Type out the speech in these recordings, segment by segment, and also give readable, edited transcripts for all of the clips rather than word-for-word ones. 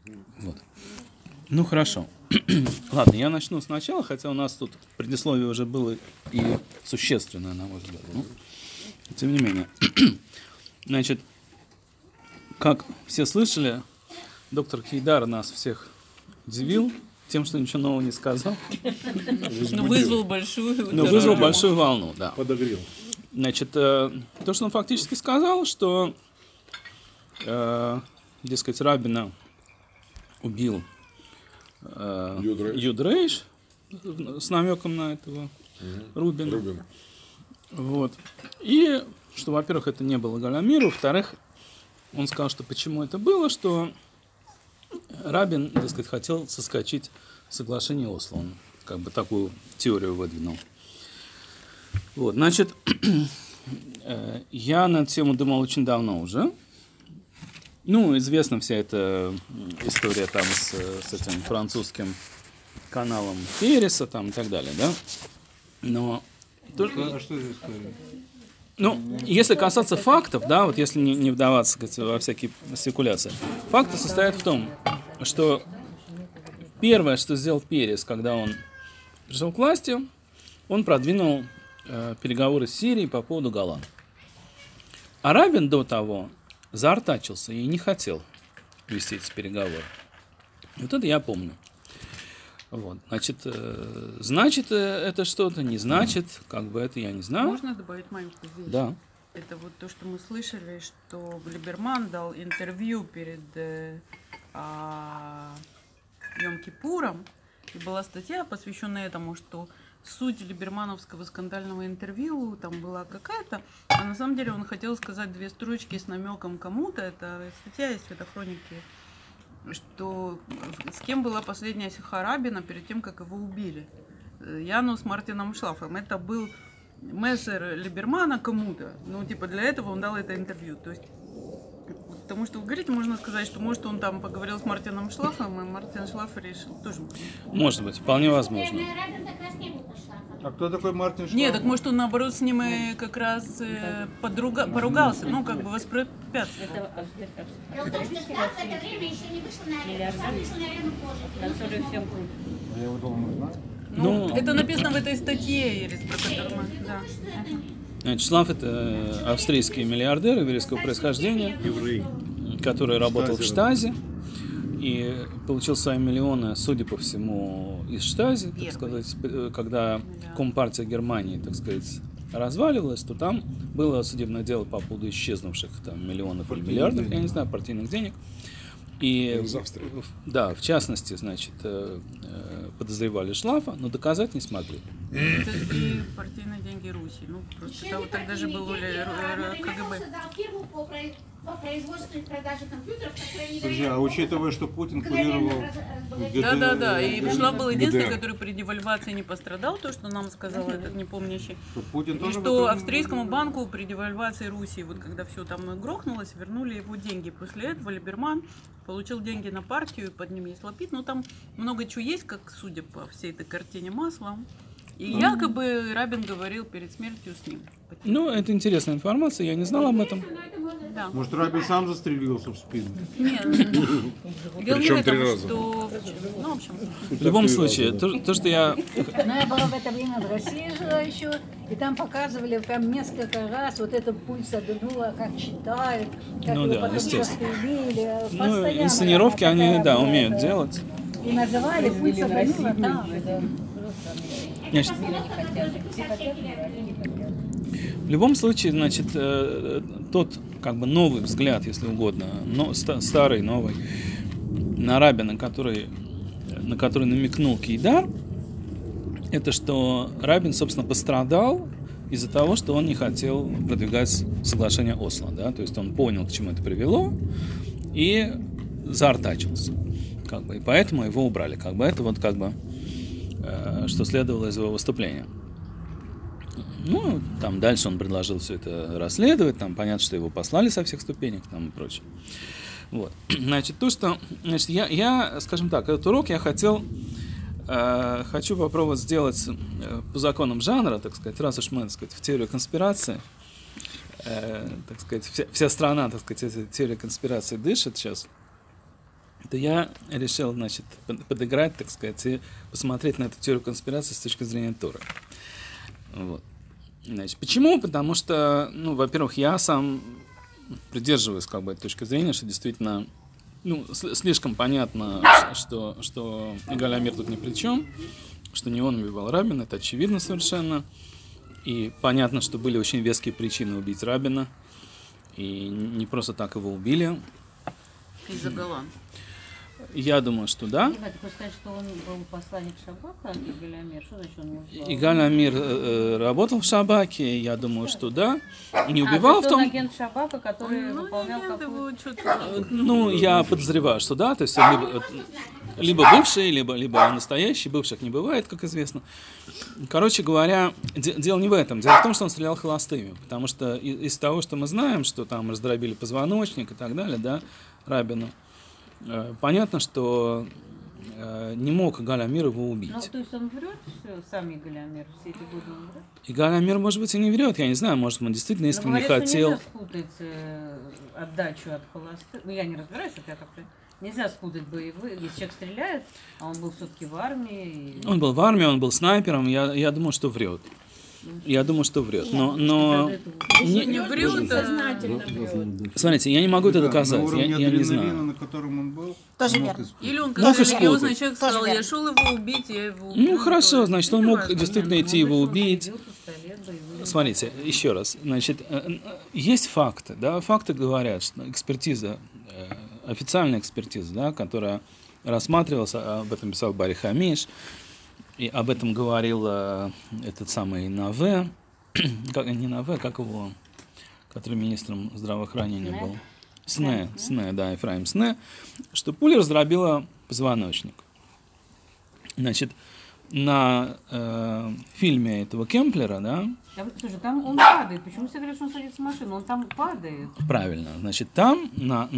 Вот. Ну, хорошо. Ладно, я начну сначала, хотя у нас тут предисловие уже было и существенное, на мой взгляд. Но, тем не менее. Значит, как все слышали, доктор Кейдар нас всех удивил тем, что ничего нового не сказал. Вызвал большую волну, да. Подогрел. Значит, то, что он фактически сказал, что, дескать, Рабина убил Юдрейш с намеком на этого Рубина. Вот. И что, во-первых, это не было Галамир, во-вторых, он сказал, что почему это было, что Рабин, так сказать, хотел соскочить с соглашения Осло. Он как бы такую теорию выдвинул. Вот, значит, я на эту тему думал очень давно уже. Ну, известна вся эта история там с этим французским каналом Переса там и так далее, да? Но... А что за история? Ну, если касаться фактов, да, вот если не вдаваться, сказать, во всякие спекуляции, факты состоят в том, что первое, что сделал Перес, когда он пришел к власти, он продвинул переговоры с Сирией по поводу Голан. А Рабин до того заортачился и не хотел вести эти переговоры. Вот это я помню. Вот, значит, это что-то, не значит, как бы это я не знаю. Можно добавить маленькую вещь? Да. Это вот то, что мы слышали, что Либерман дал интервью перед Йом-Кипуром, и была статья, посвященная этому, что суть либермановского скандального интервью там была какая-то, а на самом деле он хотел сказать 2 строчки с намеком кому-то, это статья из Светохроники, что с кем была последняя сиха Рабина перед тем, как его убили. Яну с Мартином Шлафом. Это был мессер Либермана кому-то. Ну, типа, для этого он дал это интервью. То есть, потому что вы говорите, можно сказать, что может он там поговорил с Мартином Шлафом, и Мартин Шлаф решил тоже. Может быть, вполне возможно. А кто такой Мартин Шлаф? Нет, так может он наоборот с ним как раз поругался, ну как бы воспрепятствовал. Я его должен знать. Ну, это написано в этой статье, Ирис, про которую мы... Да. Значит, Шлаф – это австрийский миллиардер еврейского происхождения, Еврей. который работал в Штазе и получил свои миллионы, судя по всему, из Штази, так сказать, когда Компартия Германии, так сказать, разваливалась, то там было судебное дело по поводу исчезнувших там миллионов или миллиардов, я не знаю, партийных денег. И да, в частности, значит, подозревали Шлафа, но доказать не смогли. Это и партийные деньги Руси. Ну, просто тогда же был КГБ. По производству и продаже компьютеров, по крайней мере... Подожди, а учитывая, что Путин курировал... Да. И Шлаф был единственный, который при девальвации не пострадал, то, что нам сказал этот непомнящий. И что австрийскому банку при девальвации Руси, вот когда все там грохнулось, вернули его деньги. После этого Либерман получил деньги на партию, под ним есть лапид. Но там много чего есть, как судя по всей этой картине маслом. И якобы Рабин говорил перед смертью с ним. Ну, это интересная информация, я не знал об этом. Да. Может, Рабин сам застрелился в спину? Нет. Причем 3 раза. Что... Ну, в общем. В любом случае, то, что я... Но я была в это время в России жила еще, и там показывали прям несколько раз вот это пульс Аденула, как читают, как Ну его да, потом естественно. застрелили. Ну, Постоянно инсценировки они, такая да, была, умеют да. делать. И называли пульс Аденула там. Значит, в любом случае, значит, тот как бы новый взгляд, если угодно, но старый, новый, на Рабина, на который намекнул Кейдар, это что Рабин, собственно, пострадал из-за того, что он не хотел продвигать соглашение Осло, да, то есть он понял, к чему это привело, и заортачился, как бы, и поэтому его убрали, как бы, это вот как бы что следовало из его выступления. Ну, там дальше он предложил все это расследовать, там понятно, что его послали со всех ступенек, там и прочее. Вот. Значит, то, что... Значит, я, скажем так, этот урок я хочу попробовать сделать по законам жанра, так сказать, раз уж мы, так сказать, в теорию конспирации, так сказать, вся страна, так сказать, этой теорией конспирации дышит сейчас. то я решил, значит, подыграть, так сказать, и посмотреть на эту теорию конспирации с точки зрения Торы. Вот. Значит, почему? Потому что, ну, во-первых, я сам придерживаюсь как бы этой точки зрения, что действительно, ну, слишком понятно, что Игаль Амир тут ни при чем, что не он убивал Рабина, это очевидно совершенно. И понятно, что были очень веские причины убить Рабина, и не просто так его убили. Из-за Голланд. Я думаю, что да. Ты хочешь сказать, что он был посланник Шабака, Игаль Амир? Что значит он не убивал? Игаль Амир работал в Шабаке, я думаю, что да. Не убивал в он том... агент Шабака, который выполнял Нет, какую-то... его что-то... Ну, я подозреваю, что да, то есть он либо бывший, либо настоящий, бывших не бывает, как известно. Короче говоря, дело не в этом, дело в том, что он стрелял холостыми, потому что из того, что мы знаем, что там раздробили позвоночник и так далее, да, Рабину, понятно, что не мог Игаль Амир его убить. Ну, то есть он врет все, сам Игаль Амир, все эти годы он врет? Игаль Амир, может быть, и не врет, я не знаю, может, он действительно искренне хотел... Нельзя спутать отдачу от холостых. Ну, я не разбираюсь, это я как-то... Нельзя спутать боевые. Если человек стреляет, а он был все-таки в армии. И... Он был в армии, он был снайпером, я думаю, что врет. Я думаю, что врет. Но... Не врет, Сознательно врет. Смотрите, я не могу это доказать, На уровне я не знаю. адреналина, на котором он был, Тоже мог верно. испытать. Или он, Мог как испутать. религиозный человек, сказал, Тоже я верно. шел его убить, я его убил. Ну хорошо, значит, он мог Неважно. действительно идти его убить. Смотрите, еще раз. Значит, есть факты, да, факты говорят, что экспертиза, официальная экспертиза, да, которая рассматривалась, об этом писал Бари Хамиш, и об этом говорил этот самый Наве, не Наве, как его, который министром здравоохранения был. Сне, да, Ефраим Сне, что пуля раздробила позвоночник. Значит, на фильме этого Кемплера, да, Слушай, там он падает. Почему все говорят, что он садится в машину? Он там падает. правильно, значит, там,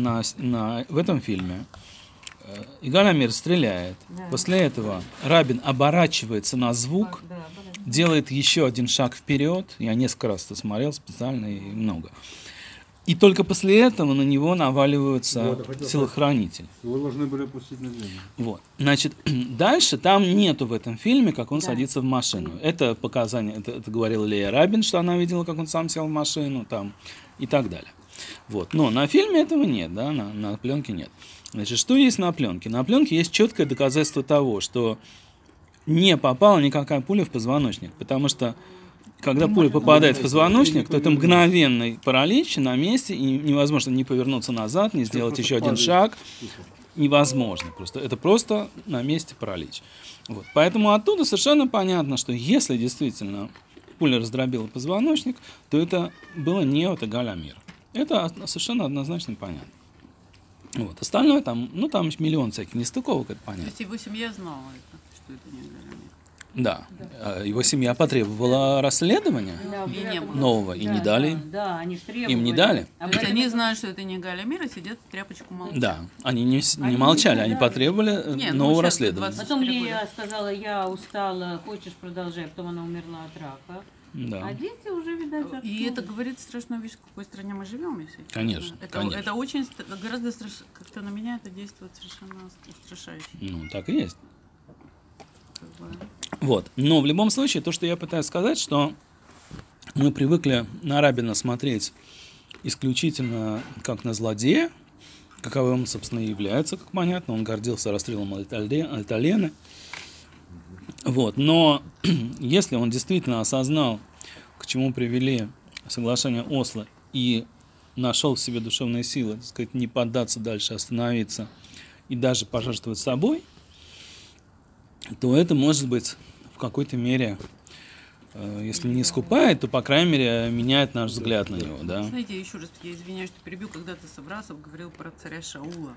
в этом фильме, Игаль Амир стреляет. Да. После этого Рабин оборачивается на звук, Да, делает еще один шаг вперед. Я несколько раз это смотрел специально и много. И только после этого на него наваливаются телохранитель. Его должны были опустить на землю. Вот. Значит, дальше там нету в этом фильме, как он садится в машину. Это показание, это говорила Лея Рабин, что она видела, как он сам сел в машину, там, и так далее. Вот. Но на фильме этого нет, да, на пленке нет. Значит, что есть на пленке? На пленке есть четкое доказательство того, что не попала никакая пуля в позвоночник, потому что когда пуля попадает в позвоночник, то это мгновенный паралич на месте, и невозможно ни повернуться назад, ни сделать еще один шаг. Невозможно просто. Это просто на месте паралич. Вот. Поэтому оттуда совершенно понятно, что если действительно пуля раздробила позвоночник, то это было не от Игаль Амир. Это совершенно однозначно понятно. Вот. Остальное там, ну там миллион всяких нестыковок, это То понятно. есть его семья знала это, что это не Игаль Амир. Да. Его семья потребовала расследования И не было. нового, и не дали. Да, они ж требовали. Им не дали? То есть они знают, что это не Игаль Амир, а сидят в тряпочку молчат. Да, они не молчали, они потребовали Не, ну, нового сейчас расследования. 20. Потом 4 Лия сказала, я устала, хочешь продолжай. Потом она умерла от рака. Да. А дети уже, видать, И оттуда. это говорит страшную вещь, в какой стране мы живем, если честно. Конечно, Это, конечно. это очень, гораздо как-то на меня это действует совершенно устрашающе. Ну, так и есть. Как бы. Вот. Но в любом случае, то, что я пытаюсь сказать, что мы привыкли на Рабина смотреть исключительно как на злодея, каковым он, собственно, и является, как понятно. Он гордился расстрелом Альталены. Вот. Но если он действительно осознал, к чему привели соглашения Осло, и нашел в себе душевные силы, так сказать, не поддаться дальше, остановиться и даже пожертвовать собой, то это, может быть, в какой-то мере, если не искупает, то, по крайней мере, меняет наш взгляд на него. Да? Знаете, еще раз, я извиняюсь, что перебью, когда-то Саврасов говорил про царя Шаула,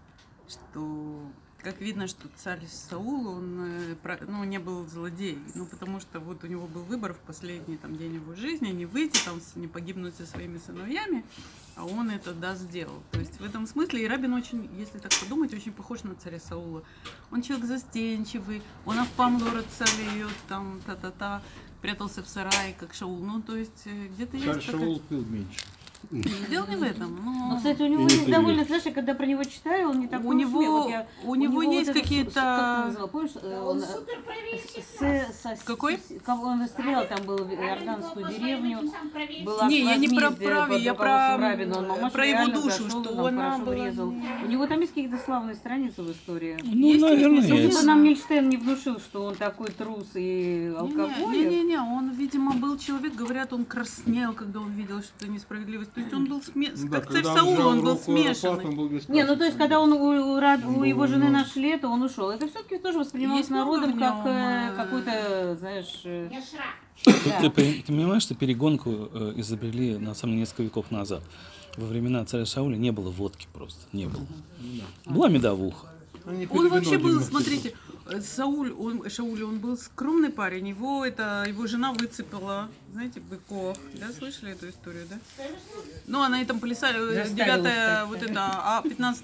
что, как видно, что царь Саул, он не был злодей, ну, потому что вот у него был выбор в последний там, день его жизни, не выйти, там, не погибнуть со своими сыновьями, а он это, да, сделал. То есть в этом смысле и Рабин очень, если так подумать, очень похож на царя Саула. Он человек застенчивый, он Авпам Лора цалеет, там, та-та-та, прятался в сарае, как Шаул. Ну, то есть где-то Царь есть Шаул пил меньше. Дело не в этом. Ну, Но кстати, у него не есть привет. довольно, знаешь, я когда про него читаю, он не такой у него, смелый. Вот я- у него вот есть это как ты какие-то... называл, помнишь? Он супер правее всех. Какой? Кого он стрелял, там был в иорданскую деревню. Был Не, я не про возмездие правый, под я руководством про- Рабина. Он мамашу про его реально душу, зашел, что там она хорошо была врезал. не- У него там есть какие-то славные страницы в истории. Ну, Есть наверное, такие есть. Если бы нам Мильштейн не внушил, что он такой трус и алкоголик. Не-не-не, он, видимо, был человек, говорят, он краснел, когда он видел что-то несправедливость. То есть он был Ну да, как царь когда Саул, взял он был руку Арапата, смешанный. он был без Не, ну то есть, когда он у его жены Ну, нашли это, он ушел. Это все-таки тоже воспринималось Есть много народом в как нем, какой-то, знаешь... Яшра. Ты понимаешь, что перегонку изобрели на самом деле несколько веков назад. Во времена царя Шауля не было водки просто, не было. Была медовуха. Они Он пили вообще вино был, отдельно. смотрите, Шауль, он был скромный парень, его жена выцепила, знаете, быков, да, слышали эту историю, да? Ну, она и там плясали, Заставила 9-е, стать. вот это,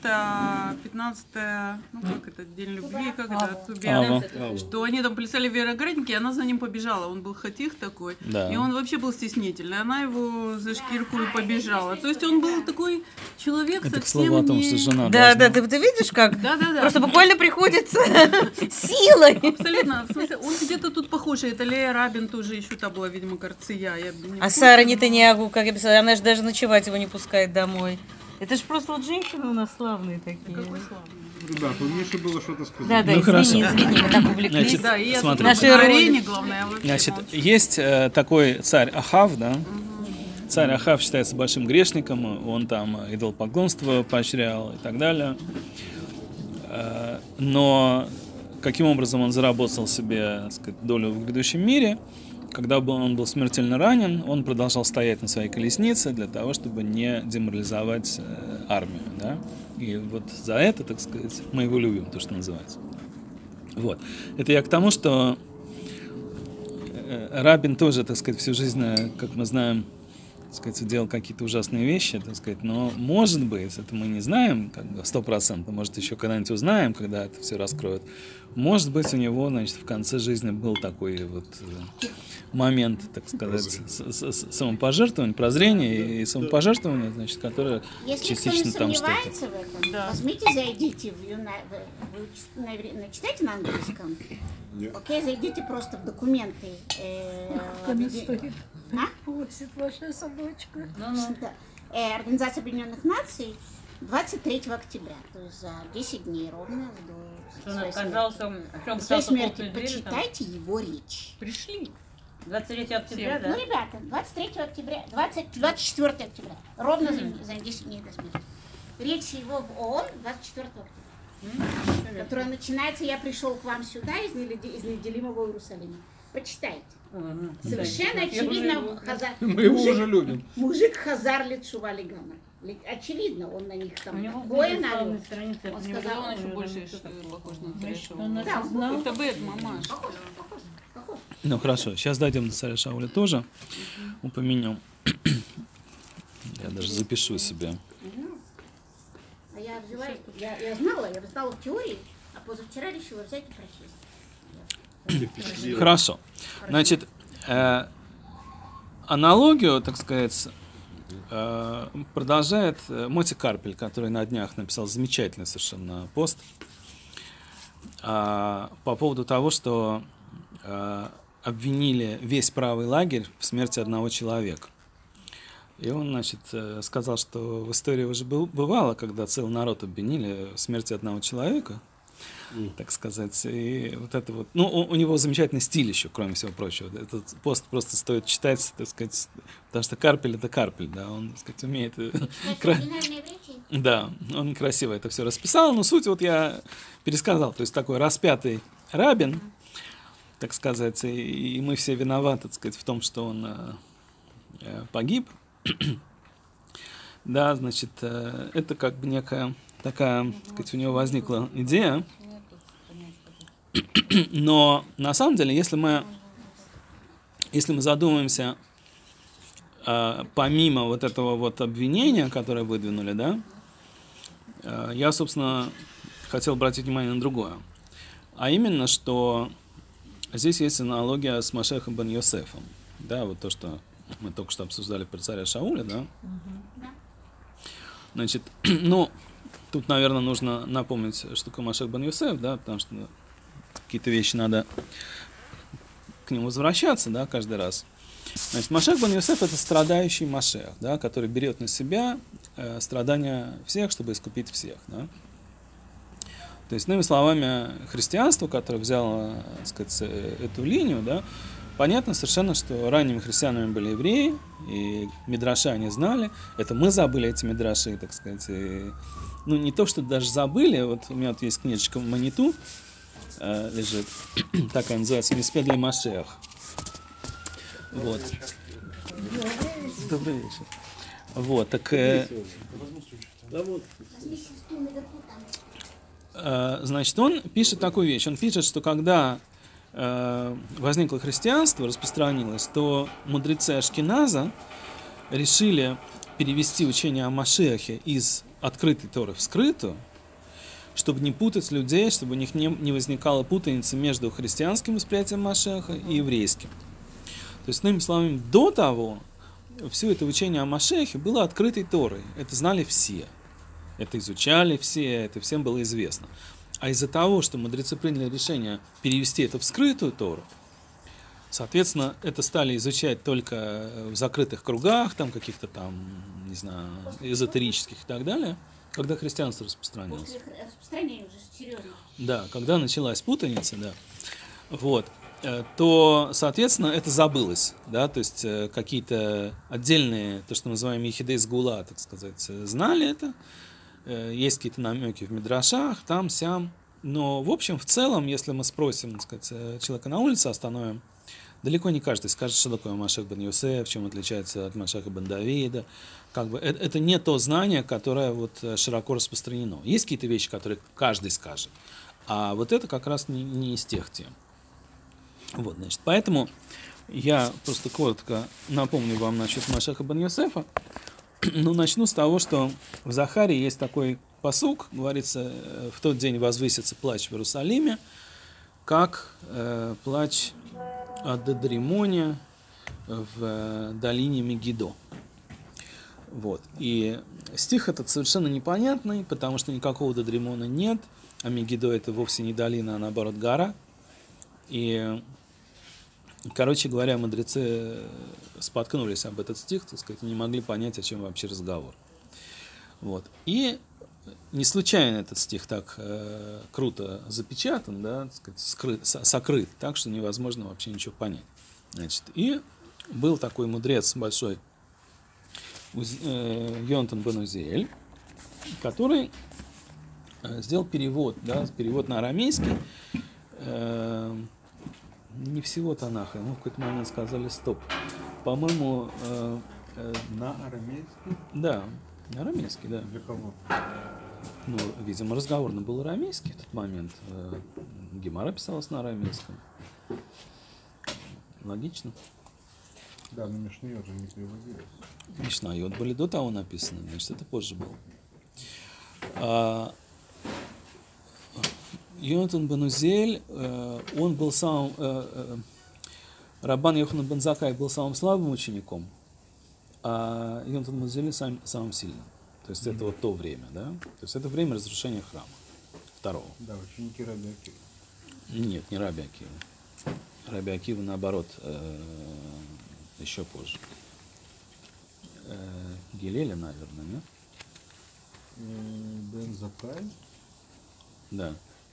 15-е, ну, как это, День любви, как это, Ава. что они там плясали в Винограднике, и она за ним побежала, он был хатих такой, Да. и он вообще был стеснительный, она его за шкирку и побежала, то есть он был такой человек Это к совсем слову о том, не... что жена Да, должна... да, ты видишь как? Да-да-да. Просто буквально приходится силой. Абсолютно. В смысле, он где-то тут похож. Это Лея Рабин тоже еще та была, видимо, Гарция. Я не А в Сара курсе, но- Нетаньягу, как я писала, она же даже ночевать его не пускает домой. Это же просто вот женщины у нас славные такие. Какой славный. Ребята, у Миши было что-то сказать. Да, да, Ну, хорошо. извини, мы так увлеклись. Значит, Да, и я смотри. тут Наши на роли. арене, главное, вообще Значит, молчу. есть такой царь Ахав, да? Царь Ахав считается большим грешником, он там идолопоклонство поощрял и так далее. Но каким образом он заработал себе, так сказать, долю в грядущем мире? Когда он был смертельно ранен, он продолжал стоять на своей колеснице для того, чтобы не деморализовать армию, да? И вот за это, так сказать, мы его любим, то, что называется. Вот. Это я к тому, что Рабин тоже, так сказать, всю жизнь, как мы знаем, так сказать, делал какие-то ужасные вещи, так сказать, но может быть, это мы не знаем, как бы 100%, может еще когда-нибудь узнаем, когда это все раскроют. Может быть, у него, значит, в конце жизни был такой вот момент, так сказать, самопожертвования, прозрения и самопожертвования, значит, которое Если частично кто там не что-то. сомневается в этом, возьмите, зайдите вы читаете на английском? Нет. Окей, зайдите просто в документы. Там стоит. А? Просит ваша собачка. Да. Организация Объединенных Наций 23 октября, то есть за 10 дней ровно до своей смерти. До своей смерти. Почитайте его речь. Пришли. 23 октября, Ну, ребята, 23 октября, 24 октября, ровно за 10 дней до смерти. Речь его в ООН 24 октября, которая начинается «Я пришел к вам сюда из неделимого Иерусалима». Почитайте. Совершенно очевидно, Мы его уже любим. мужик Хазар Литшува Лигана. Очевидно, он на них там такое навел. Он сказал, Он еще больше похож на царя Шауля. Он осознал. Это Бет, мамаш. похож. Ну хорошо, сейчас дойдем до царя Шауля тоже, упомянем. Я даже запишу себе. А я взяла, я знала в теории, а позавчера решила взять и прочесть. Хорошо. Значит, аналогию, так сказать, продолжает Моти Карпель, который на днях написал замечательный совершенно пост по поводу того, что обвинили весь правый лагерь в смерти одного человека. И он, значит, сказал, что в истории уже бывало, когда целый народ обвинили в смерти одного человека, так сказать. И вот это вот... Ну, у него замечательный стиль еще, кроме всего прочего. Этот пост просто стоит читать, так сказать, потому что Карпель — это Карпель, да, он, так сказать, умеет... Оригинальные речи. Да, он красиво это все расписал, но суть вот я пересказал. То есть такой распятый Рабин, так сказать, и мы все виноваты, так сказать, в том, что он погиб. Да, значит, это как бы некая такая, так сказать, у него возникла идея. Но на самом деле, если мы задумаемся, помимо вот этого вот обвинения, которое выдвинули, да, я, собственно, хотел обратить внимание на другое. А именно, что здесь есть аналогия с Машехом бен Йосефом. Да, вот то, что Мы только что обсуждали про царя Шауля, да? Да. Значит, ну, тут, наверное, нужно напомнить, что такое Машех бен Йосеф, да, потому что какие-то вещи надо к нему возвращаться, да, каждый раз. Значит, Машех бен Йосеф — это страдающий Машех, да, который берет на себя страдания всех, чтобы искупить всех, да. То есть, иными словами, христианство, которое взяло, так сказать, эту линию, да, понятно совершенно, что ранними христианами были евреи, и мидраши они знали. Это мы забыли эти мидраши, так сказать. И, ну, не то, что даже забыли. Вот у меня вот есть книжечка Маниту, лежит, такая называется «Миспед Машех». Вот. Добрый вечер. Вот, так... Значит, он пишет такую вещь. Он пишет, что когда возникло христианство, распространилось, то мудрецы Ашкеназа решили перевести учение о Машиахе из открытой Торы в скрытую, чтобы не путать людей, чтобы у них не возникала путаница между христианским восприятием Машиаха и еврейским. То есть, иными словами, до того все это учение о Машиахе было открытой Торой. Это знали все. Это изучали все, это всем было известно. А из-за того, что мудрецы приняли решение перевести это в скрытую Тору, соответственно, это стали изучать только в закрытых кругах, там каких-то там, не знаю, эзотерических и так далее, когда христианство распространилось. После распространения уже серьезно. Да, когда началась путаница, да, вот, то, соответственно, это забылось, да, то есть какие-то отдельные, то, что мы называем ехидей сгула, так сказать, знали это. Есть какие-то намеки в мидрашах, там, сям. Но, в общем, в целом, если мы спросим, так сказать, человека на улице, остановим, далеко не каждый скажет, что такое Машех бен Йосеф, чем отличается от Машеха бен Давида. Как бы, это не то знание, которое вот широко распространено. Есть какие-то вещи, которые каждый скажет. А вот это как раз не из тех тем. Вот, значит, поэтому я просто коротко напомню вам насчет Машеха бен Йосефа. Ну, начну с того, что в Захарии есть такой пасук, говорится, в тот день возвысится плач в Иерусалиме, как плач о Дедримоне в долине Мегидо. Вот. И стих этот совершенно непонятный, потому что никакого Дедримона нет, а Мегидо — это вовсе не долина, а наоборот гора. И, короче говоря, мудрецы споткнулись об этот стих, так сказать, и не могли понять, о чем вообще разговор. Вот. И не случайно этот стих так круто запечатан, да, так сказать, сокрыт, так что невозможно вообще ничего понять. Значит, и был такой мудрец большой, Йонатан бен Узиэль, который сделал перевод, да, перевод на арамейский, не всего Танаха. Мы в какой-то момент сказали стоп. По-моему... На арамейский? Да, на арамейский, да. Для кого? Ну, видимо, разговорно был арамейский в тот момент. Гемара писалась на арамейском. Логично. Да, но Мишнайот же не переводилось. Мишнайот были до того написаны, значит, это позже было. Йонатан бен Узиэль, он был самым... Раббан Йоханан бен Заккай был самым слабым учеником, а Йонатан бен Узиэль самым сильным. То есть это вот то время, да? То есть это время разрушения храма второго. Да, ученики Раби Акивы. Нет, не Раби Акива. Раби Акива, наоборот, еще позже. Гилеля, наверное, нет? Бен Заккай? Да.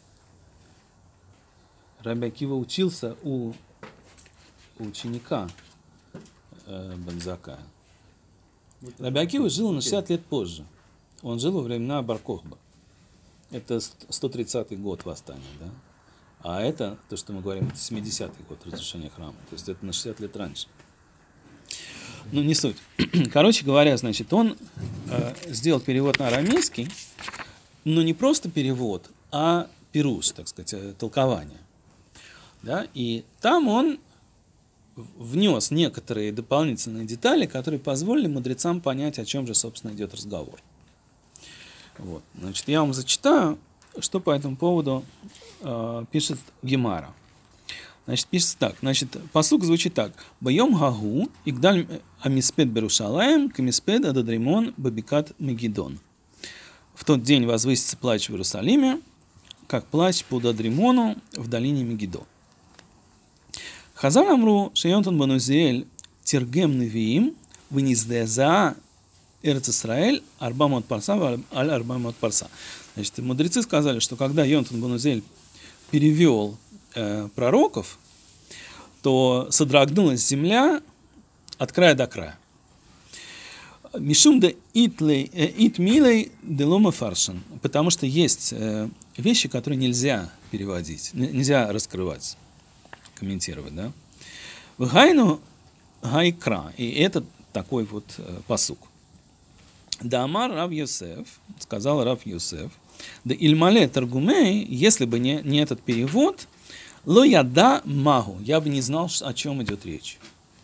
Раби Акива учился у ученика бен Заккая. Раби Акива жил на 60 лет позже. Он жил во времена Бар-Кохба. Это 130-й год восстания, да? А это, то, что мы говорим, это 70-й год разрушения храма. То есть это на 60 лет раньше. Ну, не суть. Короче говоря, значит, он сделал перевод на арамейский, но не просто перевод, а пируш, так сказать, толкование. Да? И там он внес некоторые дополнительные детали, которые позволили мудрецам понять, о чем же, собственно, идет разговор. Вот. Значит, я вам зачитаю, что по этому поводу пишет Гемара. Значит, пишется так. Значит, пасук звучит так. Байом гагу, игдаль амиспед берушалаем, камиспед ададримон бабикат мегидон. В тот день возвысится плач в Иерусалиме, как плач по Дадримону в долине Мегидо. Хазар амру шейонтон банузиэль тиргем невиим вниздеза Эрец Исраэль арбамот парса аль арбамот парса. Значит, мудрецы сказали, что когда Йонтон Банузель перевел пророков, то содрогнулась земля от края до края. Мишум да итмилей делома фаршан, потому что есть вещи, которые нельзя переводить, нельзя раскрывать, комментировать, да. Вгайну гайкра, и это такой вот пасук. Да амар Рав Йосеф, сказал Рав Йосеф, да ильмале таргумей, если бы не этот перевод, ло яда магу, я бы не знал, о чем идет речь.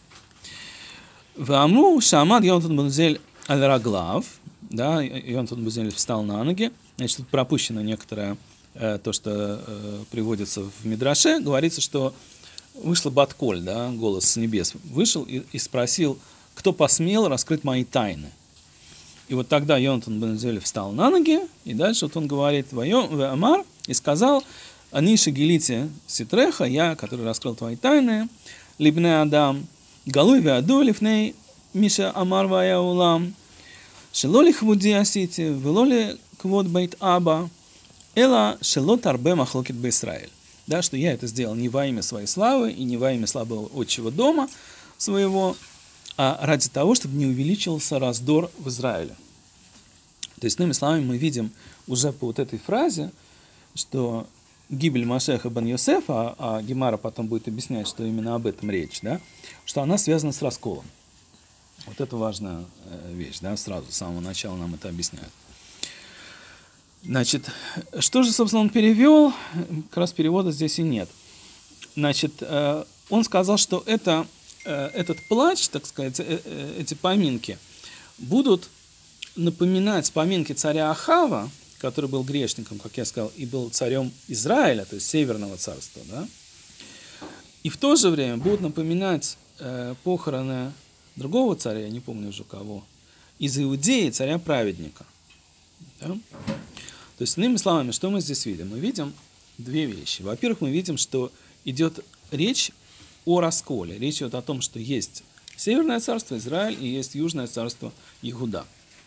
Ваму шамад Йонтон Банузель аль-Раглав, да, Йонтон Банузель встал на ноги, значит, тут пропущено некоторое, то, что приводится в Мидраше, говорится, что вышла Батколь, да, голос с небес, вышел и спросил, кто посмел раскрыть мои тайны. И вот тогда Йонтон Банузель встал на ноги, и дальше вот он говорит, Амар, и сказал, Аниша Гелите Ситреха, я, который раскрыл твои тайны, Либне Адам, Галуй Веаду Лифней Миша Амар Вая Улам, Шелоли Хвуди Асити, Велоли Квод Бейт Аба, Эла Шелот Арбе Махлокит Бейсраэль. Да, что я это сделал не во имя своей славы и не во имя славы отчего дома своего, а ради того, чтобы не увеличился раздор в Израиле. То есть, иными словами, мы видим уже по вот этой фразе, что гибель Машеха бен Йосефа, а Гемара потом будет объяснять, что именно об этом речь, да, что она связана с расколом. Вот это важная вещь, да, сразу, с самого начала нам это объясняют. Значит, что же, собственно, он перевел? Как раз перевода здесь и нет. Значит, он сказал, что этот плач, так сказать, эти поминки будут напоминать поминки царя Ахава, который был грешником, как я сказал, и был царем Израиля, то есть Северного царства, да? И в то же время будут напоминать похороны другого царя, я не помню уже кого, из Иудеи, царя-праведника. Да? То есть, иными словами, что мы здесь видим? Мы видим две вещи. Во-первых, мы видим, что идет речь о расколе. Речь идет о том, что есть Северное царство Израиль и есть Южное царство Иуда.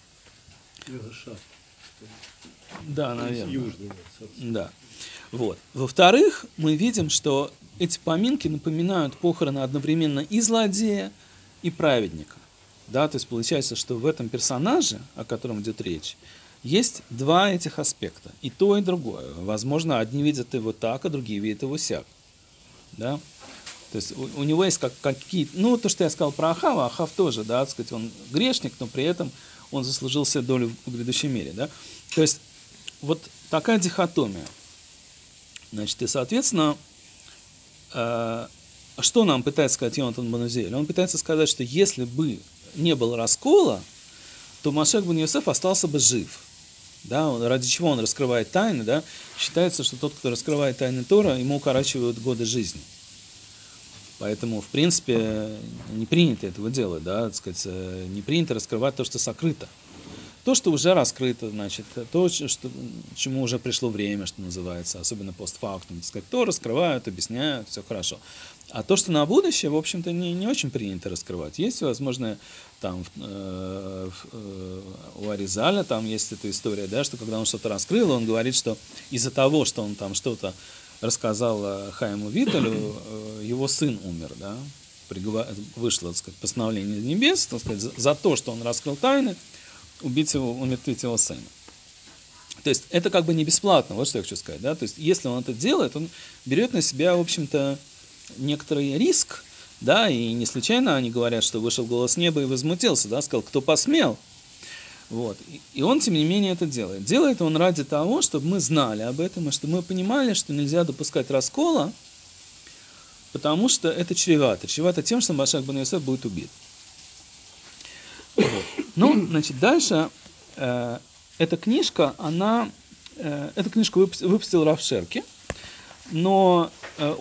Да, наверное. Южное царство. Да. Вот. Во-вторых, мы видим, что эти поминки напоминают похороны одновременно и злодея, и праведника. Да, то есть получается, что в этом персонаже, о котором идет речь, есть два этих аспекта. И то, и другое. Возможно, одни видят его так, а другие видят его сяк. Да? То есть у него есть какие-то... Ну, то, что я сказал про Ахава, Ахав тоже, да, так сказать, он грешник, но при этом он заслужил себе долю в грядущем мире. Да? То есть вот такая дихотомия. Значит, и, соответственно, что нам пытается сказать Йонатан Банузель? Он пытается сказать, что если бы не было раскола, то Машех бен Йосеф остался бы жив. Да? Ради чего он раскрывает тайны? Да? Считается, что тот, кто раскрывает тайны Тора, ему укорачивают годы жизни. Поэтому, в принципе, не принято этого делать. Да? Так сказать, не принято раскрывать то, что сокрыто. То, что уже раскрыто, значит, то, чему уже пришло время, что называется, особенно постфактум, так сказать, то раскрывают, объясняют, все хорошо. А то, что на будущее, в общем-то, не очень принято раскрывать. Есть, возможно, там у Аризаля там есть эта история, да, что когда он что-то раскрыл, он говорит, что из-за того, что он там что-то рассказал Хаиму Виталю, его сын умер, да, вышло, так сказать, постановление из небес, так сказать, за то, что он раскрыл тайны, убить его, умертвить его сына. То есть это как бы не бесплатно, вот что я хочу сказать, да, то есть если он это делает, он берет на себя, в общем-то, некоторый риск, да, и не случайно они говорят, что вышел голос неба и возмутился, да, сказал, кто посмел, вот, и он, тем не менее, это делает. Делает он ради того, чтобы мы знали об этом, и чтобы мы понимали, что нельзя допускать раскола, потому что это чревато тем, что Машех бен Йосеф будет убит. Вот. Ну, значит, дальше эта книжку выпустил Рав Шерки, но он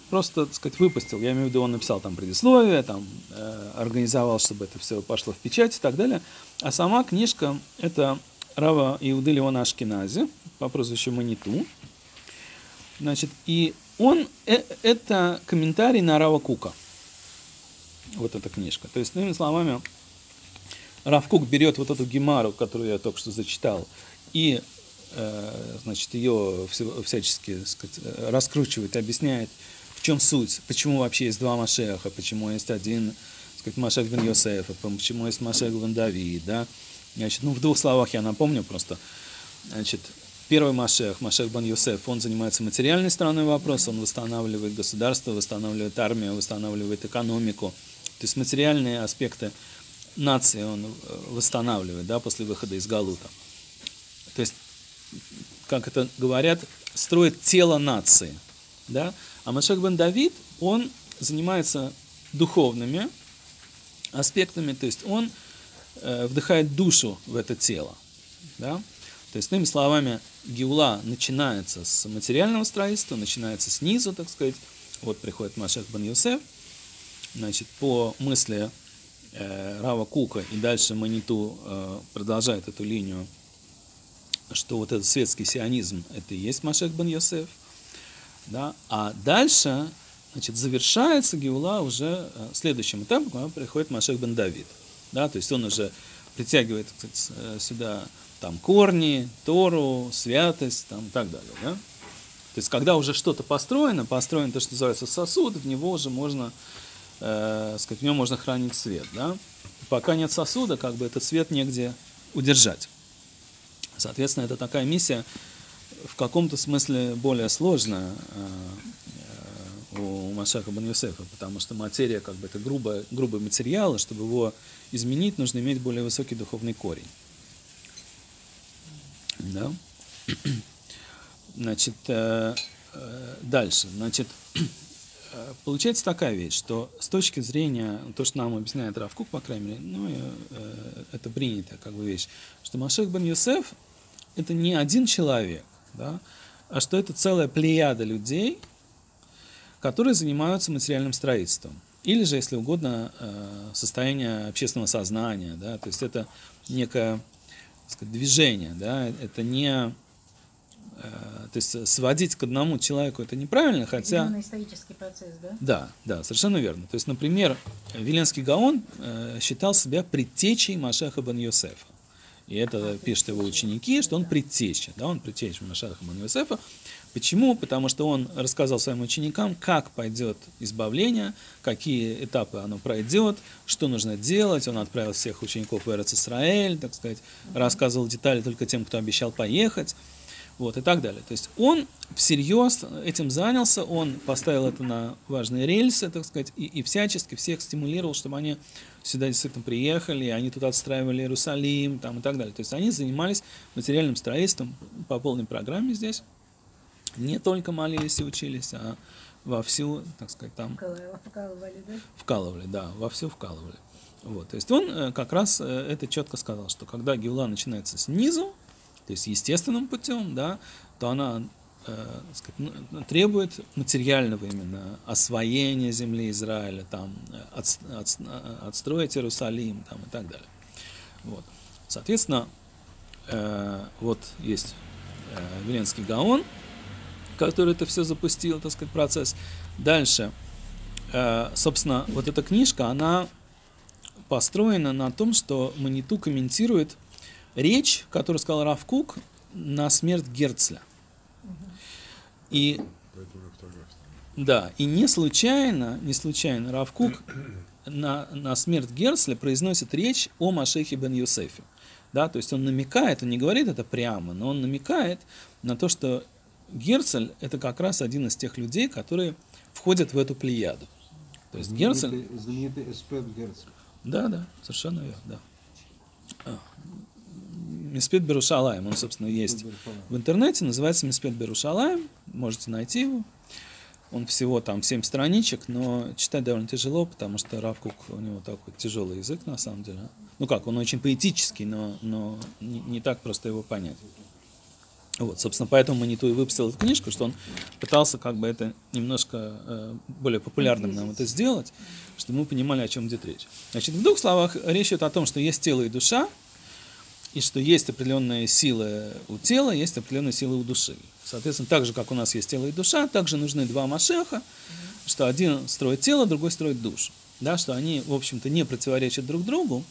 просто, так сказать, выпустил. Я имею в виду, он написал там предисловие, там, организовал, чтобы это все пошло в печать и так далее. А сама книжка – это Рава Иуды Леона Ашкенази по прозвищу Маниту. Значит, и это комментарий на Рава Кука. Вот эта книжка. То есть, иными словами, Рав Кук берет вот эту гемару, которую я только что зачитал, и значит, ее всячески, так сказать, раскручивает, объясняет, в чем суть, почему вообще есть два Машеха, почему есть один, так сказать, Машех бен Йосеф, почему есть Машех бен Давид, да. Значит, в двух словах я напомню просто. Значит, первый Машех, Машех бен Йосеф, он занимается материальной стороной вопроса, он восстанавливает государство, восстанавливает армию, восстанавливает экономику. То есть материальные аспекты нации он восстанавливает, да, после выхода из Галута. То есть, как это говорят, строит тело нации. Да? А Машех бен Давид, он занимается духовными аспектами, то есть он вдыхает душу в это тело. Да? То есть, иными словами, Геула начинается с материального строительства, начинается снизу, так сказать. Вот приходит Машех бен Йосеф, значит, по мысли Рава Кука, и дальше Маниту продолжает эту линию, что вот этот светский сионизм – это и есть Машех бен Йосеф. Да? А дальше, значит, завершается Геула уже следующим этапом, когда приходит Машех бен Давид. Да? То есть он уже притягивает, так сказать, сюда там, корни, Тору, святость там, и так далее. Да? То есть когда уже что-то построено то, что называется сосуд, в него уже можно, сказать, в нем можно хранить свет. Да? Пока нет сосуда, как бы этот свет негде удержать. Соответственно, это такая миссия в каком-то смысле более сложная у Машеха бен Йосефа, потому что материя, как бы, это грубый материал, и чтобы его изменить, нужно иметь более высокий духовный корень. Да? Значит, дальше. Значит, получается такая вещь, что с точки зрения, то, что нам объясняет Рав Кук, по крайней мере, ну, это принятая как бы вещь, что Машех бен Йосеф – это не один человек, да, а что это целая плеяда людей, которые занимаются материальным строительством. Или же, если угодно, состояние общественного сознания. Да, то есть это некое, так сказать, движение. Да, это не... То есть сводить к одному человеку это неправильно, хотя... Именно исторический процесс, да? Да, да, совершенно верно. То есть, например, Виленский Гаон считал себя предтечей Машеха бен Йосефа. И это пишут его ученики, что он предтеча. Да, он предтеча Машеха бен Йосефа. Почему? Потому что он рассказал своим ученикам, как пойдет избавление, какие этапы оно пройдет, что нужно делать. Он отправил всех учеников в Эрец Исраэль, так сказать, рассказывал детали только тем, кто обещал поехать. Вот, и так далее. То есть он всерьез этим занялся, он поставил это на важные рельсы, так сказать, и всячески всех стимулировал, чтобы они сюда действительно приехали, они тут отстраивали Иерусалим там, и так далее. То есть они занимались материальным строительством по полной программе здесь. Не только молились и учились, а вовсю, так сказать, там... Вкалывали, да? Вкалывали, да, вовсю вкалывали. Вот, то есть он как раз это четко сказал, что когда Геула начинается снизу, то есть естественным путем, да, то она сказать, требует материального именно освоения земли Израиля, там, отстроить Иерусалим там, и так далее. Вот. Соответственно, вот есть Виленский Гаон, который это все запустил, так сказать, процесс. Дальше, собственно, вот эта книжка, она построена на том, что Маниту комментирует речь, которую сказал Рав Кук на смерть Герцля. И, да, и не случайно Рав Кук на смерть Герцля произносит речь о Машехе бен Йосефе. Да, то есть он намекает, он не говорит это прямо, но он намекает на то, что Герцль – это как раз один из тех людей, которые входят в эту плеяду. То есть Герцль... Знаменитый эспед Герцль. Да, совершенно верно, да. Миспет Берушалаем, он, собственно, есть в интернете, называется Миспет Берушалаем, можете найти его. Он всего там 7 страничек, но читать довольно тяжело, потому что Рав Кук, у него такой тяжелый язык, на самом деле. Ну как, он очень поэтический, но не так просто его понять. Вот, собственно, поэтому Маниту и выпустил эту книжку, что он пытался как бы это немножко более популярным нам это сделать, чтобы мы понимали, о чем идет речь. Значит, в двух словах речь идет о том, что есть тело и душа, и что есть определенные силы у тела, есть определенные силы у души. Соответственно, так же, как у нас есть тело и душа, также нужны два машеха, что один строит тело, другой строит душу. Да, что они, в общем-то, не противоречат друг другу,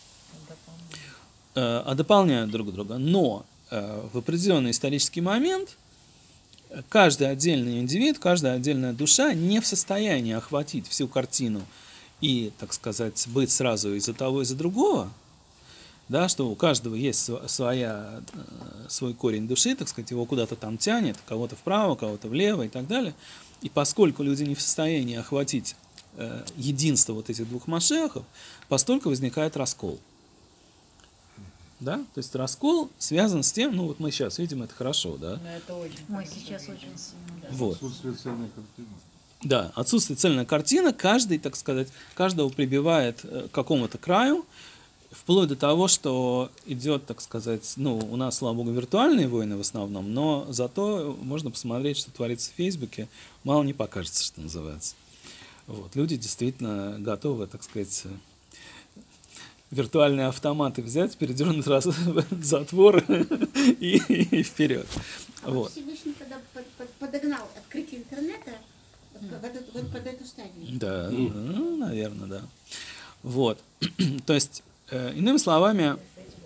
а дополняют друг друга. Но в определенный исторический момент каждый отдельный индивид, каждая отдельная душа не в состоянии охватить всю картину и, так сказать, быть сразу из-за того, из-за другого, да, что у каждого есть свой корень души, так сказать, его куда-то там тянет, кого-то вправо, кого-то влево и так далее. И поскольку люди не в состоянии охватить единство вот этих двух машехов, постольку возникает раскол. Да? То есть раскол связан с тем, ну вот мы сейчас видим это хорошо, да? Мы сейчас очень сильно. Да. Вот. Отсутствие цельной картины. Да, отсутствие цельной картины, каждый, так сказать, каждого прибивает к какому-то краю, вплоть до того, что идет, так сказать, ну, у нас, слава богу, виртуальные войны в основном, но зато можно посмотреть, что творится в Фейсбуке, мало не покажется, что называется. Вот. Люди действительно готовы, так сказать, виртуальные автоматы взять, передернуть затвор и вперед. Вот. Всевышний подогнал открытие интернета вот под эту стадию. Да, наверное, да. Вот. То есть, иными словами,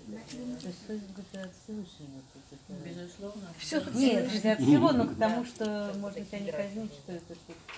Безусловно. Нет, от всего, но потому что, может быть, они казнить, что это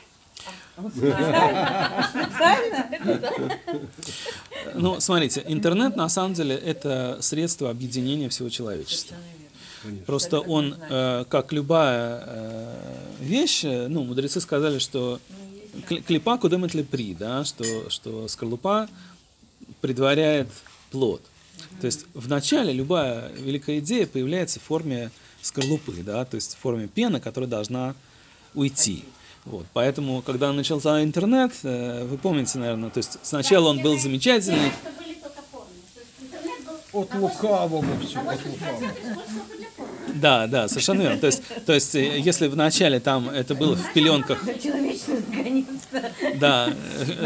специально? ну, смотрите, интернет на самом деле это средство объединения всего человечества. Просто он, как любая вещь, ну, мудрецы сказали, что клипа кудемет лепри, да, что скорлупа предваряет плод. То есть вначале любая великая идея появляется в форме скорлупы, да, то есть в форме пены, которая должна уйти. Вот. Поэтому, когда начался интернет, вы помните, наверное, то есть сначала он был замечательный. От лукавого все, от лукавого. Да, да, совершенно верно. То есть если в начале там это было в пеленках. Человечество наконец-то Да.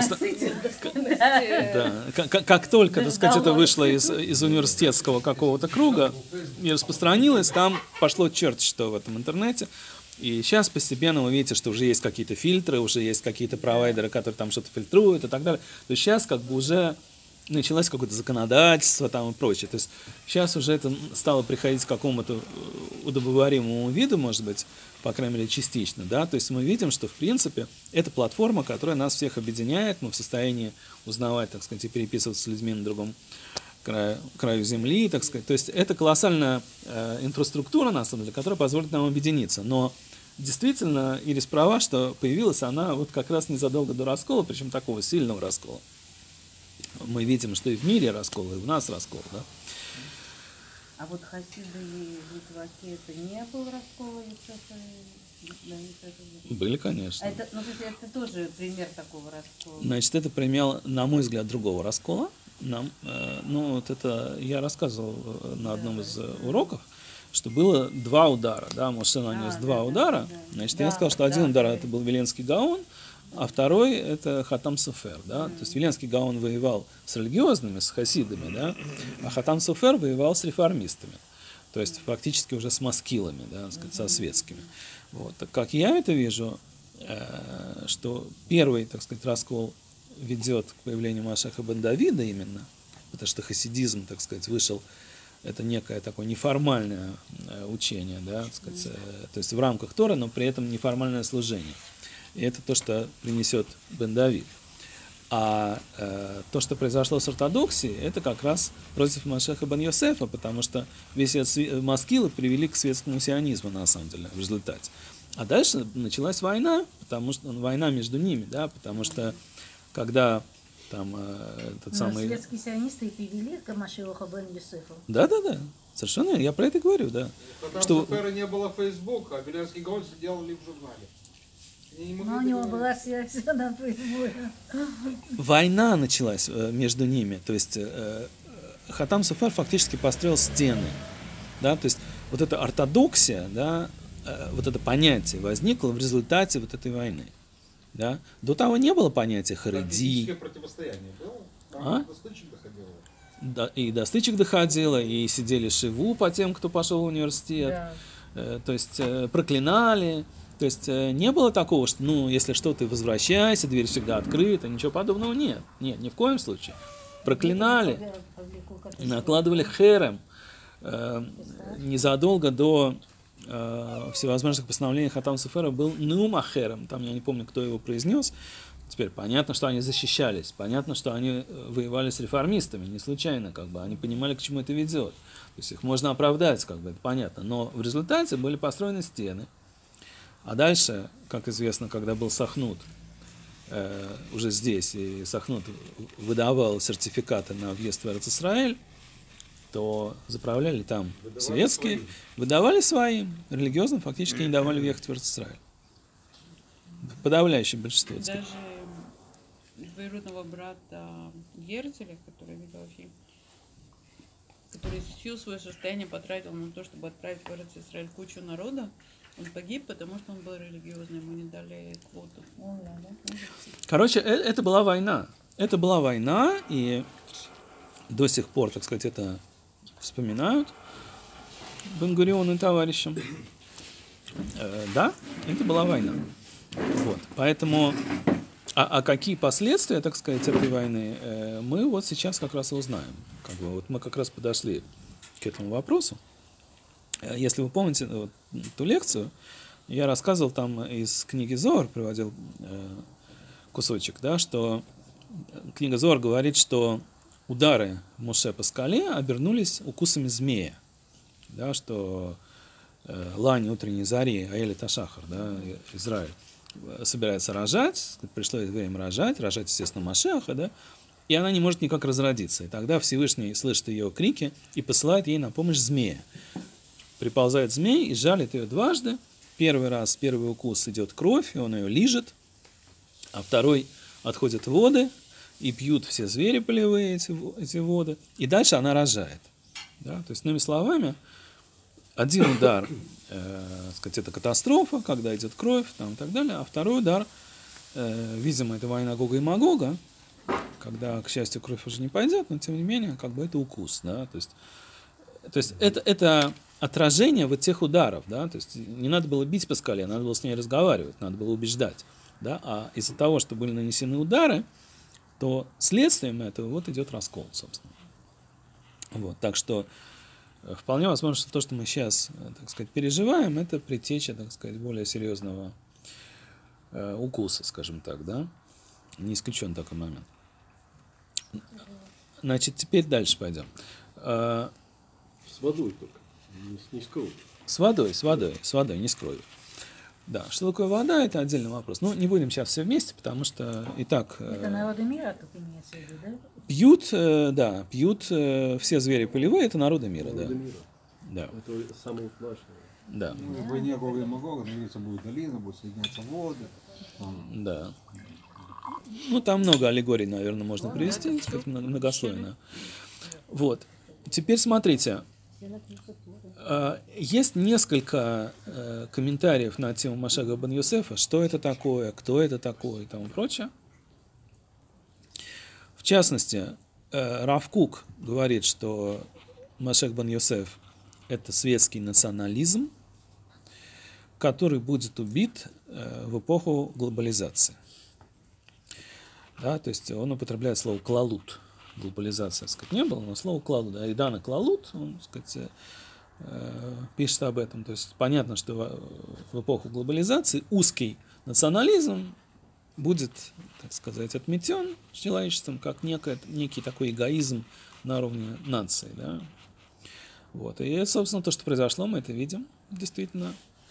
Да. Как только, так сказать, это вышло из университетского какого-то круга и распространилось, там пошло черт что в этом интернете. И сейчас постепенно вы видите, что уже есть какие-то фильтры, уже есть какие-то провайдеры, которые там что-то фильтруют и так далее. То есть сейчас как бы уже началось какое-то законодательство там и прочее. То есть сейчас уже это стало приходить к какому-то удобоваримому виду, может быть, по крайней мере, частично, да. То есть мы видим, что в принципе это платформа, которая нас всех объединяет, мы в состоянии узнавать, так сказать, и переписываться с людьми на другом краю земли, так сказать. То есть это колоссальная инфраструктура, на самом деле, которая позволит нам объединиться. Но действительно, Ирис права, что появилась она вот как раз незадолго до раскола, причем такого сильного раскола. Мы видим, что и в мире раскол, и в нас раскол, да? А вот хасиды и литваки, это не был раскол Были, конечно. Это, ну, то есть это тоже пример такого раскола. Значит, это пример, на мой взгляд, другого раскола. Ну, вот это я рассказывал на одном из уроков, что было два удара, да, Моше нанес два удара. Значит, я сказал, что один удар это был Виленский Гаон, а второй это Хатам Софер, да. То есть Виленский Гаон воевал с религиозными, с хасидами, да, а Хатам Софер воевал с реформистами. То есть фактически уже с маскилами, да, так сказать, со светскими. Вот. Как я это вижу, что первый, так сказать, раскол ведет к появлению Машеха бен Давида именно, потому что хасидизм, так сказать, вышел, это некое такое неформальное учение, да, так сказать, то есть в рамках Торы, но при этом неформальное служение. И это то, что принесет бен Давид. А то, что произошло с ортодоксией, это как раз против Машеха бен Йосефа, потому что весь эти маскилы привели к светскому сионизму, на самом деле, в результате. А дальше началась война, потому что война между ними, да, потому что когда там этот самый... Светские сионисты и привели к Машеху бен Йосефу. Да, совершенно, я про это говорю, да. Потому что что не было Фейсбука, а Белянский Гаон сидел ли в журнале. Но у него была связь на Фейсбуке. Война началась между ними, то есть Хатам Софер фактически построил стены, да, то есть вот эта ортодоксия, да, вот это понятие возникло в результате вот этой войны. Да? До того не было понятия хареди. Политическое противостояние было? А? До стычек доходило. Да, и до стычек доходило, и сидели шиву по тем, кто пошел в университет. Да. То есть проклинали. То есть не было такого, что, ну, если что, ты возвращайся, дверь всегда открыта, ничего подобного нет. Нет, ни в коем случае. Проклинали, накладывали херем. Незадолго до всевозможных постановлений Хатам Софера был Неум Ахерем. Там я не помню, кто его произнес. Теперь понятно, что они защищались, понятно, что они воевали с реформистами, не случайно, как бы, они понимали, к чему это ведет. То есть их можно оправдать, как бы, это понятно. Но в результате были построены стены. А дальше, как известно, когда был Сахнут уже здесь, и Сахнут выдавал сертификаты на въезд в Эрец-Исраэль, то заправляли там светские, выдавали своим, религиозным фактически не давали въехать в Эрец-Исраэль. Подавляющее большинство. Даже двоюродного брата Герцеля, который видел фильм, который всю свое состояние потратил на то, чтобы отправить в Эрец-Исраэль кучу народа, он погиб, потому что он был религиозный, ему не дали квоту. Короче, это была война. Это была война, и до сих пор, так сказать, это вспоминают Бен-Гурион и товарищам. Да, это была война. Вот. Поэтому, а какие последствия, так сказать, этой войны, мы вот сейчас как раз и узнаем. Как бы, вот мы как раз подошли к этому вопросу. Если вы помните вот, ту лекцию, я рассказывал там из книги Зоар, приводил кусочек, да, что книга Зоар говорит, что удары Моше по скале обернулись укусами змея, да, что лань утренней зари, Аэли Ташахар, да, Израиль, собирается рожать, пришло время рожать, естественно, Машеха, да, и она не может никак разродиться. И тогда Всевышний слышит ее крики и посылает ей на помощь змея. Приползает змей и жалит ее дважды. Первый раз, первый укус идет кровь, и он ее лижет, а второй отходят воды, и пьют все звери полевые эти воды, и дальше она рожает. Да? То есть, иными словами, один удар, сказать, это катастрофа, когда идет кровь там, и так далее, а второй удар, видимо, это война Гога и Магога, когда, к счастью, кровь уже не пойдет, но тем не менее, как бы это укус. Да? То есть это отражение вот тех ударов, да, то есть не надо было бить по скале, надо было с ней разговаривать, надо было убеждать, да, а из-за того, что были нанесены удары, то следствием этого вот идет раскол, собственно. Вот, так что вполне возможно, что то, что мы сейчас, так сказать, переживаем, это предтеча, так сказать, более серьезного укуса, скажем так, да, не исключен такой момент. Значит, теперь дальше пойдем. С водой только, не с кровью. С водой, не с кровью. Да, что такое вода, это отдельный вопрос. Ну, не будем сейчас все вместе, потому что и так... Это народы мира тут имеется в виду, да? Пьют все звери полевые, это народы мира, Народы да. мира. Да, Это самое важное. да, Ну, в войне Гога и Магога, говорится, будет долина, будут соединяться воды. да. Ну, там много аллегорий, наверное, можно привести, так сказать, многослойно. Вот. Теперь смотрите. Есть несколько комментариев на тему Машеха бен Йосефа, что это такое, кто это такой и тому прочее. В частности, Рав Кук говорит, что Машех бен Йосеф – это светский национализм, который будет убит в эпоху глобализации. Да, то есть он употребляет слово «клалут». Глобализация, так сказать, не было, но слово «клалут». Да, и Дана Клалут, он, так сказать, пишет об этом. То есть понятно, что в эпоху глобализации узкий национализм будет, так сказать, отметен человечеством как некий такой эгоизм на уровне нации. Да? Вот. И это, собственно, то, что произошло, мы это видим, действительно.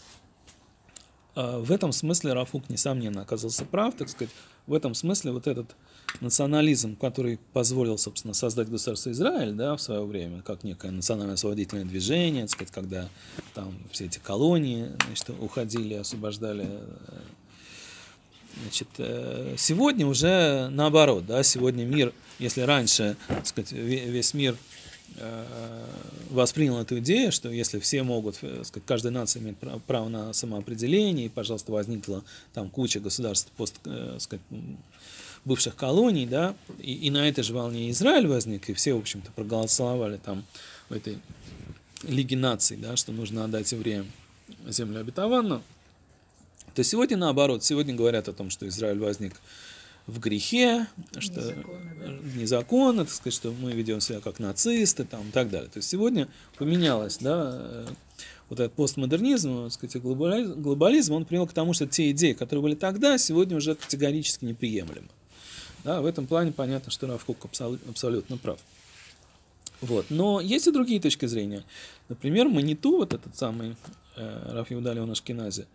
В этом смысле Рав Кук, несомненно, оказался прав, так сказать. В этом смысле вот этот национализм, который позволил, собственно, создать государство Израиль, да, в свое время, как некое национально-освободительное движение, так сказать, когда там все эти колонии, значит, уходили, освобождали. Значит, сегодня уже наоборот, да, сегодня мир, если раньше, так сказать, весь мир воспринял эту идею, что если все могут, сказать, каждая нация имеет право на самоопределение, и, пожалуйста, возникла там куча государств сказать, бывших колоний, да, и на этой же волне Израиль возник, и все, в общем-то, проголосовали там в этой Лиге наций, да, что нужно отдать евреям землю обетованную, то сегодня наоборот, сегодня говорят о том, что Израиль возник в грехе, что незаконно, так сказать, что мы ведем себя как нацисты, там, и так далее. То есть сегодня поменялось, да, вот этот постмодернизм, так сказать, глобализм, он привел к тому, что те идеи, которые были тогда, сегодня уже категорически неприемлемы. Да, в этом плане понятно, что Рав Кук абсолютно прав. Вот. Но есть и другие точки зрения. Например, Маниту, вот этот самый Рав Иуда Леон Ашкенази,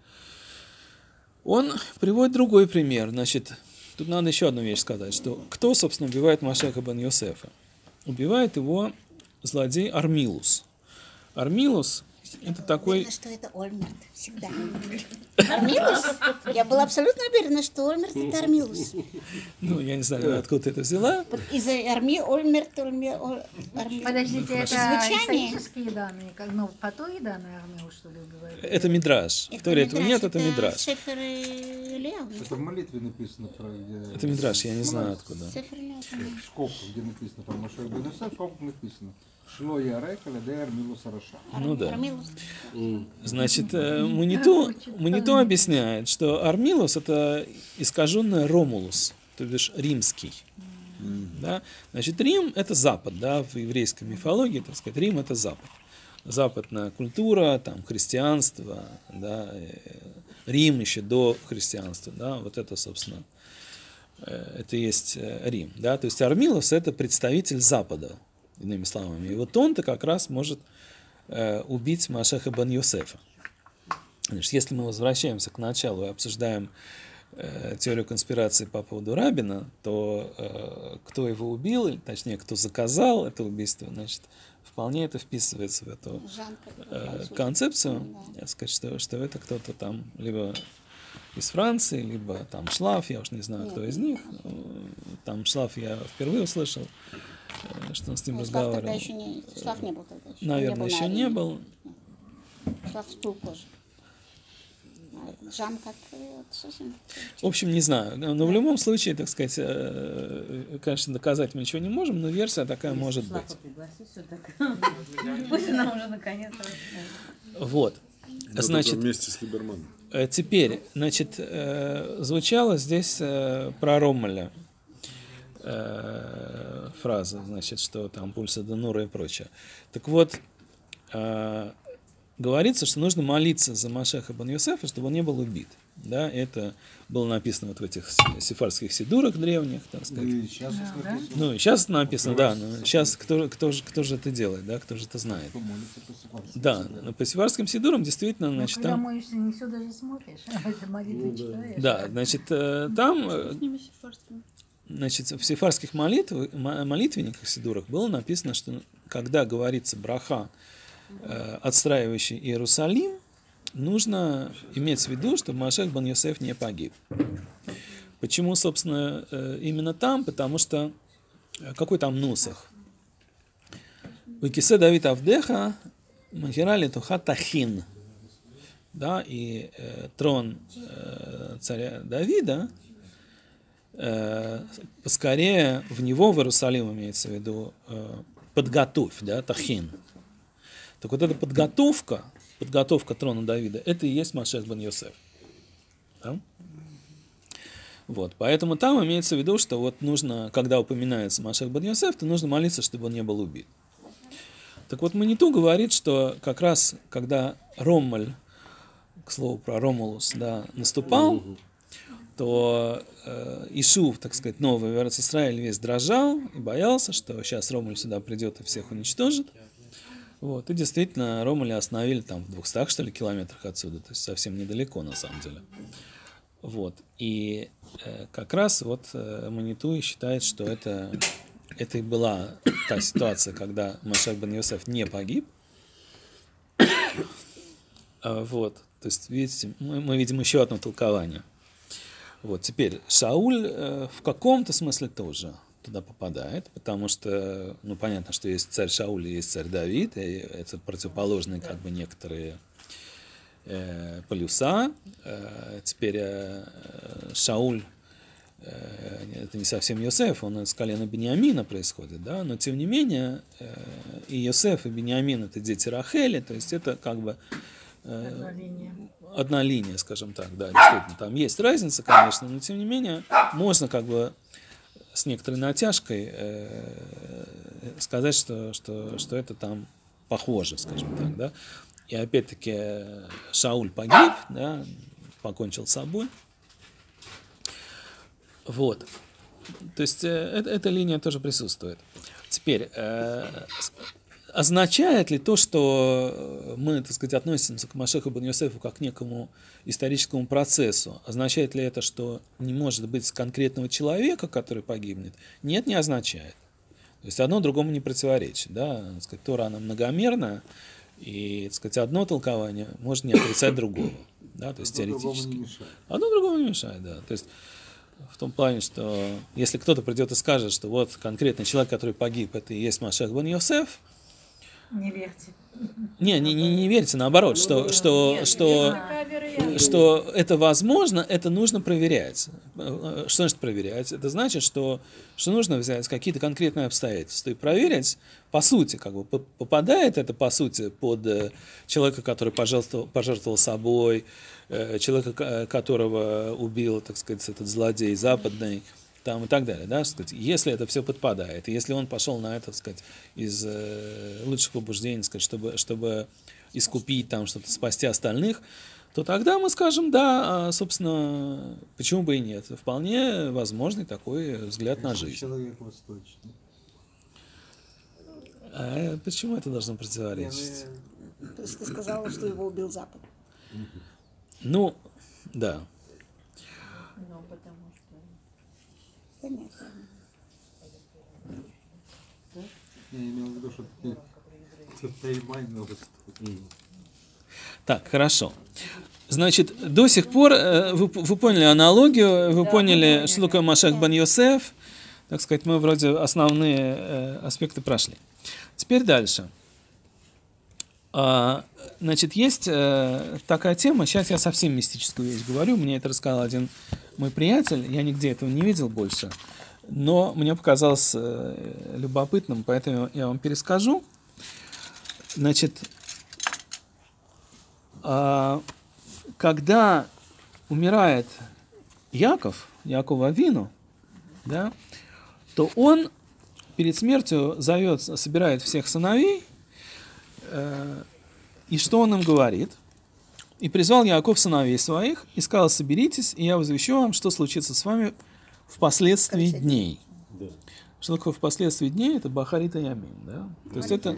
он приводит другой пример. Значит, тут надо еще одну вещь сказать, что кто, собственно, убивает Машеха бен Йосефа? Убивает его злодей Армилус. Армилус — это такой... Уверена, что это Ольмерт. Всегда. Армилус? Я была абсолютно уверена, что Ольмерт — это Армилус. Ну, я не знаю, откуда ты это взяла. Из-за Ольмерт. Подождите, это Звучание. исторические данные, ну, по той данные армию, что ли, убивают? Это Мидраш. В Торе этого нет, это Мидраш. Сефер Лео. Это в молитве написано про... Это Мидраш, я не знаю откуда. Сефер Лео. В скобках, где написано про Машех бен Йосеф, в скобках написано «Шло ярек аля Армилус Араша». Ну да. Армилус. Значит, Маниту объясняет, что Армилус — это искаженный Ромулус, то бишь римский. Да? Значит, Рим — это Запад, да, в еврейской мифологии, так сказать, Рим — это Запад. Западная культура, там, христианство, да, Рим еще до христианства, да, вот это, собственно, это и есть Рим, да, то есть Армилус — это представитель Запада, иными словами, и вот он-то как раз может убить Машеха бен Йосефа. Значит, если мы возвращаемся к началу и обсуждаем теорию конспирации по поводу Рабина, то кто его убил, или, точнее, кто заказал это убийство, значит, вполне это вписывается в эту концепцию, сказать, что это кто-то там либо из Франции, либо там Шлаф, я уж не знаю, кто из них. Там Шлаф я впервые услышал, что он с ним разговаривал. Шлаф не был тогда еще. Наверное, еще не был. Шлаф всплыл позже. Жан как совсем... В общем, не знаю. Но в любом случае, так сказать, конечно, доказать мы ничего не можем, но версия такая может быть. Пусть нам уже наконец. Вот. Значит, вместе с Либерманом. Теперь, значит, звучала здесь про Роммеля фраза, значит, что там пульса Данура и прочее. Так вот, говорится, что нужно молиться за Машеха бен Йосефа, чтобы он не был убит. Да, это было написано вот в этих сефардских сидурах древних, так сказать. И сейчас это написано. Ну, и сейчас написано, да, но сейчас кто же это делает, да, кто же это знает. Кто молится по сефардски. Да, но по сефардским сидурам действительно, значит, Когда там... моешься, не все даже смотришь, а это молитвы читаешь. Да, значит, там... С ними сефардскими. Значит, в сефардских молитвенниках, сидурах, было написано, что когда говорится браха, отстраивающий Иерусалим, нужно иметь в виду, чтобы Машех бен Йосеф не погиб. Почему, собственно, именно там? Потому что какой там нусах? «Векисе Давид Авдеха махирали туха тахин». Да, и трон царя Давида поскорее в него, в Иерусалим, имеется в виду, подготовь, да, тахин. Так вот эта подготовка трона Давида, это и есть Машех бен Йосеф. Да? Вот, поэтому там имеется в виду, что вот нужно, когда упоминается Машех бен Йосеф, то нужно молиться, чтобы он не был убит. Так вот, Маниту говорит, что как раз, когда Роммель, к слову про Ромулус, да, наступал, то Ишув, так сказать, новый Эрец-Исраэль весь дрожал и боялся, что сейчас Ромуль сюда придет и всех уничтожит. Вот, и действительно, Ромуля остановили там в 200, что ли, километрах отсюда, то есть совсем недалеко, на самом деле. Вот, и как раз вот Маниту считает, что это и была та ситуация, когда Машех бен Йосеф не погиб. Вот, то есть, видите, мы видим еще одно толкование. Вот, теперь, Шауль в каком-то смысле тоже. туда попадает, потому что, ну, понятно, что есть царь Шауль и есть царь Давид, и это противоположные как бы некоторые полюса. Теперь Шауль, это не совсем Йосеф, он из колена Беньямина происходит, да, но тем не менее и Йосеф, и Беньямин — это дети Рахели, то есть это как бы одна линия, скажем так, да, действительно, там есть разница, конечно, но тем не менее можно как бы с некоторой натяжкой сказать, что это там похоже, скажем так, да. И опять-таки Шауль погиб, да, покончил с собой. Вот. То есть эта линия тоже присутствует. Теперь, означает ли то, что мы, так сказать, относимся к Машеху бен Йосефу как к некому историческому процессу, означает ли это, что не может быть конкретного человека, который погибнет? Нет, не означает. То есть одно другому не противоречит. Да? Так сказать, Тора, она многомерна, и, так сказать, одно толкование может не отрицать другого. Да? То есть теоретически. Одно другому не мешает, да. То есть в том плане, что если кто-то придет и скажет, что вот конкретный человек, который погиб, это и есть Машех бен Йосеф, Не верьте. не верьте, наоборот, что это возможно, это нужно проверять. Что значит проверять? Это значит, что нужно взять какие-то конкретные обстоятельства и проверить, по сути, как бы попадает это, по сути, под человека, который пожертвовал собой, человека, которого убил, так сказать, этот злодей западный, там и так далее, да, сказать, если это все подпадает, и если он пошел на это, так сказать, из лучших побуждений, сказать, чтобы искупить там что-то, спасти остальных, то тогда мы скажем, да, собственно, почему бы и нет, вполне возможный такой взгляд на жизнь. Человек восточный. А почему это должно противоречить? То есть ты сказала, что его убил Запад. Ну, да. Понятно. Я имел в виду, что Тайвань на востоке. Так, хорошо. Значит, до сих пор вы поняли аналогию, вы поняли, что такое Машех бен Йосеф. Так сказать, мы вроде основные аспекты прошли. Теперь дальше. Значит, есть такая тема, сейчас я совсем мистическую вещь говорю, мне это рассказал один мой приятель, я нигде этого не видел больше, но мне показалось любопытным, поэтому я вам перескажу. Значит, когда умирает Яков Авину, да, то он перед смертью собирает всех сыновей, и что он им говорит? «И призвал Яаков сыновей своих, и сказал: соберитесь, и я возвещу вам, что случится с вами впоследствии дней». Да. Что такое впоследствии дней? Это Бахарит Ямим, да? То есть это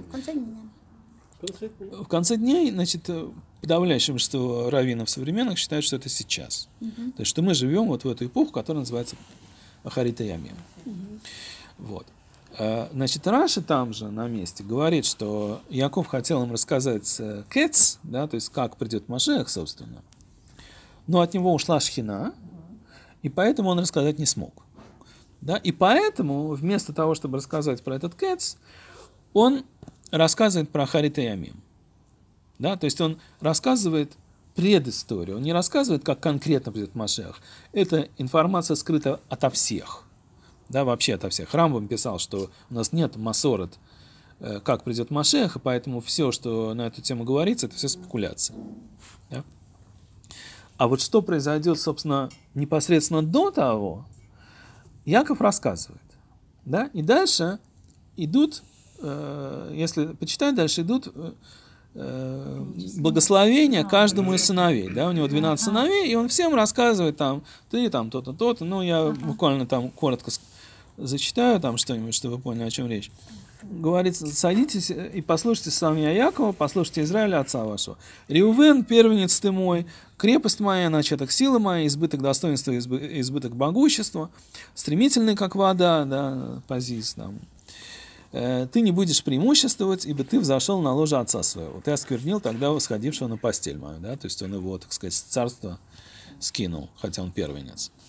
в конце дней, значит, подавляющее большинство раввинов современных считают, что это сейчас. То есть, что мы живем вот в эту эпоху, которая называется Бахарит Ямим. Вот. Значит, Раши там же на месте говорит, что Яков хотел им рассказать кец, да, то есть как придет Машиах, собственно, но от него ушла шхина, и поэтому он рассказать не смог. Да? И поэтому вместо того, чтобы рассказать про этот кец, он рассказывает про Ахарит Ямим. Да? То есть он рассказывает предысторию, он не рассказывает, как конкретно придет Машиах. Эта информация скрыта ото всех. Да, вообще ото всех. Рамбам писал, что у нас нет масорет, как придет Машиах, и поэтому все, что на эту тему говорится, это все спекуляция. Да? А вот что произойдет, собственно, непосредственно до того, Яков рассказывает. Да? И дальше идут, если почитать, дальше идут благословения каждому из сыновей. Да? У него 12 сыновей, и он всем рассказывает, там, ты там то-то, то-то. Ну, я буквально там коротко зачитаю там что-нибудь, чтобы вы поняли, о чем речь. Говорит: садитесь и послушайте сыновья Якова, послушайте Израиля, отца вашего. Реувен, первенец ты мой, крепость моя, начаток силы моей, избыток достоинства, избыток могущества, стремительный, как вода, да, позис там. Ты не будешь преимуществовать, ибо ты взошел на ложе отца своего. Ты осквернил тогда восходившего на постель мою, да, то есть он его, так сказать, с царства скинул, хотя он первенец.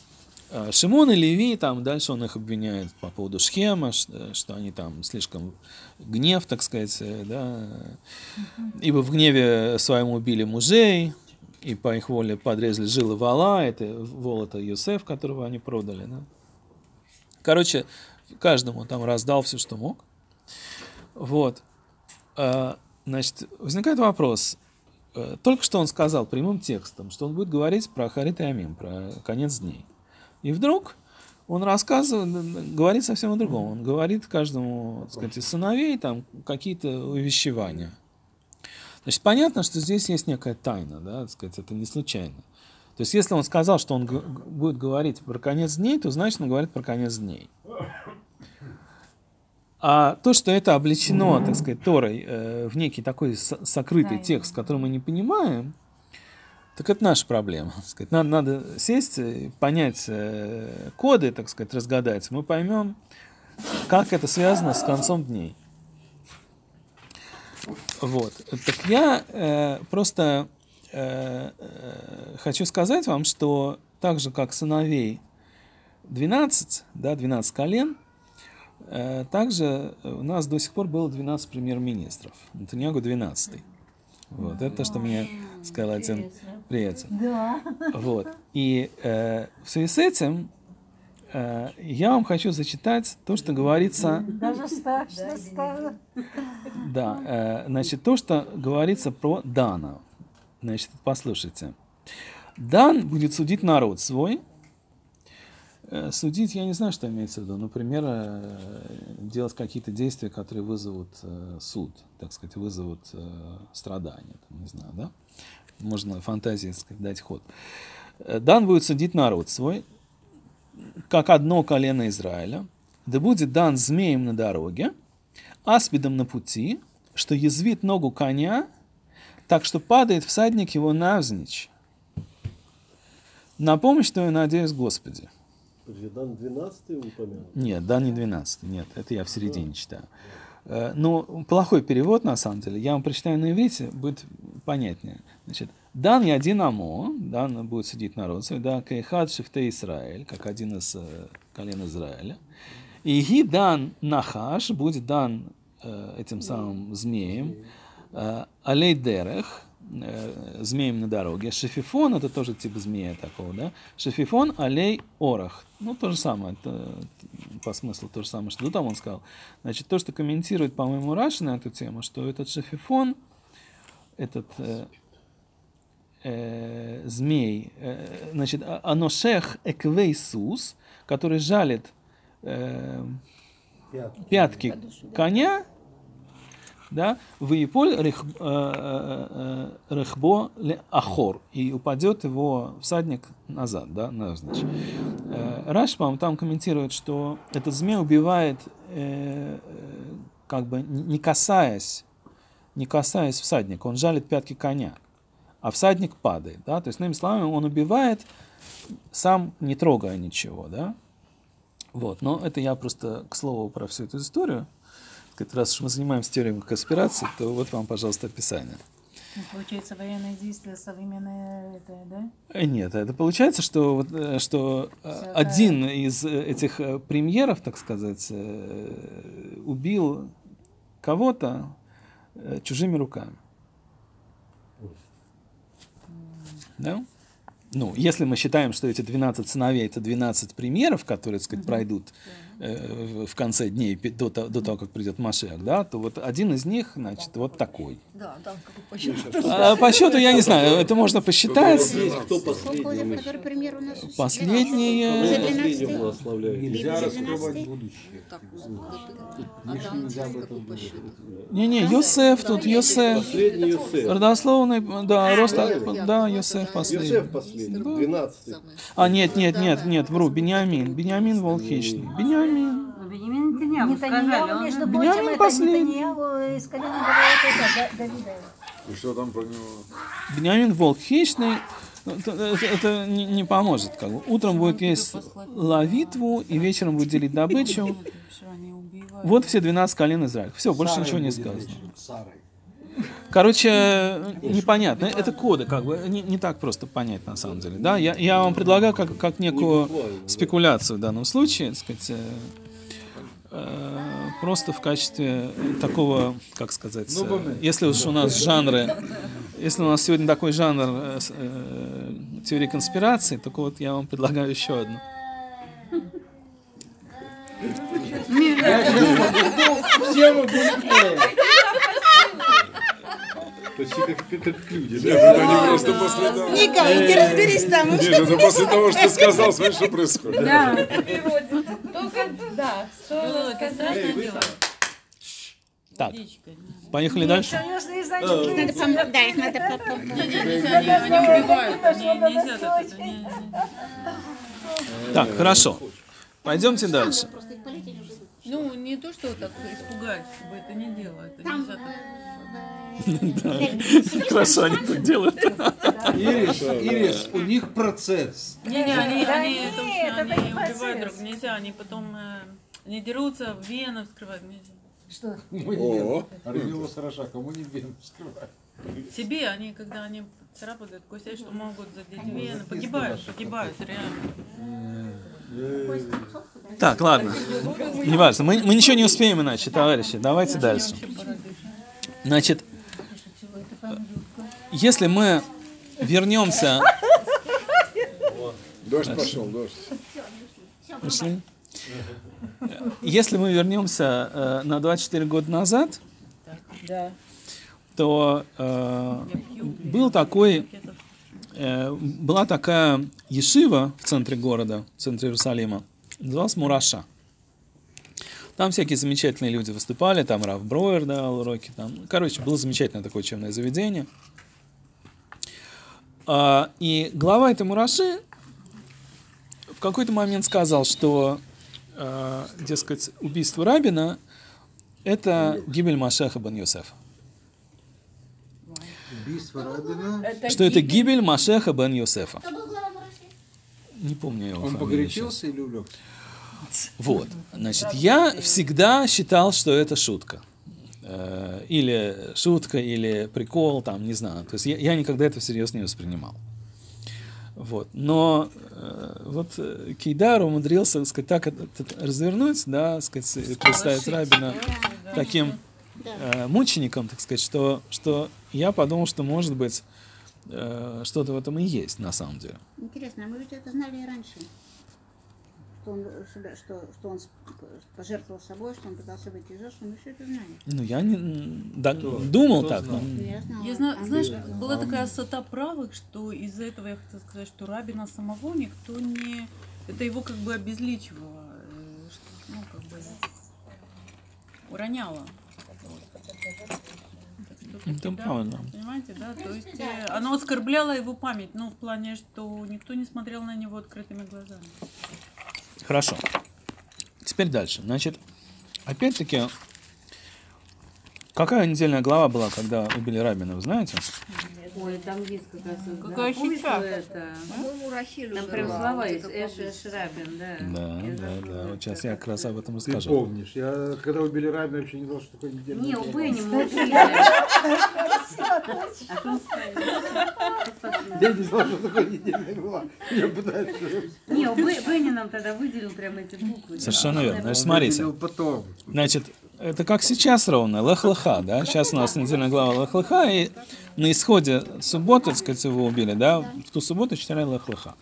Шимон и Леви, там дальше он их обвиняет по поводу Шхема, что они там слишком гнев, так сказать, да, ибо в гневе своем убили мужей, и по их воле подрезали жилы вола, это вол это Йосеф, которого они продали, да. Короче, каждому там раздал все, что мог. Вот. Значит, возникает вопрос. Только что он сказал прямым текстом, что он будет говорить про Ахарит и Амим, про конец дней. И вдруг он рассказывает, говорит совсем о другом. Он говорит каждому, так сказать, из сыновей там какие-то увещевания. Значит, понятно, что здесь есть некая тайна, да, так сказать, это не случайно. То есть, если он сказал, что он будет говорить про конец дней, то значит, он говорит про конец дней. А то, что это облечено, так сказать, Торой в некий такой сокрытый текст, который мы не понимаем, так это наша проблема. Так сказать. Надо сесть, понять коды, так сказать, разгадать. Мы поймем, как это связано с концом дней. Вот. Так я просто хочу сказать вам, что так же, как сыновей 12, да, 12 колен, также у нас до сих пор было 12 премьер-министров. Нетаньяху 12-й. Вот. Это то, что мне сказал один приятель. Да. Вот. И в связи с этим я вам хочу зачитать то, что говорится... Даже страшно стало. Да, значит, то, что говорится про Дана. Значит, послушайте. Дан будет судить народ свой. Судить, я не знаю, что имеется в виду. Например, делать какие-то действия, которые вызовут суд, так сказать, вызовут страдания. Там, не знаю, да? Можно фантазии, так сказать, дать ход. Дан будет судить народ свой, как одно колено Израиля. Да будет дан змеем на дороге, аспидом на пути, что язвит ногу коня, так что падает всадник его навзничь. На помощь твою надеюсь, Господи. Дан 12-й упомянут? Нет, Дан не 12-й, нет, это я в середине читаю. Ну, плохой перевод, на самом деле. Я вам прочитаю на иврите, будет понятнее. Значит, Дан Ядин Амо, Дан будет судить народ свой, да, Кейхад Шифте Исраэль, как один из колен Израиля. И Ги Дан Нахаш, будет дан этим самым змеем, Алей Дерех, змеем на дороге. Шефифон, это тоже тип змея такого, да. Шефифон, алей, орах. Ну, то же самое, это по смыслу то же самое, что там он сказал. Значит, то, что комментирует, по-моему, Раши на эту тему, что этот шефифон, этот змей, значит, аношех эквейсус, который жалит пятки коня, да, выеполь рехбо ле ахор, и упадет его всадник назад, да, навзничь. Раш, по-моему, там комментирует, что этот змей убивает, как бы не касаясь всадника, он жалит пятки коня, а всадник падает, да, то есть, иными словами, он убивает, сам не трогая ничего, да. Вот, но это я просто к слову про всю эту историю. Раз уж мы занимаемся теорией конспирации, то вот вам, пожалуйста, описание. Получается, военные действия современные, это, да? Нет, это получается, что один из этих премьеров, так сказать, убил кого-то чужими руками. Да? Ну, если мы считаем, что эти 12 сыновей — это 12 премьеров, которые, так сказать, пройдут в конце дней до того, как придет Машиах, да, то вот один из них, значит, вот такой. Да, там какой по счету. По счету я не знаю, это можно посчитать. Кто последний? Который пример у нас? Последний... Последний благословляет. Нельзя Или раскрывать 12-й? будущее. Так, Лишь нельзя об этом по счету. Не-не, Йосеф тут, Йосеф. Последний Йосеф. Родословный, да, рост, правильно? да, Йосеф последний. Йосеф последний, 12-й. А, нет, вру, Беньямин Волхичный. Беньямин. Беньямин Нетаньяху сказали, Нетаньяху, он между же... прочим, Беньямин это последний. Нетаньяху из колена говорят, это Давида. И что там про него? Беньямин волк хищный, это не поможет. Как бы. Утром будет есть лавитву, и вечером будет делить добычу. Вот все 12 колен Израиля. Все, больше ничего не сказано. Сарой. Короче, непонятно. Это коды, как бы, не так просто понять на самом деле. Да? Я вам предлагаю как некую спекуляцию в данном случае, так сказать, просто в качестве такого, как сказать, если уж у нас жанры, если у нас сегодня такой жанр теории конспирации, так вот я вам предлагаю еще одну. Все мы были. Почти как люди, да? Они просто после того... Ника, иди разберись там. Нет, ну после того, что ты сказал, смотри, что происходит. Да, в природе. Только, да, Страшное дело. Так, Птичка. поехали дальше. Конечно, и значит, Да, их надо Нельзя, они убивают. Нельзя так это. Так, хорошо. Пойдемте дальше. просто их полить они уже идут. Ну, не то, что вот так испугать, чтобы это не делать. Это Там, нельзя так. Хорошо они так делают. Ирис, у них процесс. Не, они нет, точно, это они не убивают процесс. друг нельзя, они потом не дерутся, вены вскрывают нельзя. что? Мы не вену. Родилась хороша, кому не вену скрывать. Себе они, когда они царапают костей, что могут задеть вены, погибают, реально. Так, ладно. Неважно. Мы ничего не успеем иначе, товарищи. Давайте дальше. Значит, если мы вернемся... Дождь пошел, дождь. Пошли. Если мы вернемся на 24 года назад, Да. то была такая ешива в центре города, в центре Иерусалима, называлась Мураша. Там всякие замечательные люди выступали, там Рав Броер давал уроки, там, короче, было замечательное такое учебное заведение. И глава этой Мураши в какой-то момент сказал, что, дескать, убийство Рабина — это гибель Машеха бен Йосефа. Убийство Рабина. Что это гибель Машеха бен Йосефа. Кто был глава Мураши? Не помню его Он фамилию погорячился или увлекся? сейчас. Вот. Значит, я всегда считал, что это шутка. Или шутка, или прикол, там, не знаю. То есть я никогда это всерьез не воспринимал. Вот. Но вот Кейдар умудрился, так сказать, так это развернуть, да, сказать, представить Рабина таким мучеником, так сказать, что я подумал, что, может быть, что-то в этом и есть, на самом деле. Интересно, а мы ведь это знали и раньше. Что он пожертвовал собой, что он пытался выйти из жертвы, мы все это знали. Ну, я не думал так, но... Я знала. Я знаю, знаешь, была такая сота правых, что из-за этого я хотела сказать, что Рабина самого никто не... Это его как бы обезличивало, ну, как бы уроняло. Это правильно. Понимаете, да? То есть оно оскорбляло его память, ну, в плане, что никто не смотрел на него открытыми глазами. Хорошо. Теперь дальше. Значит, опять-таки, какая недельная глава была, когда убили Рабина, вы знаете? Ой, там есть какая-то... Какая щеча. По-моему, Рахиль Там прям слова есть. Эш Рабин, да. Да. Вот сейчас я как раз об этом Ты расскажу. помнишь, я когда убили Рабина, вообще не знал, что такое недельная Не, глава. у Бенни мы учили. Я не знал, что такое недельная глава. Я пытаюсь... Не, у Бенни нам тогда выделил прям эти буквы. Совершенно верно. Значит, Он смотрите. выделил потом. Значит, это как сейчас ровно, Лех-Леха, да? Сейчас у нас недельная глава Лех-Леха, и на исходе субботы, так сказать, его убили, да? В ту субботу читали Лех-Леха.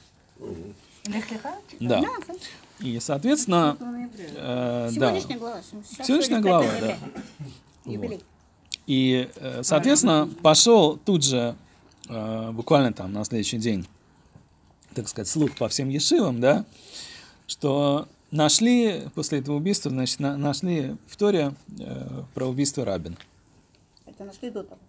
Да. И, соответственно, да. Сегодняшняя глава. Сегодняшняя глава, да. Юбилей. И, соответственно, пошел тут же, буквально там на следующий день, так сказать, слух по всем ешивам, да, что нашли, после этого убийства, значит, нашли в Торе про убийство Рабина. Это нашли до того.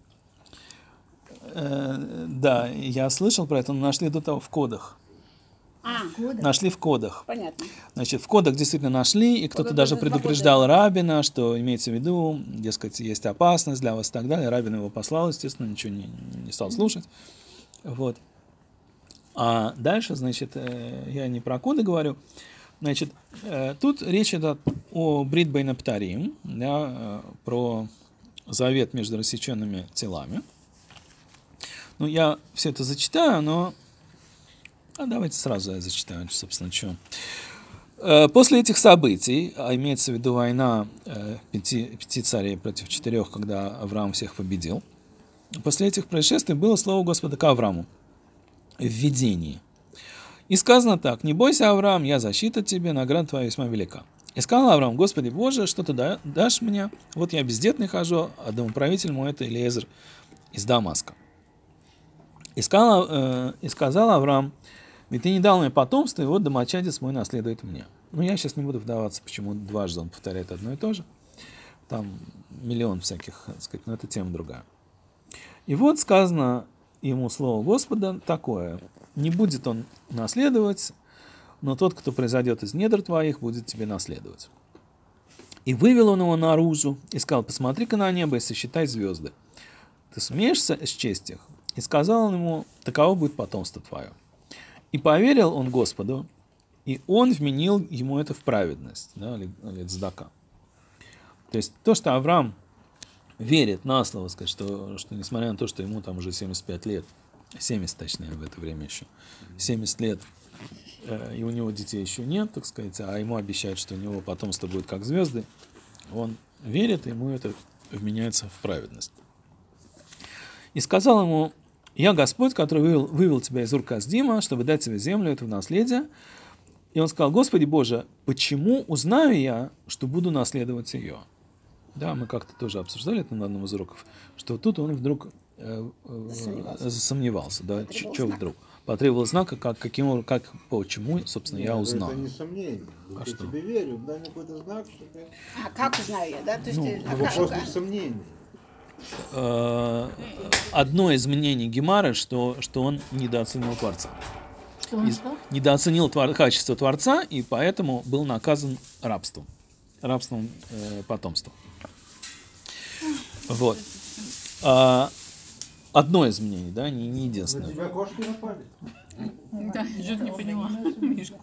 Да, я слышал про это, но нашли до того в кодах. Нашли в кодах. Понятно. Значит, в кодах действительно нашли, и кто-то даже предупреждал Рабина, что имейте в виду, дескать, есть опасность для вас и так далее. Рабин его послал, естественно, ничего не стал слушать. Вот. А дальше, значит, я не про коды говорю. Значит, тут речь идет о Брит Бейн Птарим, да, про завет между рассеченными телами. Ну, я все это зачитаю, но... давайте сразу я зачитаю, собственно, что. После этих событий, а имеется в виду война 5 царей против 4, когда Авраам всех победил, после этих происшествий было слово Господа к Аврааму в видении. И сказано так: «Не бойся, Авраам, я защита тебе, награда твоя весьма велика». И сказал Авраам: «Господи Боже, что ты дашь мне? Вот я бездетный хожу, а домоправитель мой это Элиезер из Дамаска». И сказал Авраам: «Ведь ты не дал мне потомство, и вот домочадец мой наследует мне». Ну, я сейчас не буду вдаваться, почему дважды он повторяет одно и то же. Там миллион всяких, так сказать, но это тема другая. И вот сказано ему слово Господа такое: «Не будет он наследовать, но тот, кто произойдет из недр твоих, будет тебе наследовать». И вывел он его наружу и сказал: «Посмотри-ка на небо и сосчитай звезды. Ты сумеешь счесть их?» И сказал он ему: «Таково будет потомство твое». И поверил он Господу, и он вменил ему это в праведность, да, или цдака. То есть то, что Авраам верит на слово, сказать, что несмотря на то, что ему там уже 75 лет, 70 точнее в это время еще, 70 лет, и у него детей еще нет, так сказать, а ему обещают, что у него потомство будет как звезды, он верит, и ему это вменяется в праведность. И сказал ему: «Я Господь, который вывел тебя из Ур Касдима, чтобы дать тебе землю эту в наследие». И он сказал: «Господи Боже, почему узнаю я, что буду наследовать ее?» Да, мы как-то тоже обсуждали это на одном из уроков, что тут он вдруг засомневался. Да, что вдруг? Потребовал знака, почему, собственно, я узнал. Это не сомнение. Я что? тебе верю, дай мне какой-то знак, что ты... А как узнаю я, да? То есть, Вопрос не в сомнении. Одно из мнений Гемары, что он недооценил Творца. Что он что? Недооценил качество Творца, и поэтому был наказан рабством потомства. Вот. Одно из мнений, да, не На единственное. тебя кошки напали. Да, что-то не поняла, Мишка.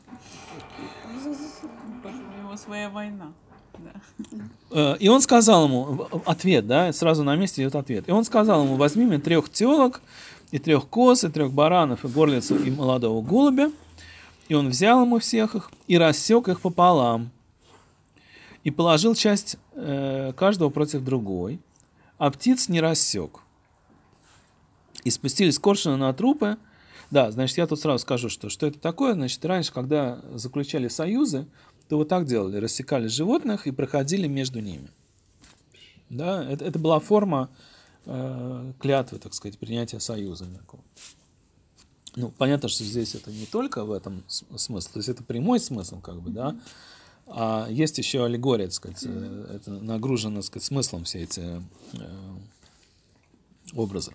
У него своя война. Да. И он сказал ему, ответ, да, сразу на месте идет ответ. И он сказал ему: «Возьми мне 3 телок, и 3 коз, и 3 баранов, и горлицу, и молодого голубя». И он взял ему всех их и рассек их пополам. И положил часть каждого против другой, а птиц не рассек. И спустились коршуны на трупы. Да, значит, я тут сразу скажу, что это такое. Значит, раньше, когда заключали союзы, то вот так делали. Рассекали животных и проходили между ними. Да, это была форма клятвы, так сказать, принятия союза. Ну, понятно, что здесь это не только в этом смысл. То есть это прямой смысл, как бы, да. А есть еще аллегория, так сказать. Это нагружено, так сказать, смыслом все эти образы.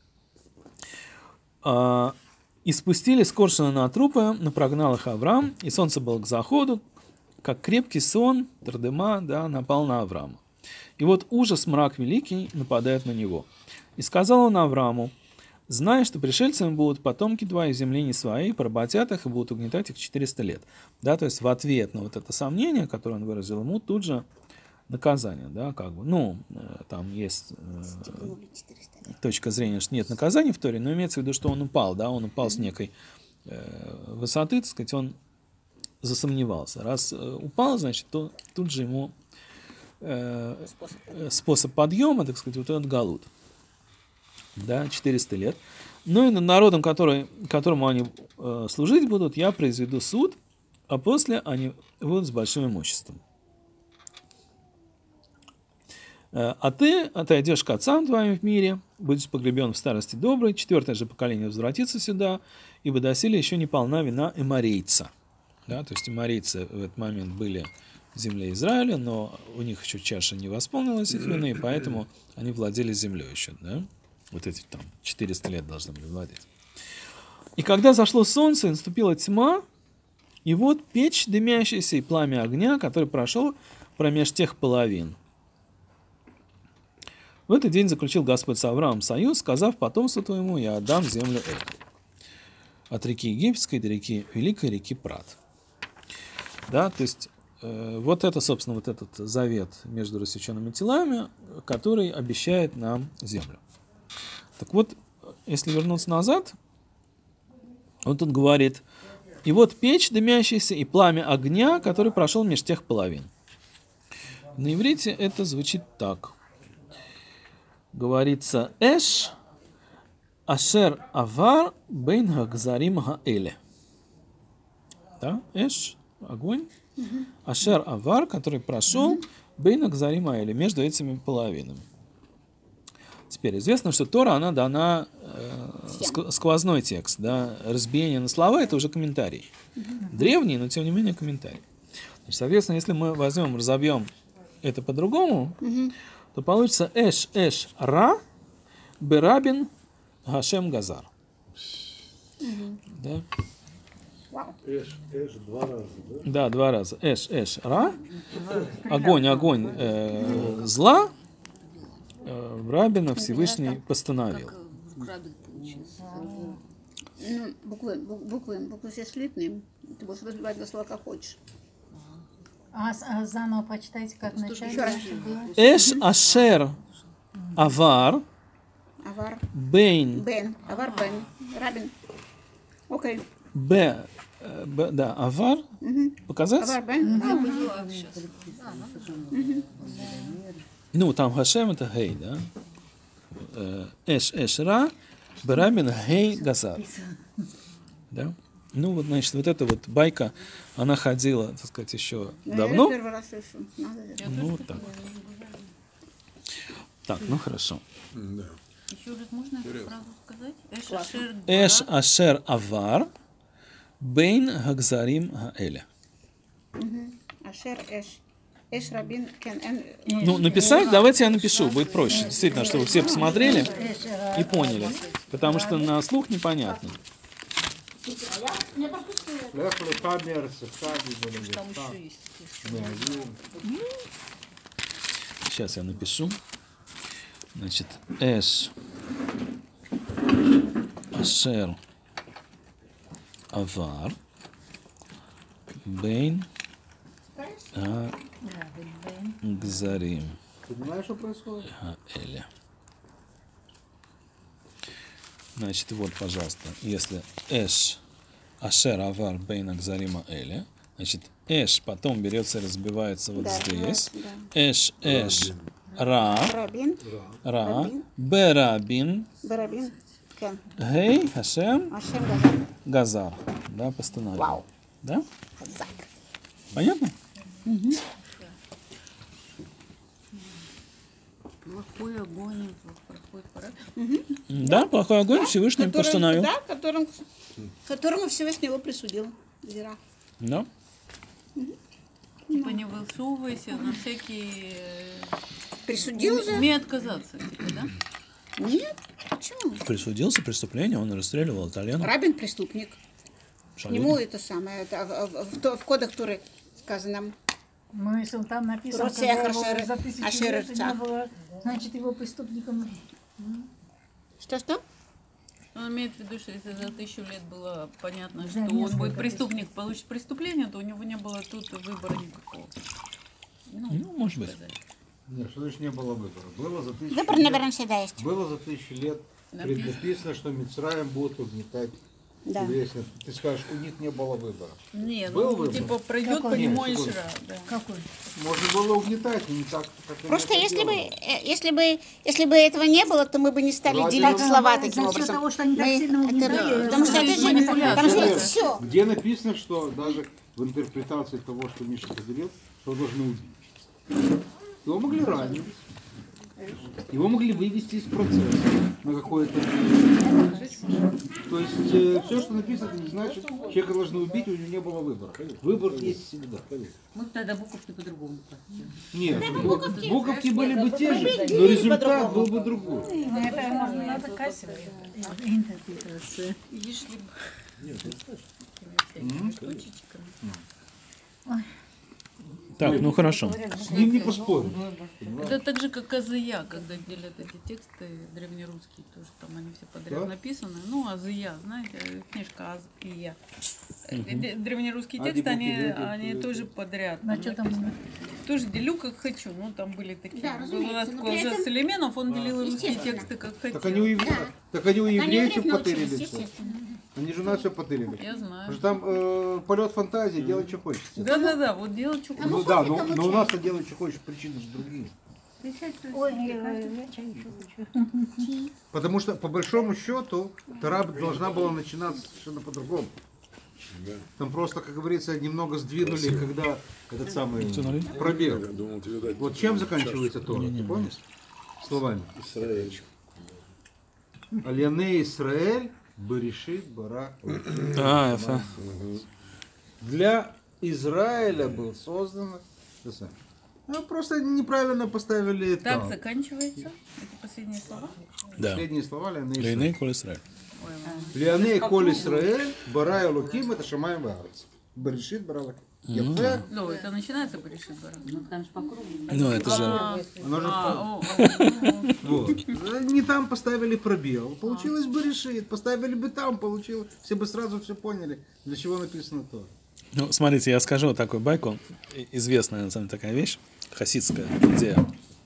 И спустились коршуны на трупы, но прогнал их Авраам, и солнце было к заходу, как крепкий сон, Тардема, да, напал на Авраама. И вот ужас, мрак великий нападает на него. И сказал он Аврааму: «Знай, что пришельцами будут потомки твои в земле не своей, поработят их и будут угнетать их 400 лет». Да, то есть в ответ на вот это сомнение, которое он выразил ему, тут же наказание, да, как бы, ну, там есть точка зрения, что нет наказания в Торе, но имеется в виду, что он упал, да, он упал с некой высоты, так сказать, он засомневался. Раз упал, значит, то тут же ему способ подъема, так сказать, вот этот галут, да, 400 лет. Ну и над народом, которому они служить будут, я произведу суд, а после они будут с большим имуществом. А ты отойдешь к отцам твоим в мире, будешь погребен в старости доброй, 4 же поколение возвратится сюда, ибо доселе еще не полна вина эморейца». Да, то есть эморейцы в этот момент были в земле Израиля, но у них еще чаша не восполнилась их вины, и поэтому они владели землей еще, да? Вот эти там 400 лет должны были владеть. «И когда зашло солнце, и наступила тьма, и вот печь дымящаяся и пламя огня, который прошел промеж тех половин. В этот день заключил Господь с Авраамом союз, сказав потомству твоему: я отдам землю эту. От реки Египетской до реки Великой, реки Прат». Да, то есть вот это, собственно, вот этот завет между рассеченными телами, который обещает нам землю. Так вот, если вернуться назад, он тут говорит, и вот печь дымящаяся, и пламя огня, который прошел меж тех половин. На иврите это звучит так. Говорится, эш ашер авар бейн гагзарим гаэле. Да, эш, огонь, ашер авар, который прошел бейн гагзарим гаэле, между этими половинами. Теперь известно, что Тора, она дана сквозной текст, да, разбиение на слова — это уже комментарий. Древний, но тем не менее комментарий. Значит, соответственно, если мы возьмем, разобьем это по-другому, то получится эш ра берабин гашем газар. Да? Эш два раза, да? Да, два раза. Эш ра, огонь зла, Рабина Всевышний постановил. Ну, буквы все слитные. Ты будешь разбивать на слова, как хочешь. А заново прочитайте, как вначале Еще раз. было. Эш ашер авар Авар. бейн Бен. Авар Бен. Рабин. Окей. да, авар, показать? Авар Бен. Ну, там Хашем это гей, да? Эш ра берабин гей газар. Да? Ну, вот, значит, вот эта вот байка, она ходила, так сказать, еще давно. Я первый раз слышу. Надо же. Ну, вот так. Так, ну хорошо. Еще раз можно эту фразу сказать? Эш-ашер Эш ашер авар бейн гагзарим гаэля. Ашер эш. Эш Рабин кен эн. Ну, написать, давайте я напишу, будет проще. Действительно, чтобы все посмотрели и поняли. Потому что на слух непонятно. לך לך מארצך וממולדתך, מהגרים. Сейчас я напишу. Значит, эш ашер авар бейн гагзарим Понимаешь, что происходит? гаэля. Значит, вот, пожалуйста, если эш ашер авар бейн гагзарим гаэля, значит, эш потом берется и разбивается вот здесь. Эш ра, Рабин. ра, берабин, Барабин кен. гей, хашем, Ашер Газар. газар. Да, постановил. Вау. Да? Казак. Понятно? плохой огонь проходит пора. Да, плохой огонь Всевышний постановил. Да, которому Всевышний его присудил. Зира. Да. Типа не высовывайся на всякие... Присудил же? Умей отказаться, типа, да? Нет. Почему? Присудился преступление, он расстреливал итальянцев. Рабин преступник. Абсолютно. Ему это самое, это, в кодах Торы сказано. Ну, если там написано, Роция когда его Ашер- за 1000 Ашер лет Ирца. не было, значит, его преступником. Что? Он имеет в виду, что если за 1000 лет было понятно, что Да, он несколько будет преступник, получит преступление, то у него не было тут выбора никакого. Ну, может быть. сказать. Нет, что значит не было выбора? Было за 1000 Выбор, лет, наверное, всегда есть. было за 1000 лет преднаписано, что Мицраем будут угнетать Да. евреев. Ты скажешь, у них не было выбора. Не, Был ну выбор? типа пройдет по Какой? нему Нет, Ишра. Да. Какой? Можно было угнетать, но не так, как они Просто это если делали. бы этого не было, то мы бы не стали Ладно. делить Так, слова за таким счет образом. того, что они так сильно это, угнетали, потому что это же, манипуляция. там же Где- все. Где написано, что даже в интерпретации того, что Миша поделил, что его должны убить. Его могли ранить. Его могли вывести из процесса на какое-то время. То есть все, что написано, это не значит, что человека должны убить, у него не было выбора. Выбор есть всегда. Мы бы тогда буковки по-другому прочитали. Нет, буковки были бы те же, но результат был бы другой. Это можно надо кассовая интерпретация. Если бы Так, ну хорошо. С ним не поспоришь. Это так же, как Азия, когда делят эти тексты древнерусские, тоже там они все подряд Да? написаны. Ну, Азия, знаете, книжка Азия. Древнерусские Ади тексты, Буки Буки, они это- тоже подряд. На что там? написаны. Тоже делю как хочу. Ну, там были такие. Да, Был у нас разумеется, но такой при уже этом- Селименов, он делил русские Естественно. тексты как хотел. Так они у евреев, Да. так они у Они евреев все евреев научились, потырили все. естественно. Они же у нас все потырили. Я знаю. Потому что там полет фантазии, делай, что хочешь. Да-да-да, вот делать что Ну да, но у нас-то делай, что хочешь, причины же другие. Ой, я чай еще хочу. Потому что, по большому счету, Тора должна была начинаться совершенно по-другому. Там просто, как говорится, немного сдвинули, когда этот самый Тянули? пробел. Я думал, тебе дать. Вот чем заканчивается Тора, ты помнишь? Словами. Израиль. Альяне Исраэль, Берешит, Бара. А, это... Для Израиля был создан... Ну, просто неправильно поставили Так там. заканчивается. Это последние слова. Да. Последние слова Альяне Исраэль. Лейней коль Исраэль. Ой, мама. Леоне Коль Исраэль, Бара Элоким, это Шамай Баарец. Берешит, Бара Элоким. Яфе, Ну, это начинается Берешит Бара. Ну, там же по кругу. Ну, это же... оно же О. вот. Не там поставили пробел, получилось бы решит, поставили бы там, получилось. Все бы сразу все поняли, для чего написано то. Ну, смотрите, я скажу вот такую байку. Известная, на самом деле, такая вещь, хасидская идея,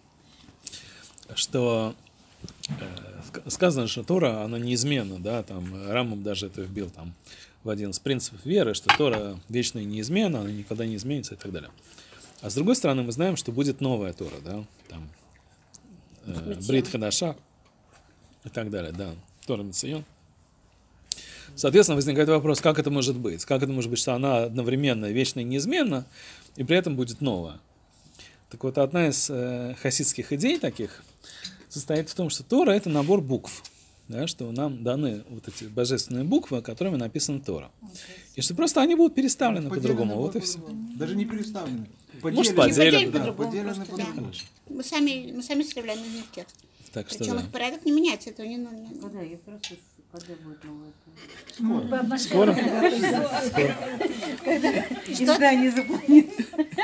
что сказано, что Тора, она неизменна, да, там Рамбам даже это вбил там в один из принципов веры, что Тора вечная и неизменна, она никогда не изменится и так далее. А с другой стороны, мы знаем, что будет новая Тора, да, там Брит Хадаша и так далее, да, Тора Мицион. Соответственно, возникает вопрос, как это может быть? Как это может быть, что она одновременно вечна и неизменна, и при этом будет новая? Так вот, одна из хасидских идей таких состоит в том, что Тора — это набор букв, да, что нам даны вот эти божественные буквы, которыми написана Тора. И что просто они будут переставлены по-другому, вот и все. Даже не переставлены. Может, Да, поделят, по-другому поделены просто, по-другому. да. Мы сами составляем из них текст. Так что Причем да. их порядок не меняется, этого не надо. Когда? Я просто... Когда будет новое? Скоро? Издание запланируется.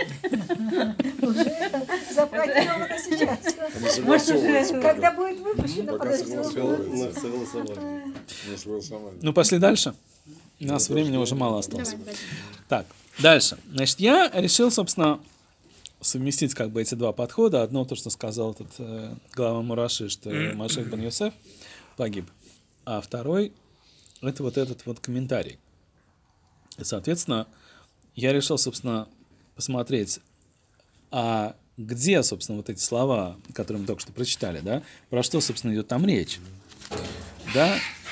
Запланировано сейчас. Может, уже... Когда будет выпущено, Пока подождем. согласовали. Не согласовали. Ну, пошли дальше. У нас времени уже мало осталось. Давай, давай. Так, дальше. Значит, я решил, собственно, совместить как бы эти два подхода. Одно то, что сказал этот глава Мураши, что Машех бен Йосеф погиб. А второй — это вот этот вот комментарий. И, соответственно, я решил, собственно, посмотреть, а где, собственно, вот эти слова, которые мы только что прочитали, да, про что, собственно, идет там речь. Да,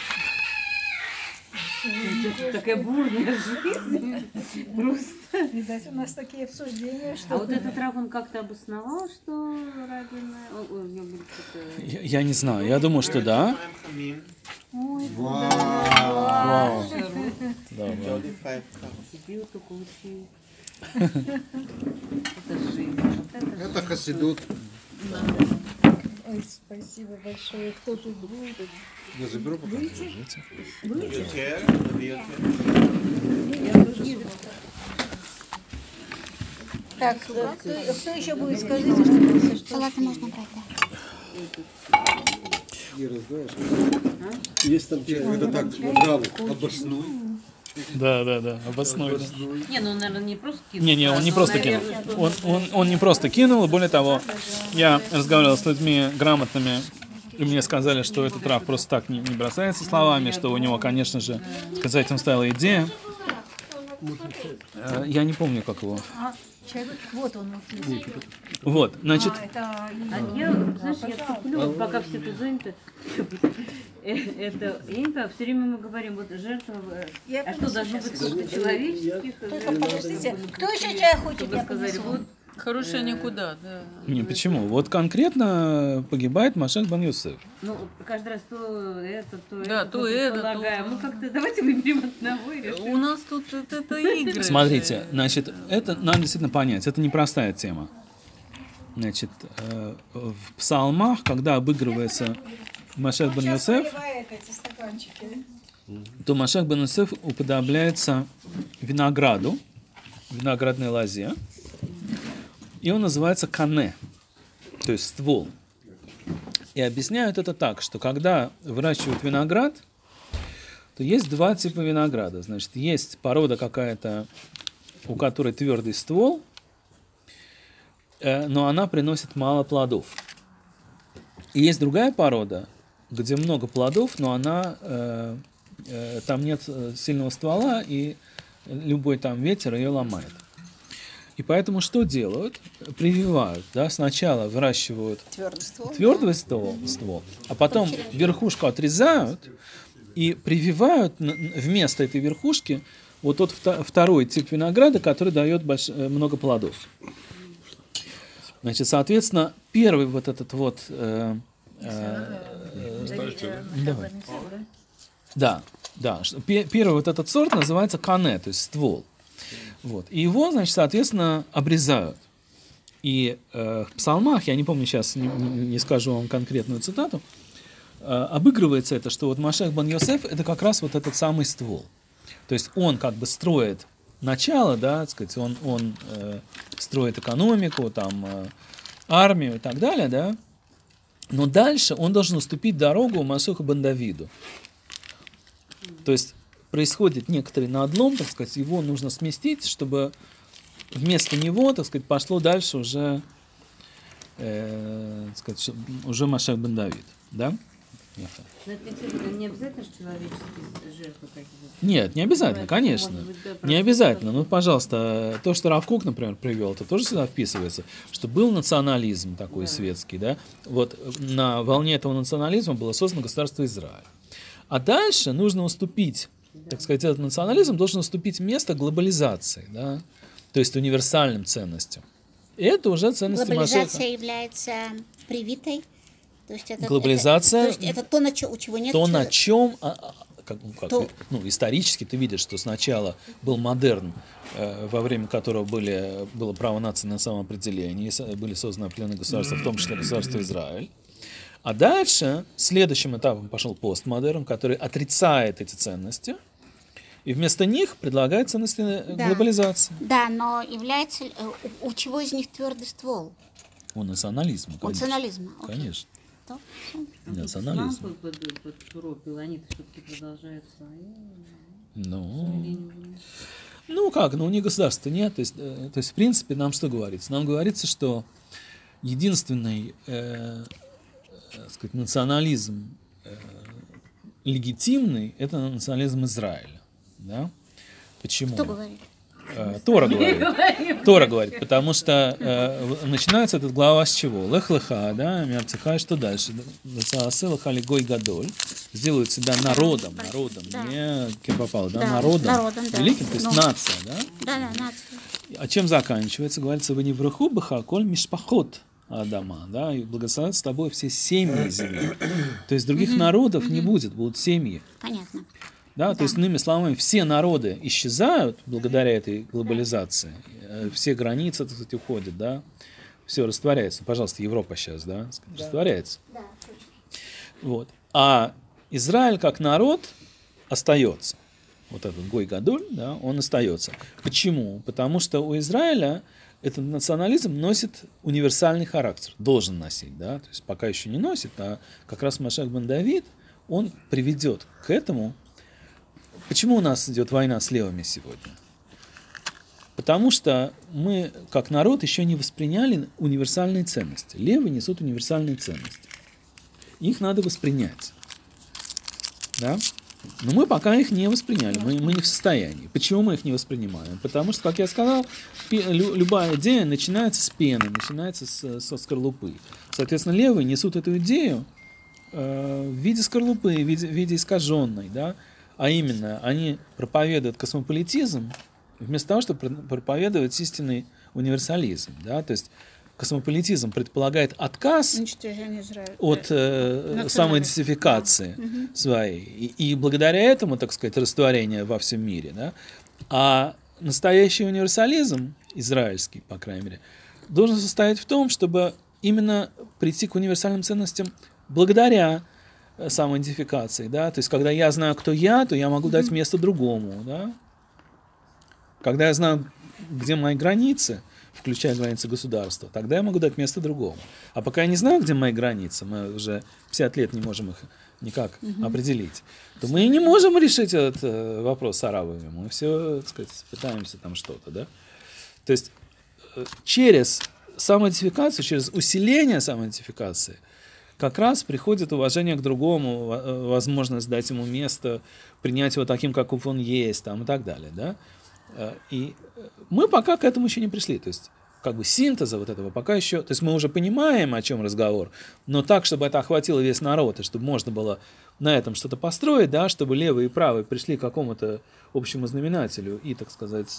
Такая бурная жизнь. Просто. Видать, у нас такие обсуждения, что... А вот этот раб, он как-то обосновал, что Рабина... Ой, у него будет что-то... я не знаю, я думаю, что да. Ой, Вау. Да, да. Себе вот только учи. Это жизнь. Вот это жизнь. Это хасидут. ой, спасибо большое. Кто тут будет? Я заберу пока. Так, кто еще будет? Скажите, что Салаты можно брать, да. Ира, знаешь, есть там те, когда так грамм обоснуй. Да, обоснуй. Да. Не, ну, наверное, не просто кинул. Не, он не а, просто наверное, кинул. что-то Он не просто кинул, более того, я разговаривал с людьми грамотными, и мне сказали, что этот раб просто так не бросается словами, что у него, конечно же, за этим стояла идея. Я не помню, как его. человек, вот он вот здесь. Вот, значит, Это А я, знаешь, я туплю, вот пока все тут заняты. Это, я не знаю, все время мы говорим, вот жертва, Я а что должно быть сколько человеческих? Только подождите, кто еще чай хочет? Чтобы Я сказали, принесу. вот Хорошее никуда, да. не, почему? Вот конкретно погибает Машех бен Йосеф. ну, каждый раз то это, то Да, это, то это, полагаем. то- Ну, как-то давайте выберем одного и У решим. нас тут это игры. Смотрите, же. значит, это надо действительно понять, это непростая тема. Значит, в псалмах, когда обыгрывается Машех бен Сейчас Йосеф, выливает эти стаканчики. то Машех бен Йосеф уподобляется винограду, виноградной лозе, И он называется кане, то есть ствол. И объясняют это так, что когда выращивают виноград, то есть два типа винограда. Значит, есть порода какая-то, у которой твердый ствол, но она приносит мало плодов. И есть другая порода, где много плодов, но она, там нет сильного ствола, и любой там ветер ее ломает. И поэтому что делают? Прививают. Да? Сначала выращивают твердый ствол, а потом верхушку отрезают и прививают вместо этой верхушки вот тот второй тип винограда, который дает много плодов. Значит, соответственно, первый вот этот вот... давай. Да. Первый вот этот сорт называется кане, то есть ствол. Вот. И его, значит, соответственно, обрезают. И в псалмах, я не помню сейчас, не скажу вам конкретную цитату, обыгрывается это, что вот Машех бен Йосеф это как раз вот этот самый ствол. То есть он как бы строит начало, да, так сказать, он строит экономику, там, армию и так далее, да, но дальше он должен уступить дорогу Машеху бен Давиду. То есть происходит некоторый надлом, так сказать, его нужно сместить, чтобы вместо него, так сказать, пошло дальше уже, так сказать, уже Машех бен Давид, да? Но это не обязательно, что человеческие жертвы какие-то? Нет, не обязательно, конечно. Не обязательно. Ну, пожалуйста, то, что Рав Кук, например, привел, это тоже сюда вписывается, что был национализм такой светский, да? Вот на волне этого национализма было создано государство Израиль. А дальше нужно уступить, так сказать, этот национализм должен уступить место глобализации, да? То есть универсальным ценностям. И это уже ценности Машеха. Глобализация является привитой. То есть это, глобализация, то есть это то, у чего нет... То, на чем, исторически ты видишь, что сначала был модерн, во время которого было право нации на самоопределение, и были созданы определенные государства, в том числе государство Израиль. А дальше, следующим этапом пошел постмодерн, который отрицает эти ценности, и вместо них предлагает ценности глобализации. Да, но является... У чего из них твердый ствол? У национализма, конечно. У национализма, окей. Конечно. То, Национализм. Они-то все-таки продолжают свои. Ну как, у них государства нет. То есть, в принципе, нам что говорится? Нам говорится, что единственный сказать, национализм легитимный – это национализм Израиля. Да? Почему? Кто говорит? Тора говорит. Тора говорит, потому что начинается эта глава с чего? Лех-леха, да, мярцеха, что дальше? Лехали гой гадоль, сделают себя народом, да. Не кем попало, да, народом да. великим, то есть нация, да? Да, нация. А чем заканчивается? Говорится, вы не враху баха, коль мишпахот Адама, да, и благословят с тобой все семьи земли. То есть других народов не будет, будут семьи. Понятно. Да, то есть, иными словами, все народы исчезают благодаря этой глобализации. Все границы, так сказать, уходят, да. Все растворяется. Пожалуйста, Европа сейчас, да, растворяется. Да, точно. Вот. А Израиль как народ остается. Вот этот Гой Гадоль, да, он остается. Почему? Потому что у Израиля этот национализм носит универсальный характер. Должен носить, да. То есть пока еще не носит, а как раз Машех бен Давид, он приведет к этому. Почему у нас идет война с левыми сегодня? Потому что мы, как народ, еще не восприняли универсальные ценности. Левые несут универсальные ценности. Их надо воспринять. Да? Но мы пока их не восприняли, мы не в состоянии. Почему мы их не воспринимаем? Потому что, как я сказал, любая идея начинается с пены, начинается со скорлупы. Соответственно, левые несут эту идею в виде скорлупы, в виде искаженной, да? А именно, они проповедуют космополитизм, вместо того, чтобы проповедовать истинный универсализм. Да? То есть космополитизм предполагает отказ от самоидентификации своей. И благодаря этому, так сказать, растворение во всем мире. Да? А настоящий универсализм, израильский, по крайней мере, должен состоять в том, чтобы именно прийти к универсальным ценностям благодаря самоидентификации, да, то есть когда я знаю, кто я, то я могу дать место другому, да. Когда я знаю, где мои границы, включая границы государства, тогда я могу дать место другому. А пока я не знаю, где мои границы, мы уже 50 лет не можем их никак определить, то мы и не можем решить этот вопрос с арабами. Мы все, так сказать, пытаемся там что-то, да? То есть через самоидентификацию, через усиление самоидентификации как раз приходит уважение к другому, возможность дать ему место, принять его таким, каков он есть, там, и так далее, да? И мы пока к этому еще не пришли, то есть как бы синтеза вот этого пока еще, то есть мы уже понимаем, о чем разговор, но так, чтобы это охватило весь народ, и чтобы можно было на этом что-то построить, да, чтобы левые и правые пришли к какому-то общему знаменателю и, так сказать,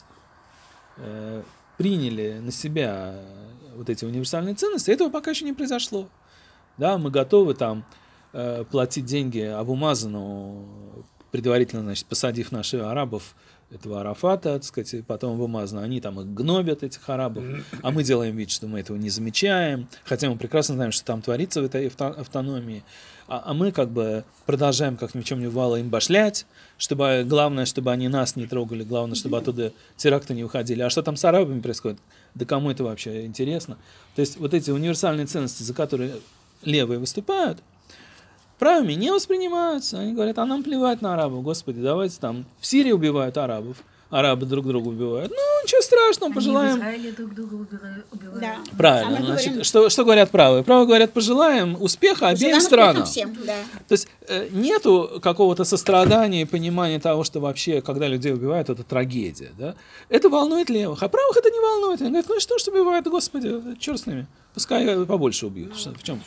приняли на себя вот эти универсальные ценности, этого пока еще не произошло. Да, мы готовы там платить деньги Абу Мазану, предварительно, значит, посадив наших арабов, этого Арафата, так сказать, и потом Абу Мазана, они там их гнобят, этих арабов, а мы делаем вид, что мы этого не замечаем, хотя мы прекрасно знаем, что там творится в этой автономии, а мы как бы продолжаем, как ни в чем не бывало, им башлять, чтобы, главное, чтобы они нас не трогали, главное, чтобы оттуда теракты не уходили. А что там с арабами происходит? Да кому это вообще интересно? То есть вот эти универсальные ценности, за которые левые выступают, правыми не воспринимаются. Они говорят, а нам плевать на арабов, господи, давайте там в Сирии убивают арабов, арабы друг друга убивают. Ну, ничего страшного, пожелаем. Они в Израиле друг друга убивают. Да. Правильно, А мы значит, говорим- что говорят правые? Правые говорят, пожелаем успеха обеим Желаем странам. успеха всем, да. То есть нету какого-то сострадания и понимания того, что вообще, когда людей убивают, это трагедия. Да? Это волнует левых, а правых это не волнует. Они говорят, ну и что, что убивают, господи, черт с ними. Пускай побольше убьют. Что, в чем?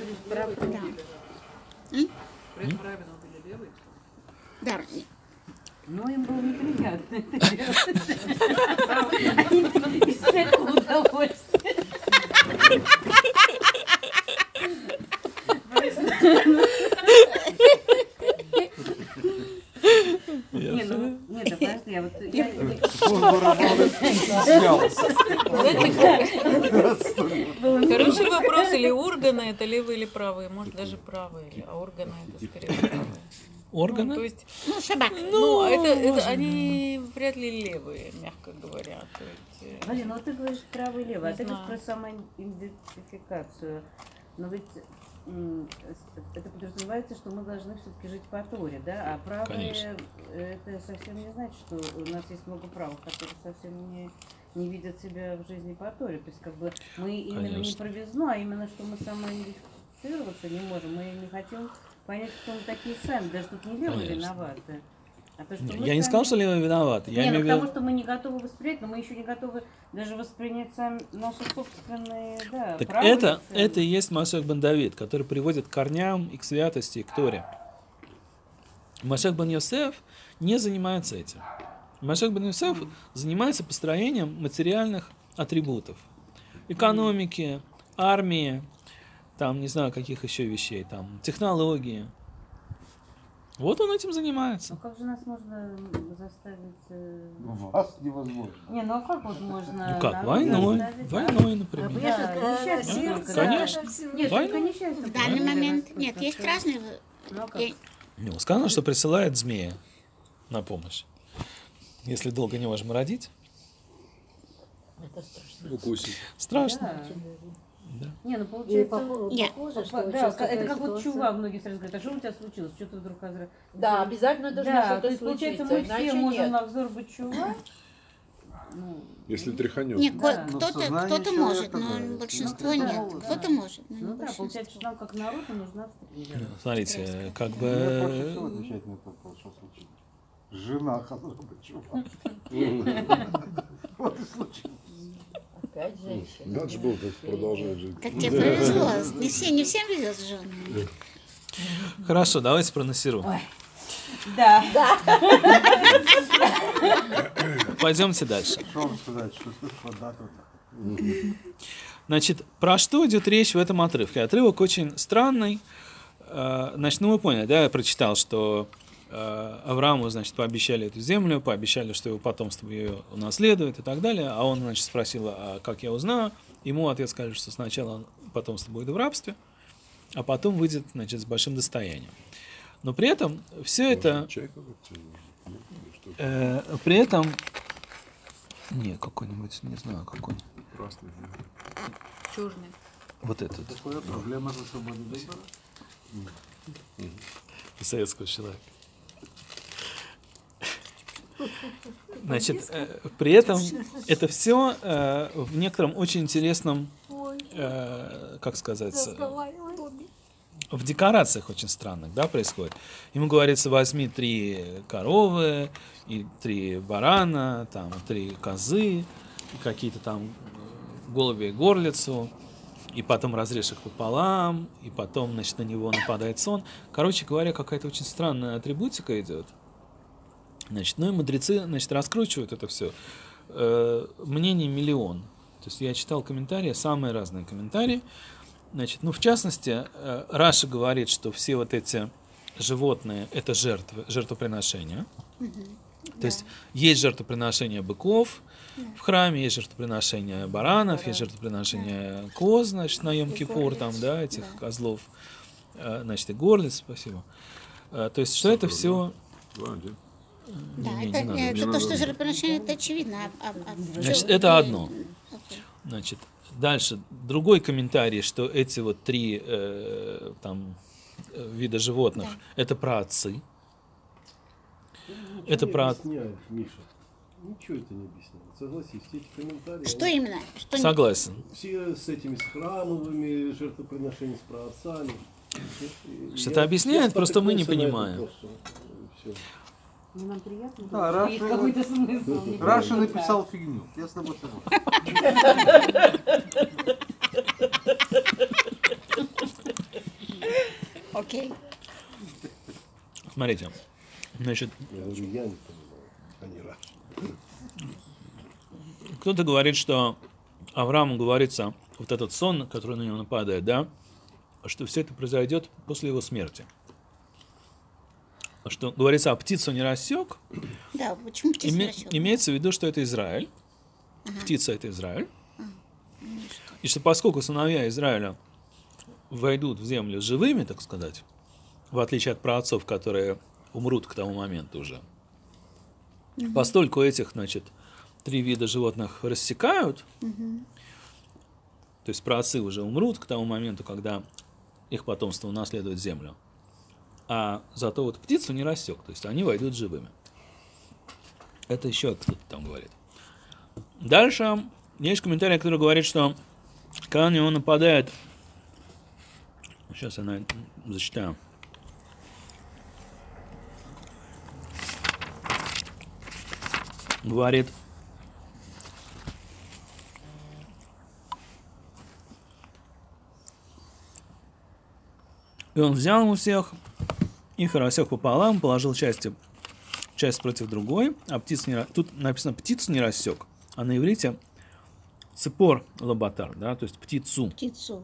Да. Но им было неприятно это делать. Из всякого удовольствия. Не, ну, нет, да подожди, я вот... Он барабаны смеялся. Хороший вопрос, или органы это левые или правые, может даже правые, а органы это скорее правые. Органы? Ну, то есть, Ну, собак. ну, это они вряд ли левые, мягко говоря. То есть, Подожди, ну вот ты говоришь право и лево, а Не ты говоришь знаю. про самоидентификацию. Но ведь это подразумевается, что мы должны все-таки жить по Торе, да? А правые, Конечно. это совсем не значит, что у нас есть много правых, которые совсем не видят себя в жизни по Торе. То есть как бы мы именно не Конечно. про визну, а именно, что мы самоидентифицироваться не можем. Мы не хотим понять, кто мы такие сами. Даже тут не левые Конечно. виноваты. А то, что мы Я не сами- сказал, что левые виноваты. Я не, ну имею в потому виду... что мы не готовы воспринять, но мы еще не готовы даже воспринять сами наши собственные, да, Так правые это ценности. и есть Машех бен Давид, который приводит к корням и к святости, и к Торе. Машех бен Йосеф не занимается этим. Машех бен Йосеф занимается построением материальных атрибутов. Экономики, армии, там, не знаю, каких еще вещей, там, технологии. Вот он этим занимается. Ну как же нас можно заставить... Вас невозможно. Не, ну а как вот можно... Ну как, народ войной, заставить? войной, например. Да, несчастье сердце, только, конечно. Нет, Война. только несчастье. В данный момент нет, есть разные. Ну, а как? Я- Ну, сказано, что присылает змея на помощь. Если долго не можем родить, Укусить. страшно. Да. Не, ну И получается... Нет. похоже, что Да, сейчас это такая как вот ситуация. чува многие сразу говорят, а что у тебя случилось, что ты вдруг Да, обязательно должно Да, то что-то есть получается случиться, мы все иначе можем нет. на взор быть чува. Ну, Если тряханет. Нет, Да. Но кто-то сознание кто-то человека может, такое. но большинство Ну, нет. да. Кто-то может, но не ну да, большинство. получается, что нам как народу нужна встреча. Смотрите, как Мне проще бы... всего отвечать на этот вопрос, что случилось. Жена хотела быть чувак. Вот и случилось. Опять женщина. Надо же было как продолжать жить. Как тебе повезло. Не всем везет с женой. Хорошо, давайте про Насиру. Да. Пойдемте дальше. Что вам сказать, что слышала дату? Значит, про что идет речь в этом отрывке? Отрывок очень странный. Значит, ну вы поняли, да, я прочитал, что Аврааму, значит, пообещали эту землю, пообещали, что его потомство ее унаследует и так далее. А он, значит, спросил, а как я узнаю? Ему ответ сказали, что сначала потомство будет в рабстве, а потом выйдет, значит, с большим достоянием. Но при этом все это... Чай какой-то? При этом... Не, какой-нибудь, не знаю, какой. Красный. Черный. Вот этот. Такая проблема за свободу выбора. Советского человека. Значит, при этом это все в некотором очень интересном, как сказать, в декорациях очень странных, да, происходит. Ему говорится, возьми 3 коровы, и 3 барана, там, 3 козы, и какие-то там голуби и горлицу, и потом разрежь их пополам, и потом, значит, на него нападает сон. Короче говоря, какая-то очень странная атрибутика идет. Значит, ну и мудрецы, значит, раскручивают это все. Мнений миллион. То есть я читал комментарии, самые разные комментарии. Значит, ну, в частности, Раши говорит, что все вот эти животные – это жертвы, жертвоприношения. То есть есть жертвоприношение быков в храме, есть жертвоприношение баранов, есть жертвоприношение коз, значит, на Йом-Кипур, там, да, этих козлов, значит, и горлиц, спасибо. То есть, что это все... Да, Не это, надо. это то, что жертвоприношение, это очевидно. Значит, это одно. Значит, дальше другой комментарий, что эти вот 3 там вида животных это праотцы. Это про... Объясняет, Миша. Ничего это не объясняет. Согласись, все эти комментарии. Что они именно? Что не- Согласен. Все с этими с храмовыми жертвоприношениями, с праотцами. Что-то объясняет, просто мы не понимаем. Все. Ну, нам приятно, Да, что есть какой-то смысл. не Раша просто написал фигню. Я с тобой согласен. Окей. Смотрите. Значит, Я говорю, я не понимаю, а не Раша. кто-то говорит, что Аврааму говорится вот этот сон, который на него нападает, да, что все это произойдет после его смерти. Что говорится, а птицу не рассек, Да, почему птица рассек? имеется в виду, что это Израиль. Птица это Израиль. И что поскольку сыновья Израиля войдут в землю живыми, так сказать, в отличие от праотцов, которые умрут к тому моменту уже, постольку этих, значит, 3 вида животных рассекают, то есть праотцы уже умрут к тому моменту, когда их потомство унаследует землю, а зато вот птицу не рассек, то есть они войдут живыми. Это еще кто-то там говорит. Дальше есть комментарий, который говорит, что когда на него нападает, сейчас я зачитаю. Говорит, и он взял у всех, их рассек пополам, положил часть против другой, а птиц не, тут написано птицу не рассек, а на иврите цепор лабатар, да, то есть птицу. Птицу.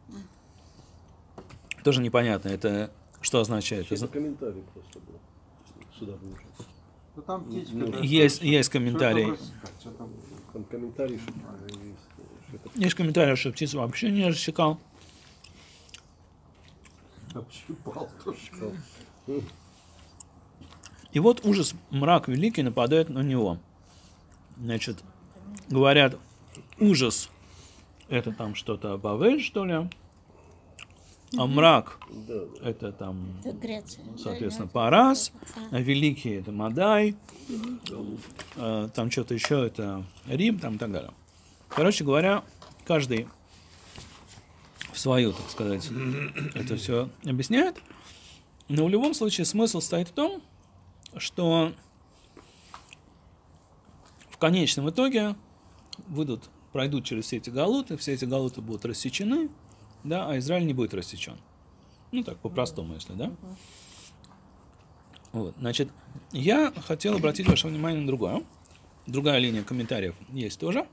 Тоже непонятно, это что означает. Это комментарий просто был. Сюда выложил. Ну, там птичка, Ну, да, Есть что это комментарий. рассекать, что там? Там комментарий, что это Есть комментарий, что птицу вообще не рассекал. Общипал тоже. И вот ужас, мрак великий нападает на него. Значит, говорят, ужас это там что-то Бавель, что ли? А мрак да. это там, Это Греция. соответственно, Парас, а великий это Мадай, там что-то еще это Рим, там и так далее. Короче говоря, каждый в свою, так сказать, это все объясняет. Но в любом случае смысл стоит в том, что в конечном итоге пройдут через все эти галуты будут рассечены, да, а Израиль не будет рассечен. Ну так, по-простому, если, да. Вот, значит, я хотел обратить ваше внимание на другое. Другая линия комментариев есть тоже.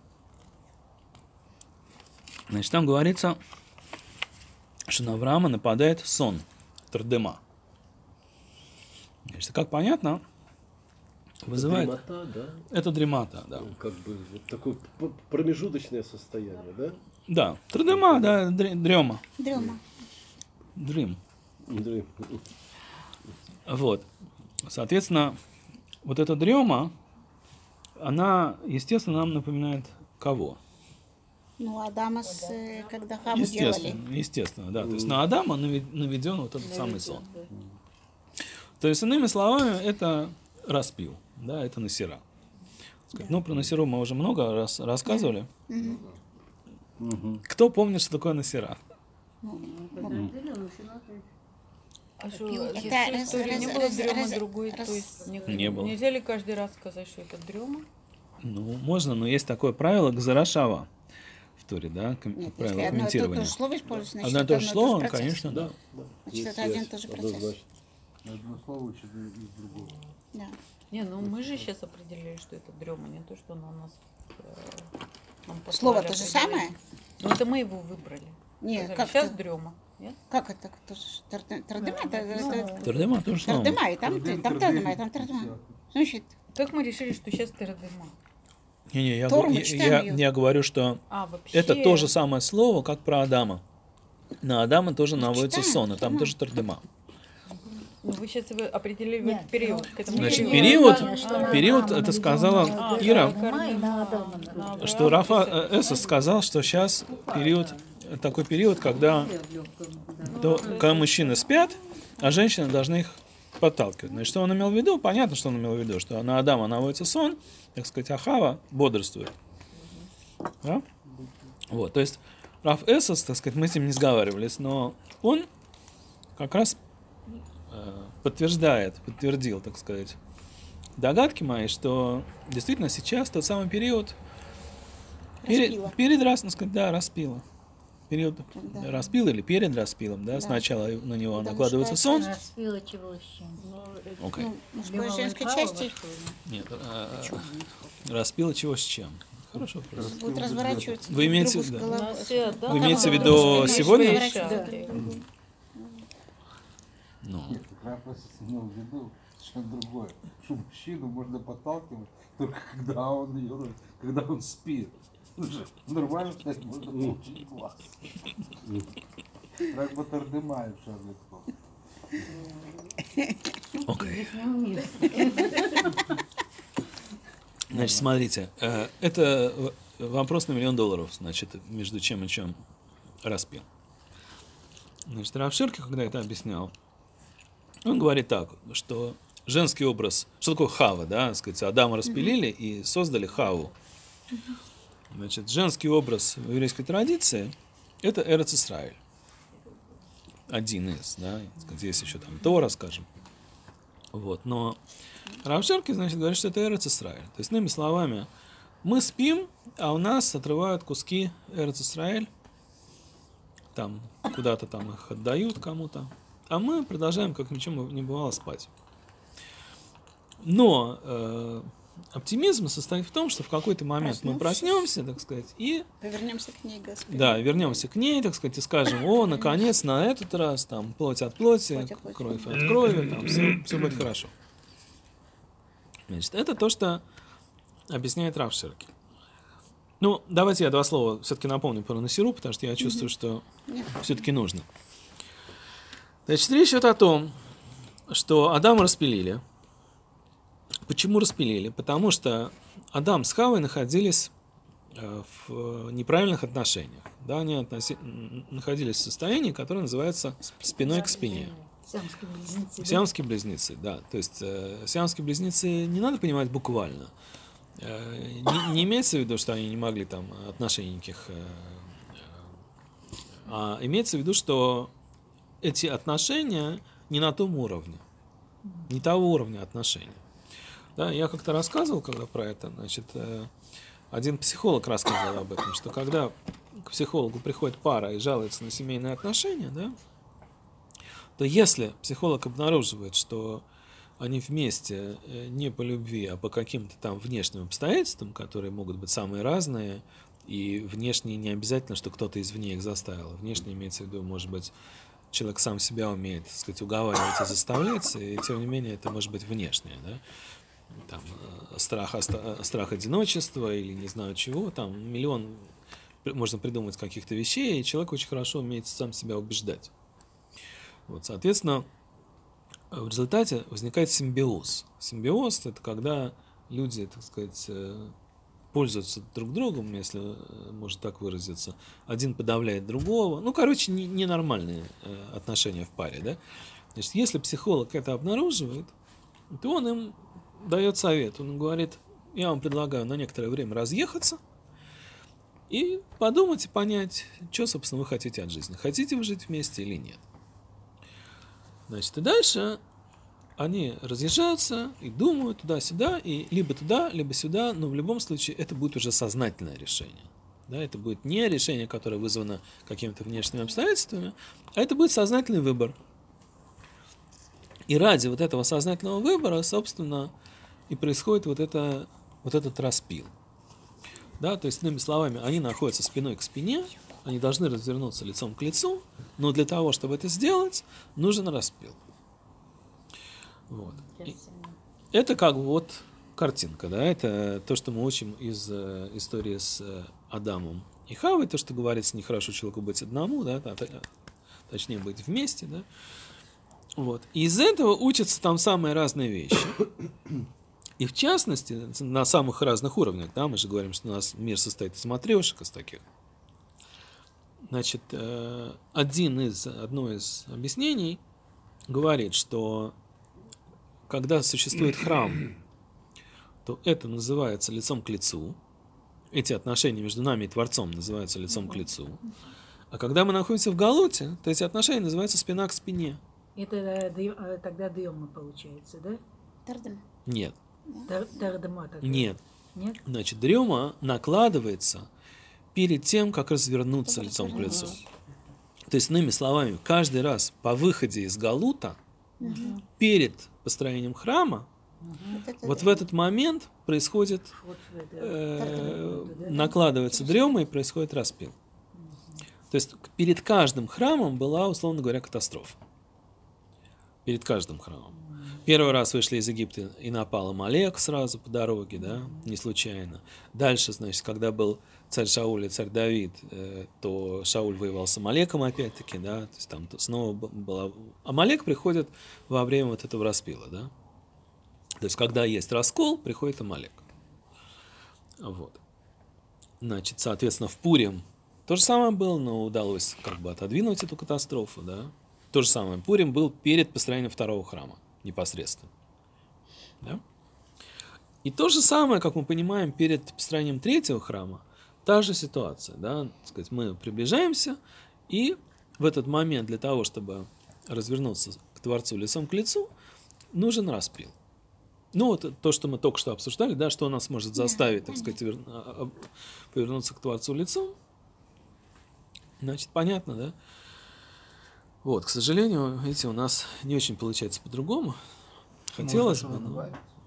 Значит, там говорится, что на Авраама нападает сон, тардема. Значит, как понятно, вызывает... Дремота, да? Это дремата, да. Ну, как бы вот такое промежуточное состояние, да? Да, тардема, да, дрема. Дрема. Дрим. Андрей, Вот. Соответственно, вот эта дрема, она, естественно, нам напоминает кого? Ну, Адама, когда Хаву делали. Естественно, да. То есть на Адама наведен вот этот самый сон. То есть, иными словами, это распил, да, это насира. Ну, про насиру мы уже много раз рассказывали. Кто помнит, что такое насира? А что, Это в истории не было дрема другой? раз- То есть Не было. нельзя ли каждый раз сказать, что это дрема? Ну, можно, но есть такое правило Гзарашава в Торе, да, Нет, правило если одно и то комментирования. же слово используется, значит, Одно и это то же слово, процесс. конечно, да. Значит, это один и тот же процесс. Одно слово учит из другого. Да. Не, ну мы же сейчас определили, что это дрема, не то, что она нас... нам послали Слово то же определение. самое? Ну это мы его выбрали. Нет, Сказали, как сейчас это? дрема. Нет? Как это? Кто же? Тардема? Тардема то же самое. Тардема, и там Тардема, и там Тардема. Значит, Как мы решили, что сейчас тардема? Не-не, я, Тору го- мы читаем её. я говорю, что А, вообще... это то же самое слово, как про Адама. На Адама тоже наводится читаем, сон, и там читаем. тоже тардема. Ну, вы сейчас определили в Нет, этот период. ну, К этому Значит, периоду. период, это сказала Ира, На что Авраама Рафа Эсос сказал, что сейчас период, такой период, когда, когда мужчины спят, а женщины должны их подталкивать. Значит, что он имел в виду? Понятно, что он имел в виду, что на Адама наводится сон, так сказать, а Хава бодрствует. Да? Вот, то есть Раф Эсос, так сказать, мы с ним не сговаривались, но он как раз подтвердил, так сказать, догадки мои, что действительно сейчас тот самый период Распила. перед распила. Период распила или перед распилом, да, Да. сначала на него Потому накладывается что сон. Распила чего с чем. Окей. ну, мужской и женской части Нет, распила чего с чем? Хорошо. вопрос. будут разворачиваться Вы друг имеете- другу с да. головой. Вы имеете в Там виду будут сегодня? разворачиваться. Ну, Нет, как раз имел в виду совершенно другое. Что мужчину можно подталкивать только когда он ее, когда он спит. Нормально, кстати, можно получить глаз. Как бы тардемаем, Шарль Стоун. окей. Значит, смотрите, это вопрос на $1 000 000, значит, между чем и чем распил. Значит, Рав Ширки, когда это объяснял, он говорит так, что женский образ, что такое Хава, да, так сказать, Адама распилили и создали Хаву. Значит, женский образ в еврейской традиции – это Эрец Исраэль. Один из, да, так сказать, есть еще там Тора, скажем. Вот, но Рав Ширки, значит, говорит, что это Эрец Исраэль. То есть, иными словами, мы спим, а у нас отрывают куски Эрец Исраэль, там куда-то там их отдают кому-то, а мы продолжаем, как ничем не бывало, спать. Но оптимизм состоит в том, что в какой-то момент мы проснемся, так сказать, и Повернемся к ней, Господи. да, вернемся к ней, так сказать, и скажем: о, наконец, на этот раз там плоть от плоти, Плоть от плоти. кровь от крови, там все будет хорошо. Значит, это то, что объясняет Рав Ширки. Ну, давайте я два слова все-таки напомню про Насиру, потому что я чувствую, что Нет. все-таки нужно. Значит, речь идет о том, что Адама распилили. Почему распилили? Потому что Адам с Хавой находились в неправильных отношениях. Да, они находились в состоянии, которое называется спиной к спине. Сиамские близнецы. да? Сиамские близнецы, да. То есть сиамские близнецы не надо понимать буквально. Не имеется в виду, что они не могли там отношений никаких, а имеется в виду, что эти отношения не на том уровне, не того уровня отношений. Да, я как-то рассказывал, когда про это, значит, один психолог рассказывал об этом, что когда к психологу приходит пара и жалуется на семейные отношения, да, то если психолог обнаруживает, что они вместе не по любви, а по каким-то там внешним обстоятельствам, которые могут быть самые разные, и внешние не обязательно, что кто-то извне их заставил. Внешне имеется в виду, может быть, человек сам себя умеет, так сказать, уговаривать и заставлять, и тем не менее это может быть внешнее, да? Там, страх одиночества или не знаю чего, там миллион можно придумать каких-то вещей, и человек очень хорошо умеет сам себя убеждать. Вот, соответственно, в результате возникает симбиоз. Симбиоз – это когда люди, так сказать, пользуются друг другом, если можно так выразиться. Один подавляет другого. Ну, короче, ненормальные отношения в паре, да. Значит, если психолог это обнаруживает, то он им дает совет. Он говорит: я вам предлагаю на некоторое время разъехаться и подумать и понять, что, собственно, вы хотите от жизни. Хотите вы жить вместе или нет. Значит, и дальше они разъезжаются и думают туда-сюда, и либо туда, либо сюда, но в любом случае это будет уже сознательное решение. Да, это будет не решение, которое вызвано какими-то внешними обстоятельствами, а это будет сознательный выбор. И ради вот этого сознательного выбора, собственно, и происходит вот этот распил. Да, то есть, иными словами, они находятся спиной к спине, они должны развернуться лицом к лицу, но для того, чтобы это сделать, нужен распил. Вот. Это как бы вот картинка, да, это то, что мы учим из истории с Адамом и Хавой, то, что говорится, нехорошо человеку быть одному, да, точнее быть вместе, да. Вот. И из этого учатся там самые разные вещи. И в частности, на самых разных уровнях, да, мы же говорим, что у нас мир состоит из матрешек, из таких. Значит, одно из объяснений говорит, что когда существует храм, то это называется лицом к лицу. Эти отношения между нами и Творцом называются лицом к лицу. А когда мы находимся в Галуте, то эти отношения называются спина к спине. Это тогда дрема получается, да? Тардем. Нет. Тардема тогда. Нет. Нет? Значит, дрема накладывается перед тем, как развернуться лицом к лицу. То есть, иными словами, каждый раз по выходе из Галута, перед построением храма, вот в этот момент происходит, накладывается дрема и происходит распил. То есть перед каждым храмом была, условно говоря, катастрофа. Перед каждым храмом. Первый раз вышли из Египта и напал Амалек сразу по дороге, да, не случайно. Дальше, значит, когда был царь Шауль и царь Давид, то Шауль воевал с Амалеком опять-таки, да, то есть там снова была... Амалек приходит во время вот этого распила, да. То есть когда есть раскол, приходит Амалек. Вот. Значит, соответственно, в Пурим то же самое было, но удалось как бы отодвинуть эту катастрофу, да. То же самое. Пурим был перед построением второго храма непосредственно. Да? И то же самое, как мы понимаем, перед построением третьего храма, та же ситуация. Да? Так сказать, мы приближаемся, и в этот момент для того, чтобы развернуться к Творцу лицом к лицу, нужен распил. Ну, вот то, что мы только что обсуждали, да, что нас может заставить, так сказать, повернуться к Творцу лицом. Значит, понятно, да? Вот, к сожалению, видите, у нас не очень получается по-другому. Хотелось бы, но...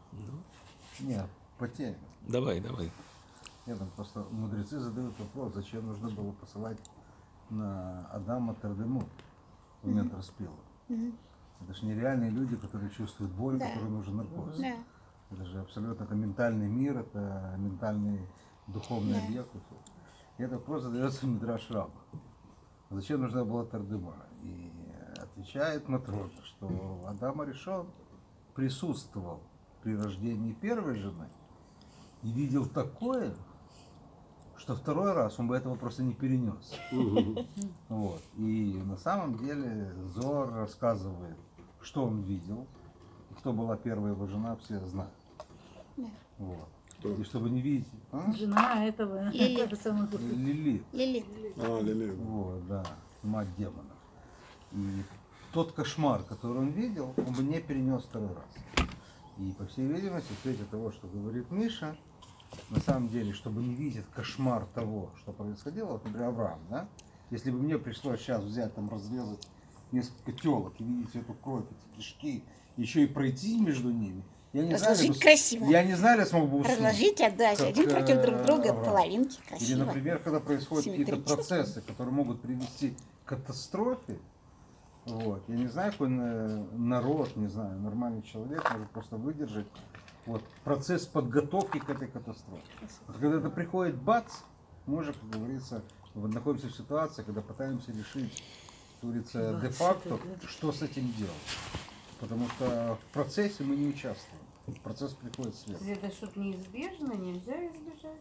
Нет, по теме. Давай. Нет, там просто мудрецы задают вопрос, зачем нужно было посылать на Адама Тардему в момент распила. Это же нереальные люди, которые чувствуют боль, которым нужен наркоз. Это же абсолютно это ментальный мир, это ментальный духовный объект. И это просто задается Мидраш Раба. Зачем нужна была Тардема? И отвечает Матрона, что Адам Аришон присутствовал при рождении первой жены и видел такое, что второй раз он бы этого просто не перенес. Вот. И на самом деле Зоар рассказывает, что он видел, кто была первая его жена, все знают. Вот. И чтобы не видеть... Жена этого... Лилит. Лилит. Вот, да, мать демонов. И тот кошмар, который он видел, он бы не перенес второй раз. И, по всей видимости, в свете того, что говорит Миша, на самом деле, чтобы не видеть кошмар того, что происходило, вот, например, Авраам, да? Если бы мне пришлось сейчас взять, там, разрезать несколько телок и видеть эту кровь, эти кишки, еще и пройти между ними, я не Разложить знаю, красиво. Я не знаю, я смог бы уснуть. Разложить, отдать как, один против друг друга, Авраам. половинки, красиво. Или, например, когда происходят какие-то Симметрично. процессы, которые могут привести к катастрофе, вот, я не знаю, какой народ, не знаю, нормальный человек может просто выдержать вот, процесс подготовки к этой катастрофе. Вот, когда это приходит бац, мы уже, как говорится, вот, находимся в ситуации, когда пытаемся решить, как говорится, де-факто, что с этим делать. Потому что в процессе мы не участвуем. Процесс приходит сверху. Это что-то неизбежно, нельзя избежать.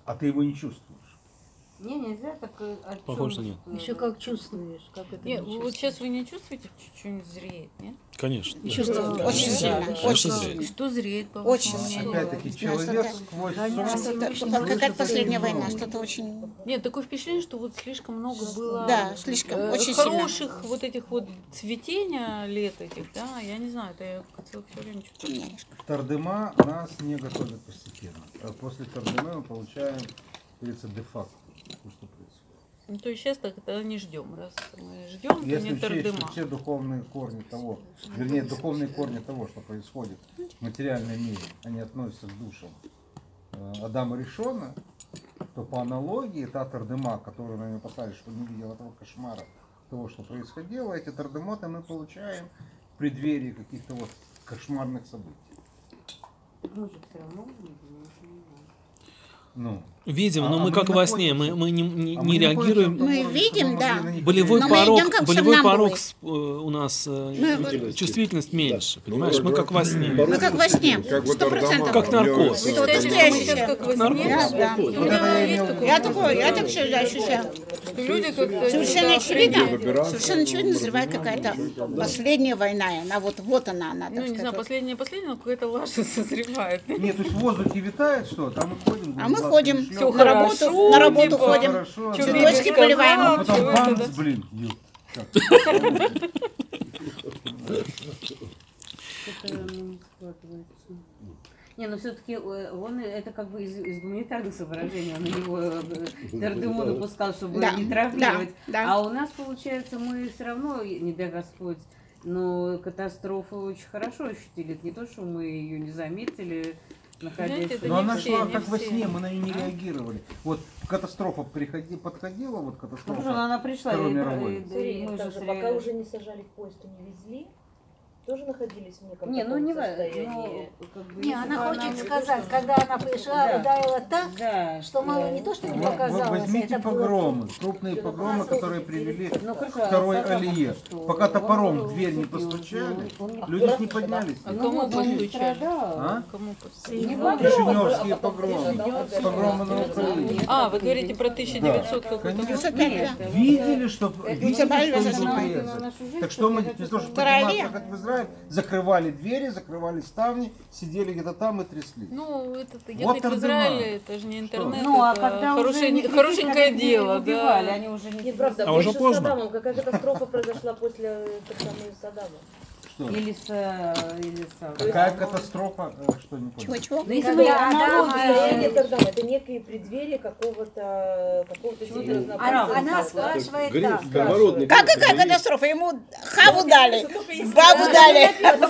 А ты его не чувствуешь. Не, нельзя так. Похоже, нет. Еще как чувствуешь, как это Нет, не вот сейчас вы не чувствуете, что-нибудь зреет, нет? Конечно. Чувствую, Да. очень Да. сильно, Конечно, очень зреет. Что зреет, по Очень вашему мнению? Опять-таки, человек сквозь сон. Какая-то последняя война, что-то очень... Нет, такое впечатление, что вот слишком много было Да, слишком, очень сильно. хороших вот этих вот цветения лет этих, да, я не знаю, это я все время чувствую. Тардема нас не готовит постепенно. А после Тардемы мы получаем, как говорится, де-факто, то, что происходит. Ну, то есть сейчас так это не ждем, раз мы ждем, то Если не учесть, что тардема. все духовные корни того, вернее, духовные корни того, что происходит в материальном мире, они относятся к душам Адама Ришона, то по аналогии та тардема, которую на него поставили, чтобы не видел этого кошмара, того, что происходило, эти тардемоты мы получаем в преддверии каких-то вот кошмарных событий. Мы же все равно видим, Ну, Видим, но А мы мы как во сне, находимся- мы не а не реагируем. Мы видим, да. Болевой Но мы порог, идем как болевой сомнамбулы. порог у нас чувствительность меньше, понимаешь? Мы как во сне. Мы как во сне, Как вот 100%. Как наркоз. Это вот Мы настоящее. сейчас как во Наркоз. сне, Да. Вот это я имел в виду. Я так всегда ощущаю. что люди как-то... Совершенно да, очевидно, совершенно очевидно назревает какая-то последняя война. Она вот она, Ну, так не знаю, сказать. последняя, но какая-то лажа созревает. Нет, то есть в воздухе витает что-то, а мы ходим. А мы глаза ходим шлём, на работу типа. ходим, хорошо, Чё, да. Библия цветочки сказала, поливаем. А потом чё это, бамс, да? блин, ё. Так. что-то не складывается. Не, но все-таки он это как бы из гуманитарных соображений, он на него Тардему допускал, чтобы Да, не травмировать. да. А у нас, получается, мы все равно, не дай Господь, но катастрофу очень хорошо ощутили. Это не то, что мы ее не заметили, находясь... Знаете, это Но не она все, шла не как во все. сне, мы на нее не реагировали. Вот подходила, вот Ну, потому что катастрофа. она пришла, Второй и мировой. мы же Пока уже не сажали в поезд и не везли, тоже находились в неком Не, ну таком не важно. состоянии. Не, она хочет сказать, когда она пришла, Да. ударила так, Да, что мало не то, что не Ну, показалось, возьмите это было... погромы, крупные погромы, которые привели Ну, к хорошо, второй а Саддам алие. что? Пока топором Он в дверь не уступил, постучали, он не- люди ж не поднялись. А Ну кому вот, он не постучали? страдал. А? Кому постучали? Не Кишиневские погромы, погромы на Украине. А, вы говорите про 1900 какой-то год? Конечно. Нет, Видели, что забрали что вас не одного. приезжали. Так что мы вместо того, чтобы Вторая подниматься, аллея. как в Израиле, закрывали двери, закрывали ставни, сидели где-то там и трясли. Ну, это Вот ехать в Тардема. Израиле, это же не интернет, Ну, а это когда уже хорошенькое дело, убивали, да. они уже не... Нет, правда, А уже больше поздно. с Саддамом. Какая катастрофа произошла после Саддама? Что? Или с... Какая катастрофа, что не понял. Чего? Ну, если мы Состояние аналогию... Саддама, это некое преддверие какого-то серьезного Она спрашивает так. Сковородный. Какая катастрофа? Ему хаву дали, бабу дали.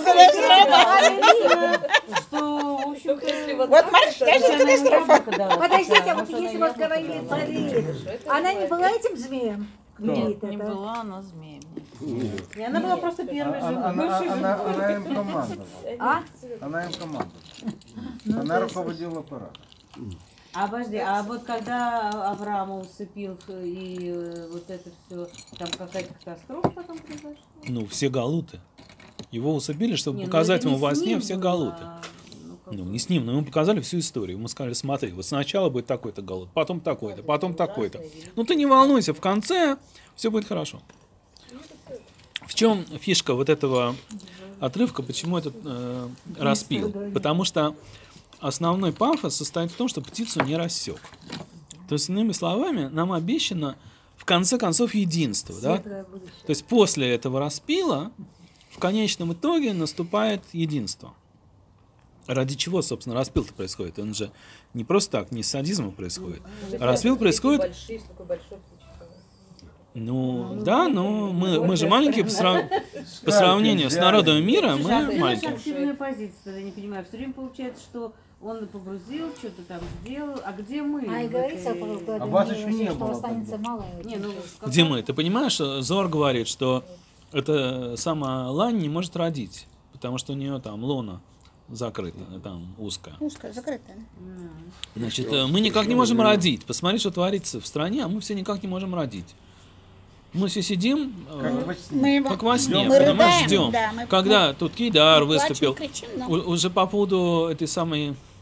Что, в общем-то... Вот Марш, даже катастрофа. Подождите, а вот если вот говорили про Лилит, она не была этим змеем? Лилит Не это. была она змеем. И она была просто первой женой. Бывшей женой. Она им командовала. А? Она им командовала. Она руководила аппаратом. А подожди, а вот когда Авраама усыпил и вот это все, там какая-то катастрофа потом произошла? Ну, все галуты. Его усыпили, чтобы Не, ну показать это ему не во с сне ним все было, галуты. как Ну, бы. не с ним, но ему показали всю историю. Мы сказали, смотри, вот сначала будет такой-то галут, потом такой-то, потом такой-то. Ну, ты не волнуйся, в конце все будет хорошо. В чем фишка вот этого отрывка, почему этот распил? Потому что основной пафос состоит в том, что птицу не рассек. То есть, иными словами, нам обещано в конце концов единство. Да? То есть после этого распила в конечном итоге наступает единство. Ради чего, собственно, распил-то происходит? Он же не просто так, не с садизма происходит. А распил происходит... Большие, с такой большой птичкой. Ну, да, но мы же маленькие по сравнению с народом мира, Слушай, а мы ты маленькие. активная позиция, тогда не понимаю. Все время получается, что он погрузил, что-то там сделал, а где мы? А и в говорится этой- про А вас еще Даниила, не что было останется тогда. мало. Не, ну, Где мы? Ты понимаешь, Зор говорит, что это сама Лань не может родить, потому что у нее там лона закрыта, там узкая. Узко, закрытая. Значит, мы никак не можем родить. Посмотри, что творится в стране, а мы все никак не можем родить. Мы все сидим, Как во сне. как во сне, Мы понимаешь, рыдаем, ждем. да, мы Когда тут Кидар плачем, выступил, кричим, но- уже по поводу этой самой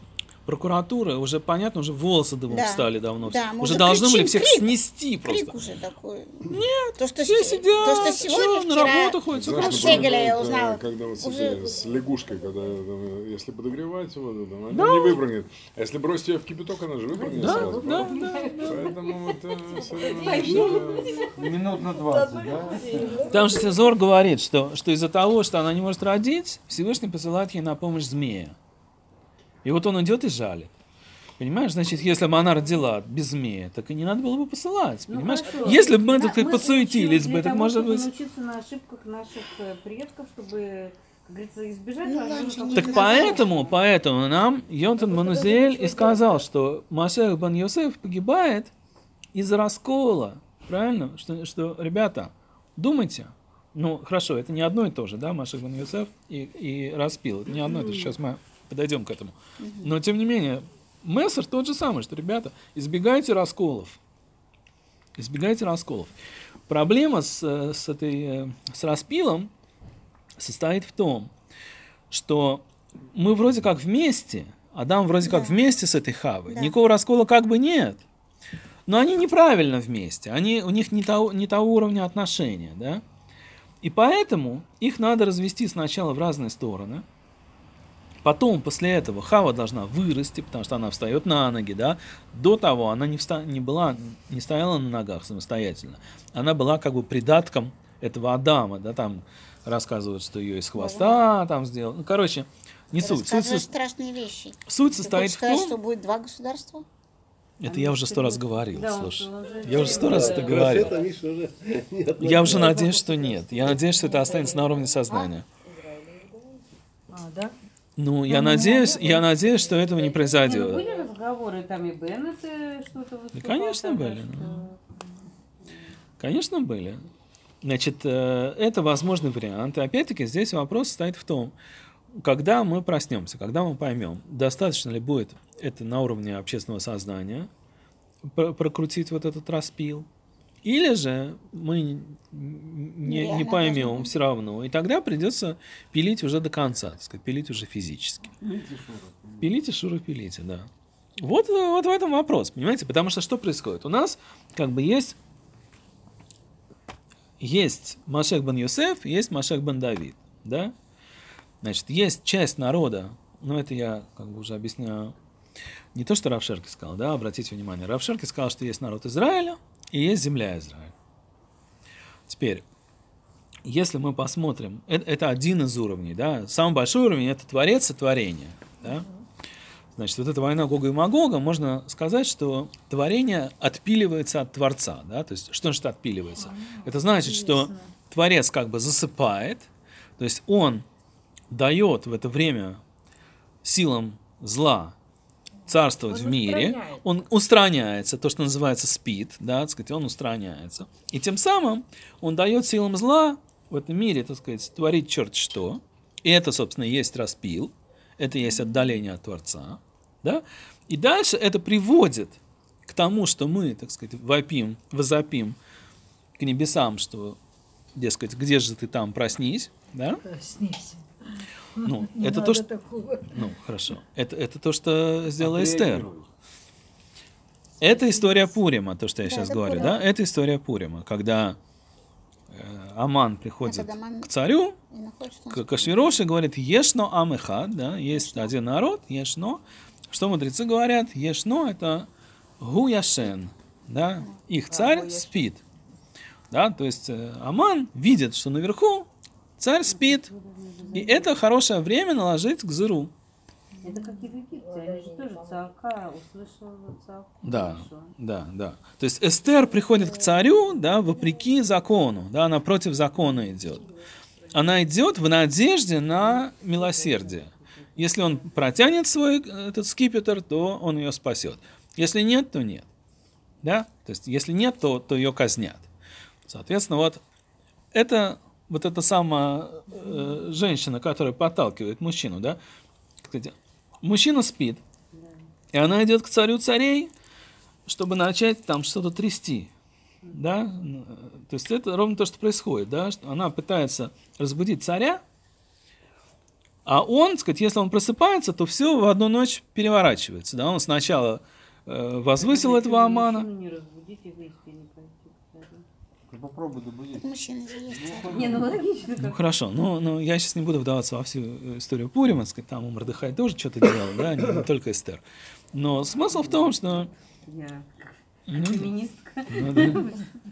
прокуратура, уже понятно, уже волосы дыбом Да. встали давно. Да, мы уже уже должны были кричим, всех крик. снести просто. Крик уже такой. Нет, То, что, все с- сидят, то, что всё, сегодня, на вчера работу ходят, всё Знаешь, хорошо. Шегеля я напоминает, узнала. когда вот Уже- с лягушкой, когда если подогревать воду, там, она не выпрыгнет. А если бросить ее в кипяток, она же выпрыгнет Да, сразу. да, правда? да. Поэтому вот всё время Минут на 20, да? Там же Зор говорит, что из-за того, что она не может родить, Всевышний посылает ей на помощь змея. И вот он идет и жалит. Понимаешь, значит, если бы она родила без змея, так и не надо было бы посылать. Ну, Понимаешь? хорошо. Если бы мы, Да, так сказать, мы подсуетились учились бы, для так того, может чтобы быть. научиться на ошибках наших предков, чтобы, как говорится, избежать Ну, возможно, ладно, какого-то Так поэтому нам Йонатан бен Узиэль и сказал, что Машех бен Йосеф погибает из-за раскола. Правильно? Что, ребята, думайте. Ну, хорошо, это не одно и то же, да, Машех бен Йосеф и распил. Это не одно и то же. Сейчас мы подойдем к этому. Но, тем не менее, мессер тот же самый, что, ребята, избегайте расколов. Избегайте расколов. Проблема с распилом состоит в том, что мы вроде как вместе, Адам вроде как вместе с этой Хавой, Да. никакого раскола как бы нет, но они неправильно вместе, у них не того уровня отношения, да? И поэтому их надо развести сначала в разные стороны, потом после этого Хава должна вырасти, потому что она встает на ноги, да? До того она не стояла на ногах самостоятельно, она была как бы придатком этого Адама, да, там рассказывают, что ее из хвоста там сделал. Ну, короче, не Ты суть. рассказываешь страшные вещи. Суть Ты состоит хочешь в сказать, том, что будет два государства? это я уже 100 раз говорил, Да, слушай. он же- Я уже 100 раз это говорил. Это, Миша, уже не Я уже надеюсь, что нет. Я надеюсь, что это останется на уровне сознания. Да? Ну, я надеюсь, что этого не Не, ну, произойдет. были разговоры, там и Беннет что-то выступал. конечно, тогда, были, что- Конечно, были. Значит, это возможный вариант. И опять-таки здесь вопрос стоит в том, когда мы проснемся, когда мы поймем, достаточно ли будет это на уровне общественного сознания прокрутить вот этот распил, или же мы не Реально поймем должно. все равно, и тогда придется пилить уже до конца, так сказать, пилить уже физически. Пилите, Шура, пилите, да. Вот в этом вопрос, понимаете? Потому что происходит? У нас как бы есть Машех бен Йосеф, есть Машех бен Давид, да? Значит, есть часть народа, ну это я как бы уже объясняю, не то, что Рав Шерки сказал, да, обратите внимание, Рав Шерки сказал, что есть народ Израиля и есть земля Израиля. Теперь, если мы посмотрим, это один из уровней, да, самый большой уровень – это Творец и творение, да? Значит, вот эта война Гога и Магога, можно сказать, что творение отпиливается от Творца, да, то есть, что значит отпиливается? Это значит, что Творец как бы засыпает, то есть он дает в это время силам зла царствовать в мире, он устраняется, то, что называется спит, да, так сказать, он устраняется, и тем самым он дает силам зла в этом мире, так сказать, творить черт что, и это, собственно, есть распил, это есть отдаление от Творца, да, и дальше это приводит к тому, что мы, так сказать, возопим к небесам, что, дескать, где же ты там, проснись, да? Проснись. Ну, Не это надо то, что... такого. Ну, хорошо. Это то, что сделала Эстер. Это история Пурима, то, что я Да, сейчас это говорю, Пурим. да? Это история Пурима, когда Аман приходит когда Аман- к царю, И находится к Ашвирош и говорит, ешно амехад, да, есть один народ, ешно. Что мудрецы говорят? Ешно – это гу яшен, да, их царь спит. Да, то есть Аман видит, что наверху царь спит, и это хорошее время наложить гзыру. Это как и в Египте, они же тоже цака, услышал цаку. Да, хорошо. да. То есть Эстер приходит к царю, да, вопреки закону, да, она против закона идет. Она идет в надежде на милосердие. Если он протянет свой этот скипетр, то он ее спасет. Если нет, то нет. Да? То есть, если нет, то ее казнят. Соответственно, вот эта самая женщина, которая подталкивает мужчину, да, кстати, мужчина спит, и она идет к царю царей, чтобы начать там что-то трясти. Да? То есть это ровно то, что происходит. Да? Что она пытается разбудить царя, А он, так сказать, если он просыпается, то все в одну ночь переворачивается. Да? Он сначала возвысил этого Амана. Не разбудить и выйти не пойти. Ты попробуй добудить. Мужчина же есть царь. Не, ну логично. Ну хорошо, но я сейчас не буду вдаваться во всю историю Пурима, так сказать, там Мордехай тоже что-то делал, да, не только Эстер. Но смысл в том, что... Я Ну, феминистка. ну да.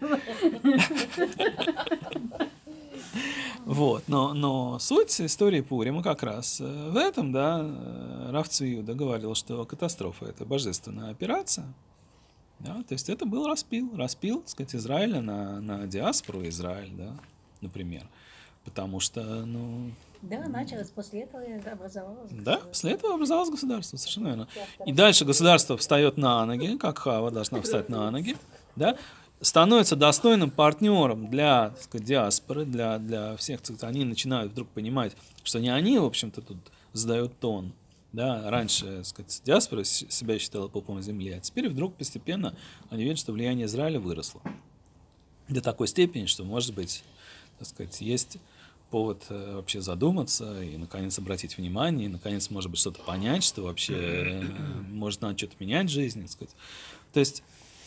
Вот, но суть истории Пурима как раз в этом, да, Рав Цвиуда говорил, что катастрофа — это божественная операция, да, то есть это был распил, так сказать, Израиля на диаспору Израиль, да, например, потому что, ну... Да, началось, после этого образовалось. Да, после этого образовалось государство, совершенно верно. И дальше государство встает на ноги, как Хава должна встать на ноги, да, становится достойным партнером для, так сказать, диаспоры, для всех. Они начинают вдруг понимать, что не они, в общем-то, тут задают тон. Да? Раньше, так сказать, диаспора себя считала пупом земли, а теперь вдруг постепенно они видят, что влияние Израиля выросло. До такой степени, что, может быть, так сказать, есть повод вообще задуматься и, наконец, обратить внимание, и, наконец, может быть, что-то понять, что вообще может надо что-то менять в жизни. Так сказать. То есть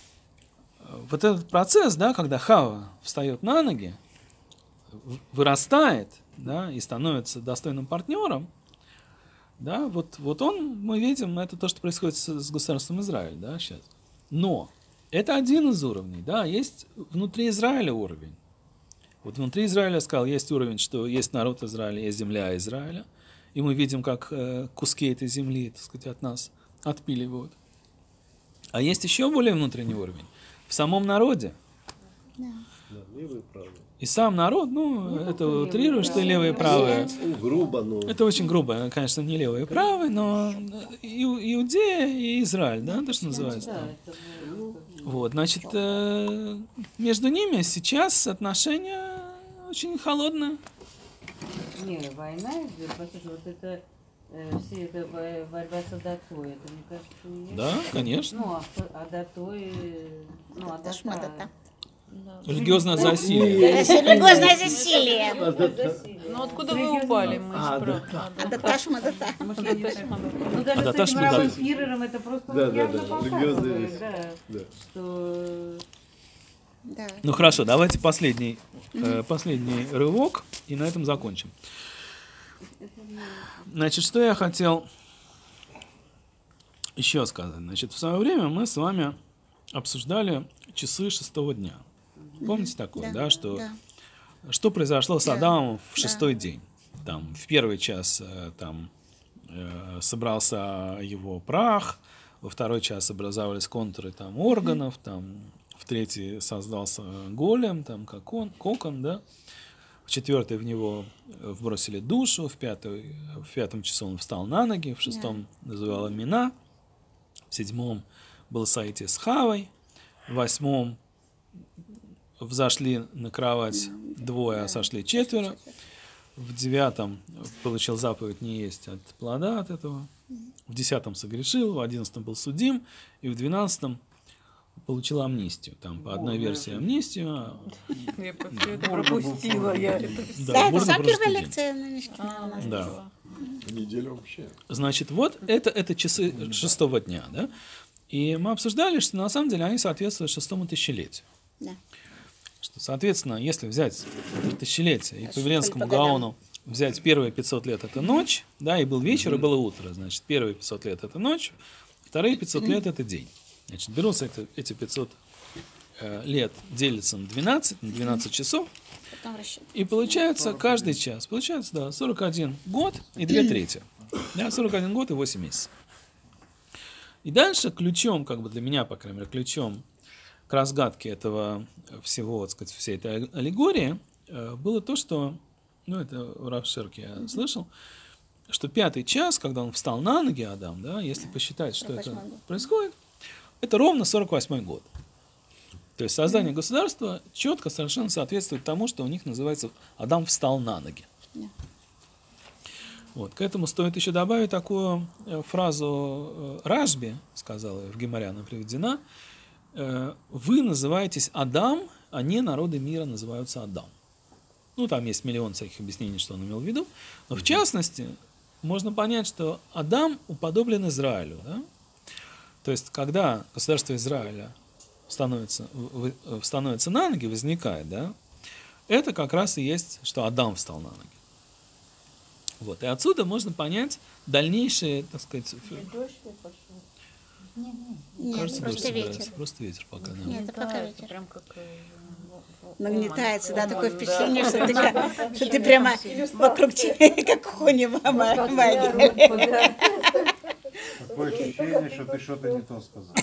вот этот процесс, да, когда Хава встает на ноги, вырастает, да, и становится достойным партнером, да, вот он, мы видим, это то, что происходит с государством Израиль, да, сейчас. Но это один из уровней, да, есть внутри Израиля уровень. Вот внутри Израиля, я сказал, есть уровень, что есть народ Израиля, есть земля Израиля, и мы видим, как куски этой земли, так сказать, от нас отпиливают. А есть еще более внутренний уровень. В самом народе. Да, левые и правые. И сам народ, это утрируешь, что левые и правые. Грубо, но... Это очень грубо, конечно, не левые и правые, но Иудея и Израиль, да, то, что называется там. Вот, значит, между ними сейчас отношения очень холодные. Не, война идет, послушай, вот это все это борьба с Адатой, это, мне кажется, не... Да, конечно. Ну, а Адатой... Ну, Адата... Религиозное засилие. Религиозное засилие. Ну откуда вы упали? Мы Адаташ Мадата. Ну, даже с Адаташ этим Мадата. Равом Фирером это просто Да, вот явно да, религиозные показывает, да, что... Да. Ну хорошо, давайте последний рывок, и на этом закончим. Значит, что я хотел еще сказать. Значит, в свое время мы с вами обсуждали часы шестого дня. Помните такое, да, что произошло с Адамом в шестой день? Там, в первый час там, собрался его прах, во второй час образовались контуры там, органов, там, в третий создался голем, там, кокон, да? В четвертый в него вбросили душу, в пятом часу он встал на ноги, в шестом называл имена, в седьмом был соитие с Хавой, в восьмом взошли на кровать двое, а сошли четверо, в девятом получил заповедь не есть от плода от этого, в десятом согрешил, в одиннадцатом был судим, и в двенадцатом получил амнистию. Там по одной версии амнистию. Я все это пропустила. Да, это самая первая лекция на Мишке. Да. Неделю вообще. Значит, вот это часы шестого дня, да? И мы обсуждали, что на самом деле они соответствуют шестому тысячелетию. Да. Что, соответственно, если взять тысячелетие и по Веленскому по годам. Гаону взять первые 500 лет — это ночь, да, и был вечер, и было утро. Значит, первые 500 лет — это ночь, вторые 500 лет — это день. Значит, берутся эти 500 лет, делятся на 12 часов, и получается каждый час, получается, да, 41 год и 2/3. Да, 41 год и 8 месяцев. И дальше ключом, как бы для меня, по крайней мере, ключом к разгадке этого всего, так сказать, всей этой аллегории, было то, что, ну, это у Рав Шерки я слышал, что пятый час, когда он встал на ноги, Адам, да, если посчитать, что это происходит, это ровно 48-й год. То есть создание государства четко совершенно соответствует тому, что у них называется «Адам встал на ноги». Вот. К этому стоит еще добавить такую фразу Рашби, сказала в Гемаре, она приведена: «Вы называетесь Адам, а не народы мира называются Адам». Ну, там есть миллион всяких объяснений, что он имел в виду. Но в частности, можно понять, что Адам уподоблен Израилю. Да? То есть, когда государство Израиля становится на ноги, возникает, да, это как раз и есть, что Адам встал на ноги. Вот. И отсюда можно понять дальнейшие, так сказать... Дождь пошел. Нет, Кажется, просто дождь ветер. собирается. Просто ветер пока. Да. Нет, это пока Это ветер. прям как Нагнетается, да, такое да. впечатление, что ты прямо вокруг тебя, как хони мама. Такое ощущение, что ты что-то не то сказал.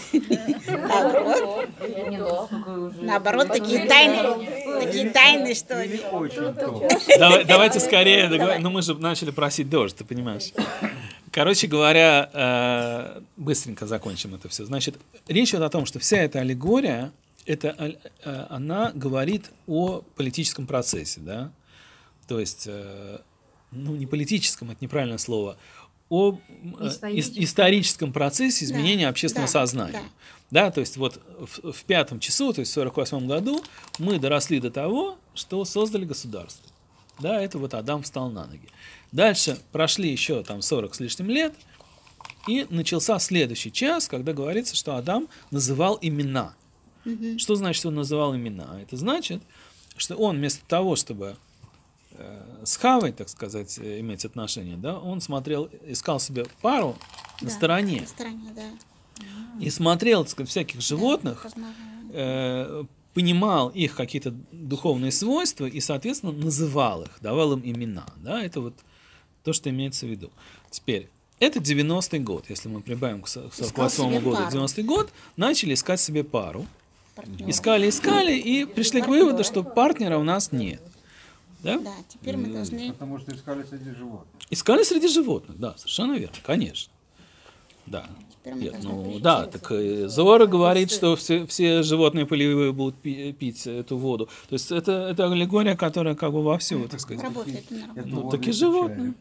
Наоборот, такие тайны, что Или ли. очень то. Давайте скорее договоримся. Ну, мы же начали просить дождь, ты понимаешь. Короче говоря, быстренько закончим это все. Значит, речь идет о том, что вся эта аллегория, она говорит о политическом процессе, да? То есть, ну, не политическом, это неправильное слово, о историческом процессе изменения общественного сознания. Да, то есть вот в 5 часу, то есть в 48 году, мы доросли до того, что создали государство. Да, это вот Адам встал на ноги. Дальше прошли еще там 40 с лишним лет, и начался следующий час, когда говорится, что Адам называл имена. Что значит, что он называл имена? Это значит, что он вместо того, чтобы с Хавой, так сказать, иметь отношения, да, он искал себе пару на стороне. На стороне, да. И смотрел, так сказать, всяких животных, понимал их какие-то духовные свойства и, соответственно, называл их, давал им имена. Да? Это вот то, что имеется в виду. Теперь, это 90-й год. Если мы прибавим к 48-му году, 90-й год, начали искать себе пару. Искали, и пришли к выводу, что партнера у нас нет. Да? Да, теперь мы должны... Потому что искали среди животных. Искали среди животных, да, совершенно верно, конечно. Да. Нет, ну да, так Зора говорит, что все животные полевые будут пить эту воду. То есть это аллегория, которая как бы вовсю, так сказать. Работает нормально. Ну, так и животные.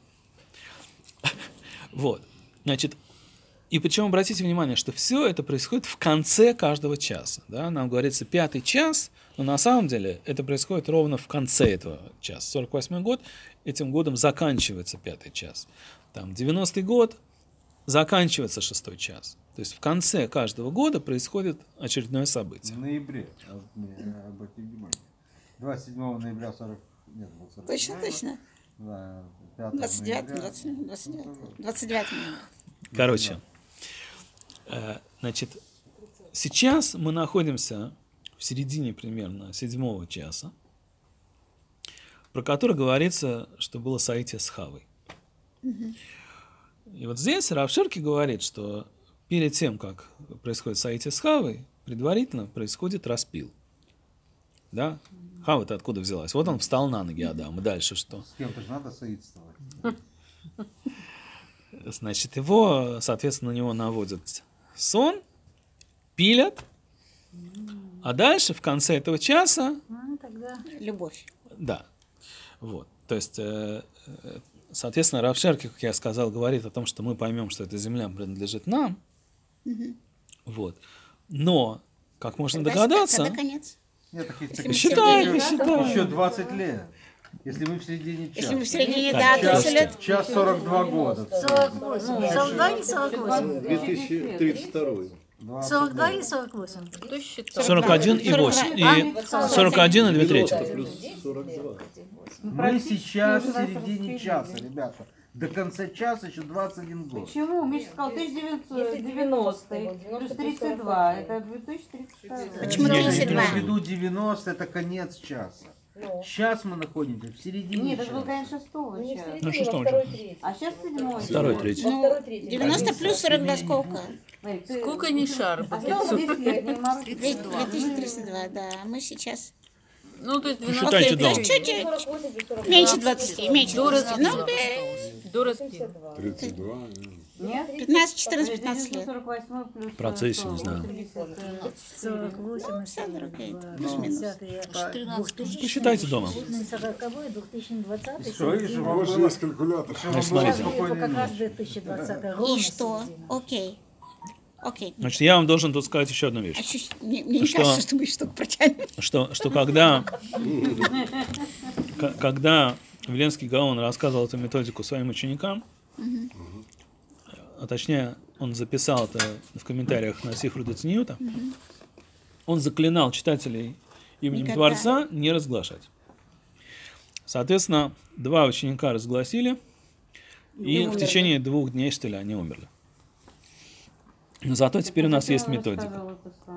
Вот. Значит, и причем обратите внимание, что все это происходит в конце каждого часа. Да? Нам говорится 5-й час, но на самом деле это происходит ровно в конце этого часа. 48-й год, этим годом заканчивается 5-й час. Там 90-й год, заканчивается 6-й час. То есть в конце каждого года происходит очередное событие. В ноябре, обратите внимание. 27 ноября 40... Нет, был 40. Точно. Да, 5 29 ноября. 29 Короче, значит, сейчас мы находимся в середине примерно 7-го часа, про который говорится, что было соитие с Хавой. И вот здесь Рав Ширки говорит, что перед тем, как происходит соитие с Хавой, предварительно происходит распил. Да? Хава-то откуда взялась? Вот он встал на ноги, Адам. И дальше что? С кем-то же надо соитствовать. Значит, его, соответственно, на него наводят сон, пилят, а дальше, в конце этого часа... Любовь. Да. Вот. То есть, соответственно, Рав Шерки, как я сказал, говорит о том, что мы поймем, что эта земля принадлежит нам. Вот. Но, как можно догадаться... Когда конец? Нет, Считай. Еще 20 лет. Если мы в середине часа. Если мы в середине, да, то еще лет... Час 42 года. 48. 42 или 48? 2032. 42 или 48? Кто считал? 41 и 8. И 41 и 2 трети. Плюс 42. Мы сейчас в середине часа, ребята. До конца часа еще 21 год. Почему? Миша сказал 1990 плюс 32. Это 2032. Почему Нет, 32? я имею в виду 90 это конец часа. Сейчас мы находимся в середине Нет, это был, часа. конечно, 6-го часа. Ну, что второй, третий. А сейчас 7-й. Второй, третий. Второй, третий. 90 плюс 42 сколько? Сколько ни шар. Осталось 10 лет, не морочь. 2032, да. Мы сейчас... Ну, то есть 12 Считайте То есть дома. чуть-чуть 48 плюс 42. меньше 20, меньше До 20. Ну, распила. До распила. 32. Нет? 15, 14, 15 лет. 48 плюс... В процессе, не знаю. 48, Плюс-минус. 14. Посчитайте дома. 40-й, 2020. Что, и же У вам вас же было, есть калькулятор. чтобы вам Смотрите. было Это спокойной как раз ночи. 2020. И что? Окей. Окей. Значит, я вам должен тут сказать еще одну А вещь. чуть- мне не Что? кажется, что мы что-то протянем. Что когда Веленский Гаон рассказывал эту методику своим ученикам, а точнее, он записал это в комментариях на Сифру Децниюта, он заклинал читателей именем Никогда. Творца не разглашать. Соответственно, 2 ученика разгласили, и в течение 2 дней, что ли, они умерли. Но зато теперь у нас есть методика.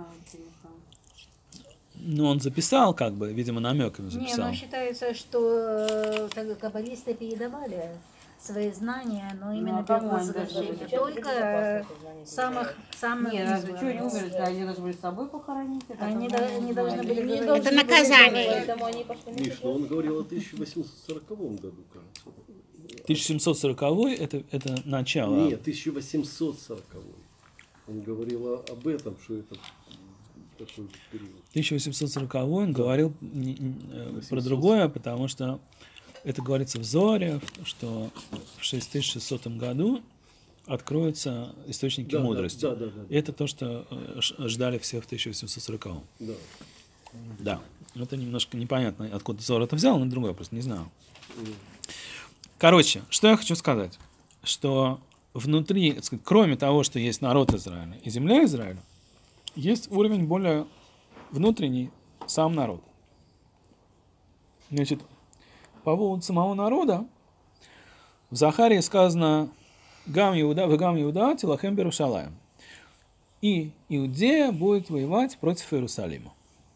Ну, он записал, как бы, видимо, намеками Не, записал. но считается, что каббалисты передавали свои знания, но именно а без кому они возвращения. должны Только самых Нет, разве что они избранных. умерли, они должны были с собой похоронить. это Они как бы они должны были Не говорить. должны Это были наказание. говорить, поэтому они пошли на Миш, но он говорил о 1840 году, кажется. 1740 это начало. Нет, 1840. Он говорил об этом, что это такой период. 1840 он говорил про другое, потому что это говорится в Зоре, что в 6600 году откроются источники мудрости. Да. И это то, что ждали все в 1840. Да. Да. Это немножко непонятно, откуда Зор это взял, но другое просто не знаю. Короче, что я хочу сказать, что внутри, так сказать, кроме того, что есть народ Израиля и земля Израиля, есть уровень более внутренний, сам народ. Значит, по поводу самого народа, в Захарии сказано «Гам Иуда, вегам Иуда, тилахем Берушалаем». И Иудея будет воевать против Иерусалима.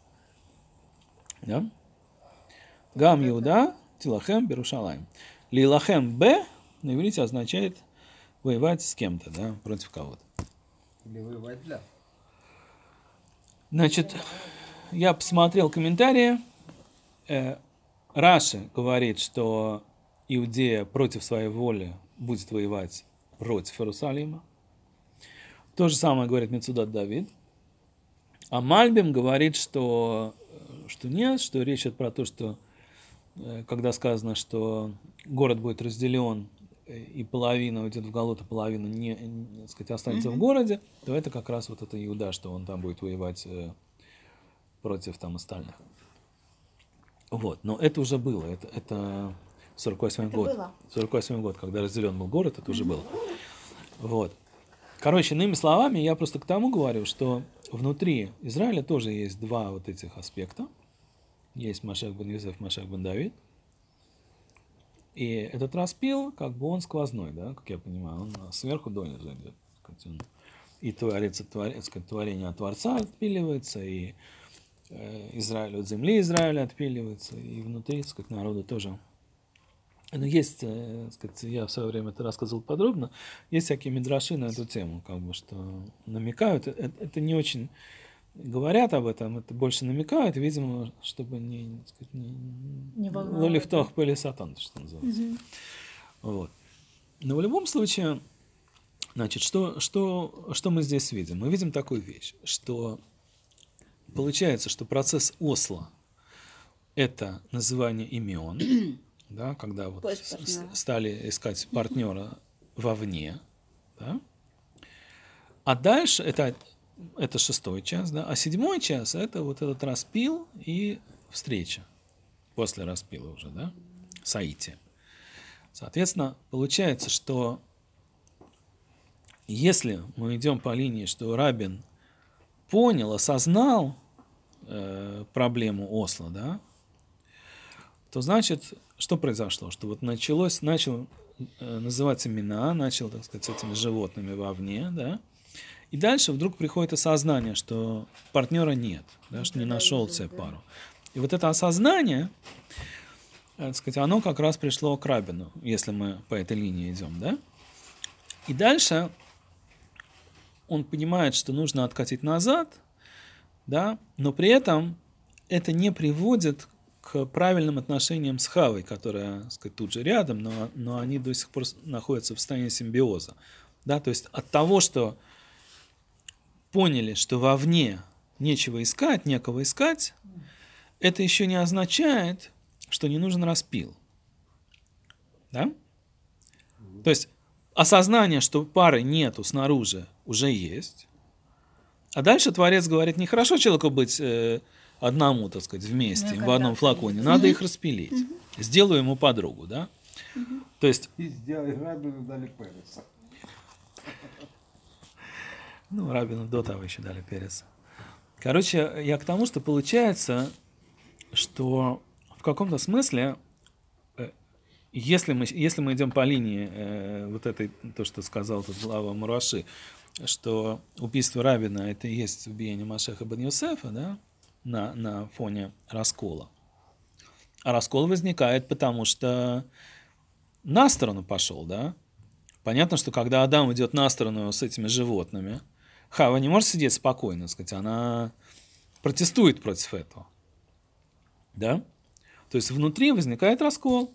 Да? Гам Иуда, тилахем Берушалаем. Лилахем Б на иврите означает воевать с кем-то, да, против кого-то. Или воевать для. Значит, я посмотрел комментарии. Раши говорит, что Иудея против своей воли будет воевать против Иерусалима. То же самое говорит Мецудат Давид. А Мальбим говорит, что нет, что речь идет про то, что когда сказано, что город будет разделен и половина уйдет в Галут, а половина так сказать, останется в городе, то это как раз вот это Иуда, что он там будет воевать против там остальных. Вот, но это уже было, это 48-й год. было. 48-й год, когда разделен был город, это уже было. Вот. Короче, иными словами, я просто к тому говорю, что внутри Израиля тоже есть 2 вот этих аспекта. Есть Машех бен Йосеф, Машех бен Давид. И этот распил, как бы он сквозной, да, как я понимаю, он сверху донизу идет. И творение от Творца отпиливается, и Израиль от земли Израиля отпиливается, и внутри, так сказать, народа тоже. Но есть, так сказать, я в свое время это рассказывал подробно, есть всякие мидраши на эту тему, как бы, что намекают, это не очень говорят об этом, это больше намекают, видимо, чтобы не волновать. лолифтох пыли сатан, что называется. Вот. Но в любом случае, значит, что мы здесь видим? Мы видим такую вещь, что получается, что процесс Осло – это называние имен, да, когда вот стали искать партнера вовне, да? А дальше это 6-й час, да, а 7-й час это вот этот распил и встреча после распила уже, да, саити. Соответственно, получается, что если мы идем по линии, что Рабин понял, осознал проблему Осло, да, то значит, что произошло? Что вот начал называть имена, начал, так сказать, с этими животными вовне, да, и дальше вдруг приходит осознание, что партнера нет, да, что не нашел себе пару. И вот это осознание, так сказать, оно как раз пришло к Рабину, если мы по этой линии идем, да. И дальше он понимает, что нужно откатить назад, да, но при этом это не приводит к правильным отношениям с Хавой, которая, так сказать, тут же рядом, но они до сих пор находятся в состоянии симбиоза. Да? То есть от того, что поняли, что вовне нечего искать, некого искать, это еще не означает, что не нужен распил. Да? То есть осознание, что пары нету снаружи, уже есть. А дальше Творец говорит, нехорошо человеку быть одному, так сказать, вместе, в одном флаконе. Надо их распилить. Сделаю ему подругу, да? То есть, И сделали рабину, дали переса. ну, рабину до того еще дали перец. Короче, я к тому, что получается, что в каком-то смысле, если мы идем по линии вот этой, то, что сказал тут глава Мураши, что убийство Рабина — это и есть убиение Машеха бен Йосефа, да, на фоне раскола. А раскол возникает, потому что на сторону пошел, да. Понятно, что когда Адам идет на сторону с этими животными, Хава не может сидеть спокойно, так сказать, она протестует против этого. Да? То есть внутри возникает раскол.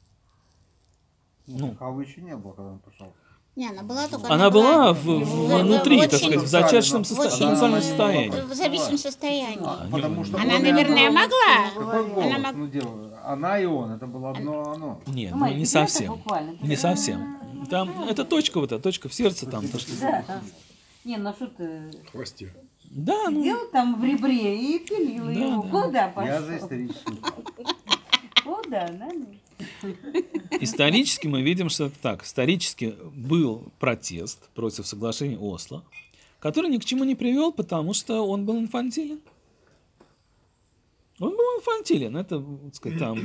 Ну, Хавы еще не было, когда он пошел. Не, она была только... она была внутри, очень- так сказать, в зачаточном потенциальном в состоянии. в зависимом состоянии. Потому что Она, он- наверное, могла. Какой голос? Она мог- Ну, дело, она и он, это было одно оно. Нет, Мать, ну не это совсем. буквально. Не совсем. Там, это точка вот эта, точка в сердце там. То, что... Да, там. Не, ну что ты В хвосте. Да, ну, сидел там в ребре и пилил Да, его. да. Куда Я пошел? за историческую. Куда? Надо. исторически мы видим, что это так. Исторически был протест против соглашения Осло, который ни к чему не привел, потому что он был инфантилен. Он был инфантилен. Это, так сказать, там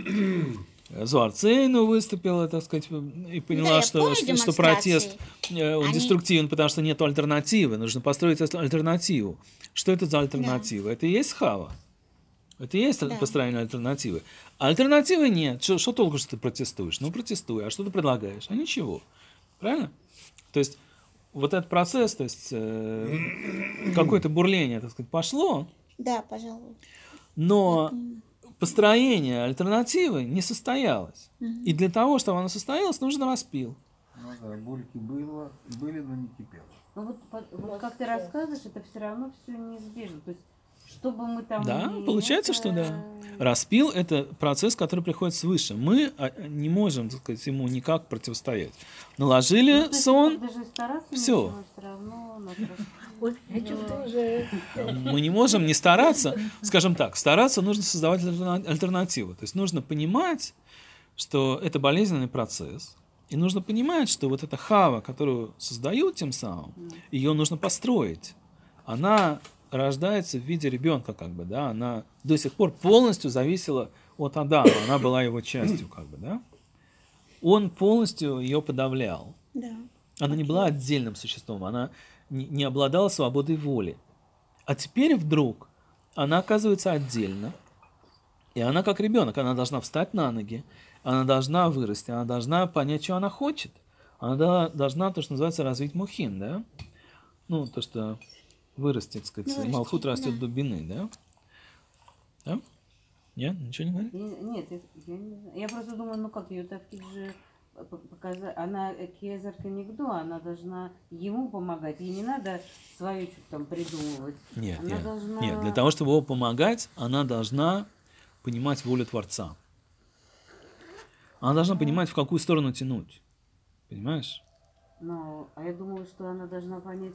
Зуарцейну выступила, так сказать, и поняла, Да, я что, помню что демонстрации. протест он Они- деструктивен, потому что нет альтернативы. Нужно построить альтернативу. Что это за альтернатива? Это и есть Хава. Это и есть построение альтернативы. А альтернативы нет. Что толку, что ты протестуешь? Ну, протестуй. А что ты предлагаешь? А ничего. Правильно? То есть, вот этот процесс, то есть, какое-то бурление, так сказать, пошло, Да, пожалуй. но построение альтернативы не состоялось. И для того, чтобы оно состоялось, нужен распил. Ну да, бульки были, но не кипело. Ну вот как ты рассказываешь, это все равно все неизбежно. То есть, что бы мы там Да, ни получается, это- что да. Распил — это процесс, который приходит свыше. Мы не можем, так сказать, ему никак противостоять. Наложили Ну, то есть, сон, даже стараться всё. ничего, всё равно нас распил. Ой, я что-то уже... мы не можем не стараться. Скажем так, стараться нужно создавать альтернативу. То есть нужно понимать, что это болезненный процесс. И нужно понимать, что вот эта хава, которую создают тем самым, ее нужно построить. Она рождается в виде ребенка, как бы, да, она до сих пор полностью зависела от Адама, она была его частью, как бы, да. Он полностью ее подавлял. Да. Она не была отдельным существом, она не обладала свободой воли. А теперь вдруг она оказывается отдельно, и она как ребенок, она должна встать на ноги, она должна вырасти, она должна понять, что она хочет. Она должна, то, что называется, развить мухин, да? Ну, то, что вырастет, так сказать, Вырастет, Малхут растет да. до бины, да? Да? Нет, ничего не говорит? Нет, я не знаю. Я просто думаю, ну как, ее тафтик же показать. Она Кезарка Нигду, она должна ему помогать. Ей не надо свое что-то там придумывать. Нет, Она нет. должна- Нет, для того, чтобы его помогать, она должна понимать волю Творца. Она должна понимать, в какую сторону тянуть. Понимаешь? Ну, а я думала, что она должна понять,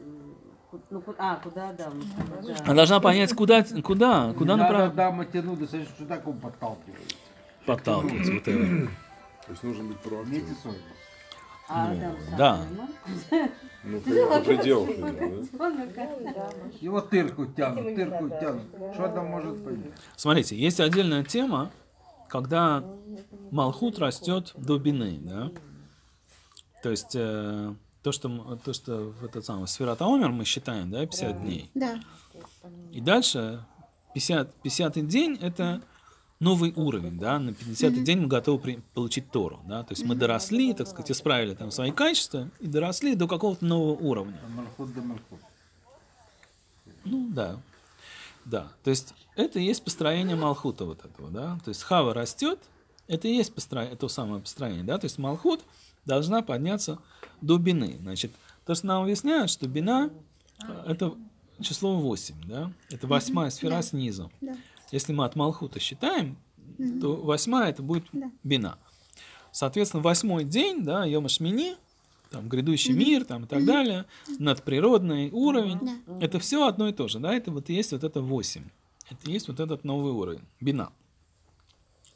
куда Адам. Да. Она должна понять, куда Надо направить. дама тянуть, да что так он подталкивает. Подталкивать. Вот это. То есть нужно быть Вместе проактивным. с Ольгой. А Ну, Адам сам да. понимал? Ну, по пределах, да? Его тырку тянут. Что там может понять? Смотрите, есть отдельная тема, когда Малхут растет до бины, да? То есть то, что в этот самый Сферат Омер мы считаем, да, 50 дней. Да. И дальше 50-й день — это новый уровень, да, на 50-й день мы готовы получить Тору, да, то есть мы доросли, так сказать, исправили там свои качества и доросли до какого-то нового уровня. Мальхут да мальхут. Ну, да. Да, то есть это и есть построение Малхута вот этого, да, то есть Хава растет, это и есть то самое построение, да, то есть Малхут должна подняться до бины. Значит, то, что нам объясняют, что бина — это число 8, да, это 8-я сфера снизу. Да. Если мы от Малхута считаем, то 8-я это будет бина. Соответственно, 8-й день, да, Йом Шмини, там, грядущий мир, там, и так далее, надприродный уровень, это все одно и то же, да, это вот и есть вот это 8. Это и есть вот этот новый уровень, бина.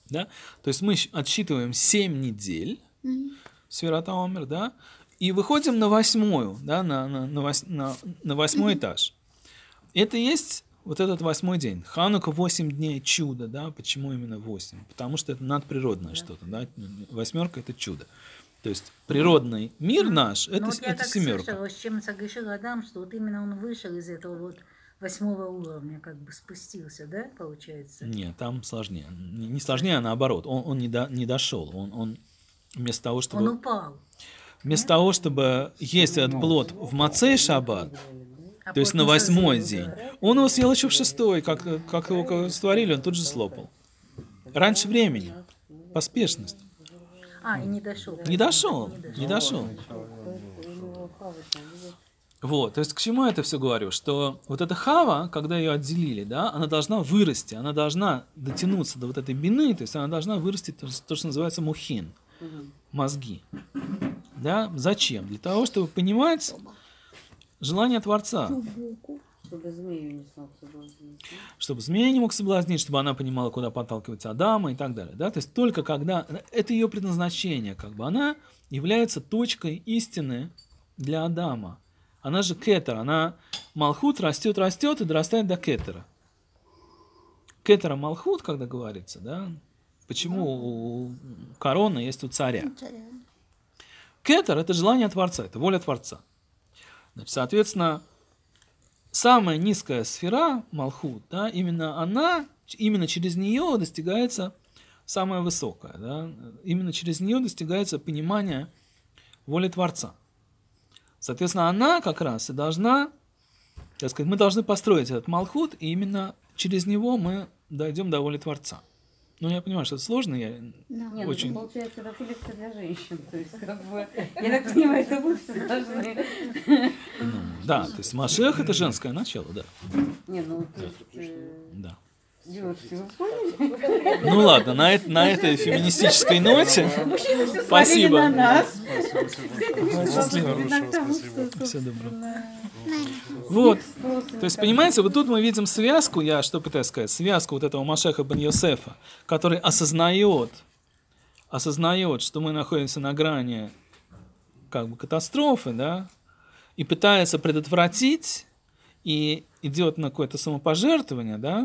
Да? То есть мы отсчитываем 7 недель, Сферат ха-Омер, да, и выходим на 8-ю, да, на 8-й этаж. Это и есть вот этот 8-й день. Ханука 8 дней чудо, да. Почему именно 8? Потому что это надприродное что-то, да. 8 — это чудо. То есть природный мир наш — это, Ну, вот я это так 7. слышала, с чем согрешил Адам, что вот именно он вышел из этого вот 8-го уровня, как бы спустился, да, получается? Нет, там сложнее. Не сложнее, а наоборот. Он не дошел. Он вместо того, чтобы... Он упал. Вместо того, чтобы есть этот плод в Мацей Шаббат, то есть на 8-й день, он его съел еще в 6-й, как его створили, он тут же слопал. Раньше времени. Поспешность. И не дошел. Не дошел. Вот, то есть к чему я это все говорю? Что вот эта хава, когда ее отделили, да, она должна вырасти, она должна дотянуться до вот этой бины, то есть она должна вырасти то, что называется мухин, мозги. Да? Зачем? Для того, чтобы понимать желание Творца. Чтобы змею не смог соблазнить. Чтобы змея не мог соблазнить, чтобы она понимала, куда подталкивать Адама и так далее. Да? То есть только когда... Это ее предназначение, как бы. Она является точкой истины для Адама. Она же кетер, она Малхут растет и дорастает до кетера. Кетера Малхут, когда говорится, да? Почему у короны есть у царя? Кетер — это желание Творца, это воля Творца. Значит, соответственно, самая низкая сфера Малхут, да, именно через нее достигается самая высокая. Да? Именно через нее достигается понимание воли Творца. Соответственно, она как раз и должна, так сказать, мы должны построить этот Малхут, и именно через него мы дойдем до воли Творца. Ну, я понимаю, что это сложно, я Нет, очень... это получается, это лекция для женщин, то есть, как бы, я так понимаю, это вы все должны. Да, то есть Машех — это женское начало, да. Не, ну, то есть... Да. Девушки, вы поняли? Ну ладно, на этой феминистической ноте спасибо. На нас. Всего доброго. Вот, то есть, понимаете, вот тут мы видим связку, я что пытаюсь сказать, связку вот этого Машеха бен Йосефа, который осознает, что мы находимся на грани как бы катастрофы, да, и пытается предотвратить, и идет на какое-то самопожертвование, да,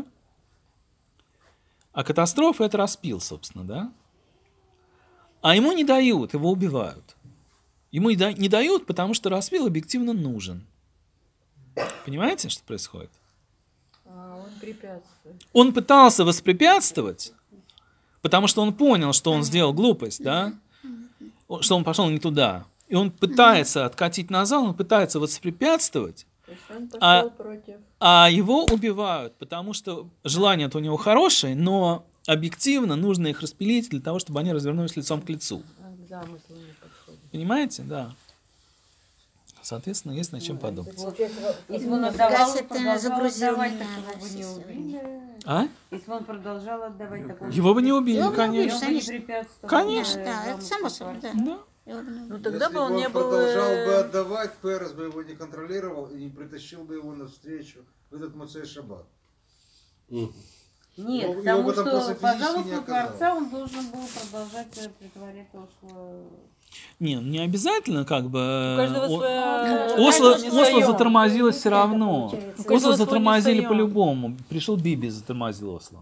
а катастрофа — это распил, собственно, да, а ему не дают, его убивают. Ему не дают, потому что распил объективно нужен. Понимаете, что происходит? Он препятствует. Он пытался воспрепятствовать, потому что он понял, что он сделал глупость, да? Что он пошел не туда. И он пытается откатить назад, он пытается воспрепятствовать, То есть он пошел против. а его убивают, потому что желания у него хорошие, но объективно нужно их распилить для того, чтобы они развернулись лицом к лицу. К замыслу не подходит. Понимаете? Да. Соответственно, есть над чем подумать. Если бы он отдавал, Гасит, продолжал загрузил отдавать, меня так его бы не вообще убили. А? Если бы он продолжал отдавать, так он Его бы не убили, Его бы не убили, конечно. бы не конечно. препятствовал. Конечно. Да, это само собой, да. Да. Ну тогда бы он не был... продолжал бы отдавать, Перес бы его не контролировал и не притащил бы его навстречу в этот Моцей Шаббат. Нет, Его потому бы там просто что по физически не замыслу оказалось. Творца он должен был продолжать притворять Осло. Не обязательно, как бы. каждого своя- Осло каждого своё. затормозилось все равно. каждого Осло свой затормозили несоём. по-любому. Пришел Биби, затормозил Осло.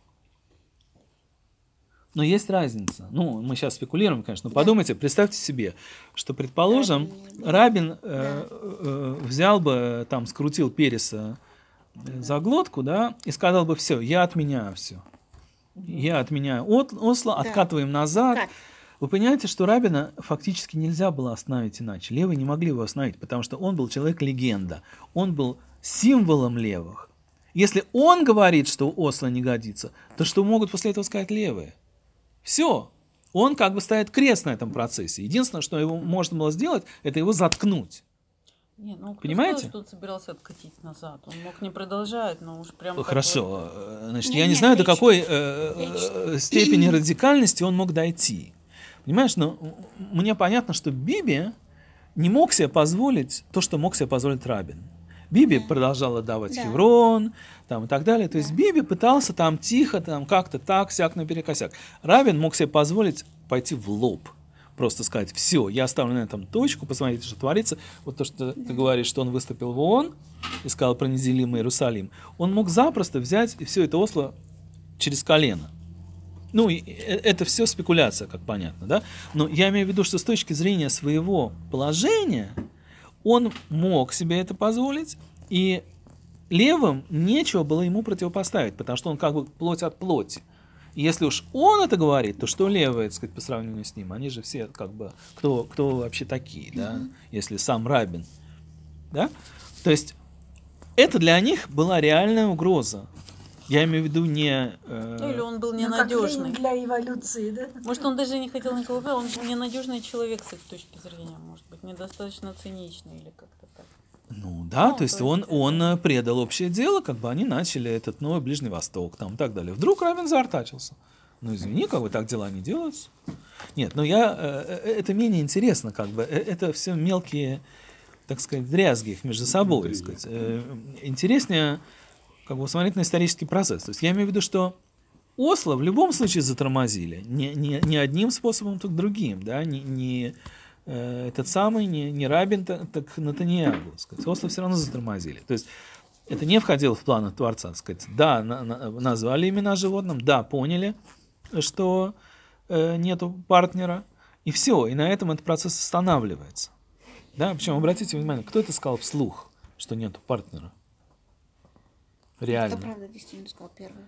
Но есть разница. Ну, мы сейчас спекулируем, конечно. Но подумайте, представьте себе, что, предположим, Рабин взял бы, там, скрутил Переса за глотку, да, и сказал бы: все, я отменяю все. Я отменяю Осло, откатываем назад. Как? Вы понимаете, что Рабина фактически нельзя было остановить иначе. Левые не могли его остановить, потому что он был человек-легенда. Он был символом левых. Если он говорит, что Осло не годится, то что могут после этого сказать левые? Все. Он как бы ставит крест на этом процессе. Единственное, что его можно было сделать, это его заткнуть. Не, ну, кто Понимаете? сказал, что он собирался откатить назад? Он мог не продолжать, но уж прям... Хорошо. Значит, Не, я не нет, знаю, до вечно. какой степени радикальности он мог дойти. Понимаешь, но мне понятно, что Биби не мог себе позволить то, что мог себе позволить Рабин. Биби продолжала давать Хеврон, там и так далее. То есть Биби пытался там тихо, там как-то так, сяк, наперекосяк. Рабин мог себе позволить пойти в лоб. Просто сказать, все, я ставлю на этом точку, посмотрите, что творится. Вот то, что ты говоришь, что он выступил в ООН и сказал про неделимый Иерусалим. Он мог запросто взять и все это Осло через колено. Ну, и это все спекуляция, как понятно, да? Но я имею в виду, что с точки зрения своего положения он мог себе это позволить, и левым нечего было ему противопоставить, потому что он как бы плоть от плоти. И если уж он это говорит, то что левые, так сказать, по сравнению с ним? Они же все как бы, кто вообще такие, да? Если сам Рабин, да? То есть это для них была реальная угроза. Я имею в виду не... Ну, или он был Как ненадежный. для эволюции, да? Может, он даже не хотел никого убивать, он был ненадежный человек с этой точки зрения, может быть, недостаточно циничный или как-то так. Ну да, Ну, то есть то есть он предал общее дело, как бы они начали этот новый Ближний Восток там и так далее. Вдруг Рабин заортачился. Ну извини, как бы так дела не делаются. Нет, но это менее интересно, как бы. Это все мелкие, так сказать, дрязги их между собой. Так сказать. Интереснее как бы смотреть на исторический процесс. То есть я имею в виду, что Осло в любом случае затормозили. Не одним способом, так другим. Да? Не этот самый, не Рабин, так Натаньягу. Осло все равно затормозили. То есть это не входило в планы Творца. Так сказать. Да, назвали имена животным, да, поняли, что нету партнера, и все. И на этом этот процесс останавливается. Да? Причем, обратите внимание, кто это сказал вслух, что нету партнера? Реально. Это правда, действительно сказал первый.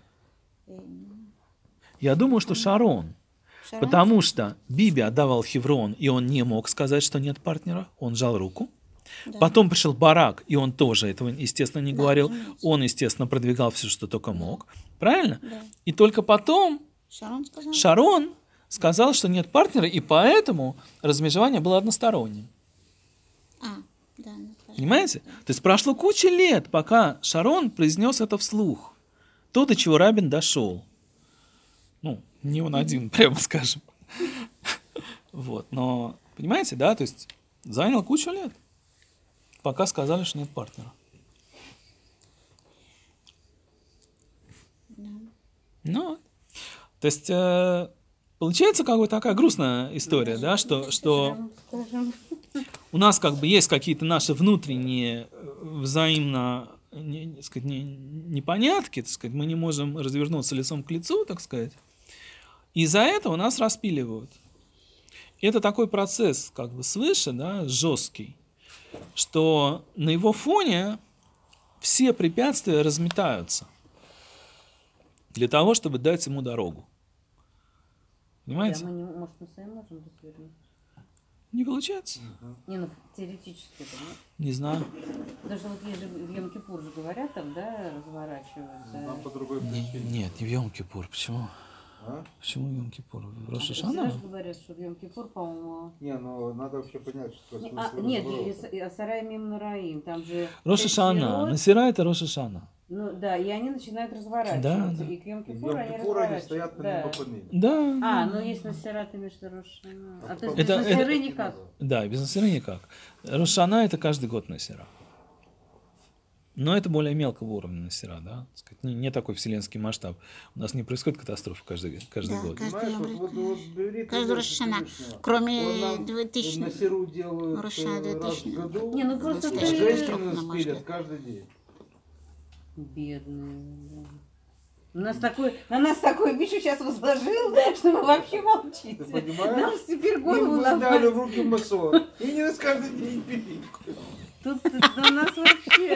Я думаю, что Шарон. Потому что Биби отдавал Хеврон, и он не мог сказать, что нет партнера. Он жал руку. Да. Потом пришел Барак, и он тоже этого, естественно, не говорил. Он, естественно, продвигал все, что только мог. Правильно? Да. И только потом Шарон сказал, что нет партнера, и поэтому размежевание было односторонним. Да, понимаете? Да. То есть прошло куча лет, пока Шарон произнес это вслух. То, до чего Рабин дошел. Ну, не он один, прямо скажем. Вот, но, понимаете, да, то есть занял кучу лет, пока сказали, что нет партнера. Ну, то есть получается как бы такая грустная история, да, что у нас как бы есть какие-то наши внутренние взаимно, так сказать, непонятки, так сказать, мы не можем развернуться лицом к лицу, так сказать, и из-за этого нас распиливают. И это такой процесс как бы свыше, да, жесткий, что на его фоне все препятствия разметаются для того, чтобы дать ему дорогу. Понимаете? Да, может, мы сами можем развернуть? Не получается. Не, ну теоретически это, нет? Не знаю. Потому что вот есть же в Йом-Кипур же говорят, там, да, разворачиваются. Нам по другой причине. Нет, не в Йом-Кипур. Почему? Почему Йом-Кипур? В Рош ха-Шана? Говорят, что в Йом-Кипур, по-моему... Не, ну надо вообще понять, что смысл. Нет, Сарай Мим Нараим, там же... Рош ха-Шана. Насира это Рош ха-Шана. Ну да, и они начинают разворачиваться. Да. И к Йом-Кипуру они они разворачиваются. стоят на небопомине. Да. Ну есть Насира, ты имеешь в виду Рош ха-Шана. А то есть Это- без Насиры никак. Да, без Насира никак. Рош ха-Шана это каждый год Насира. Но это более мелкого уровня Насира, да? Так сказать, не такой вселенский масштаб. У нас не происходит катастрофа каждый год. Понимаешь, вот бери каждый Рош ха-Шана, кроме Вот 2000. на Сиру делают Рош ха-Шана раз в 2000. году, Не, ну просто а ты- женщины на мой спилят взгляд. каждый день. Бедные. На нас такой Миша сейчас возложил, что мы вообще молчите. Ты понимаешь? Нам теперь Им голову вы дали ломать. в руки масон. И не раз каждый день пили. Тут у нас вообще...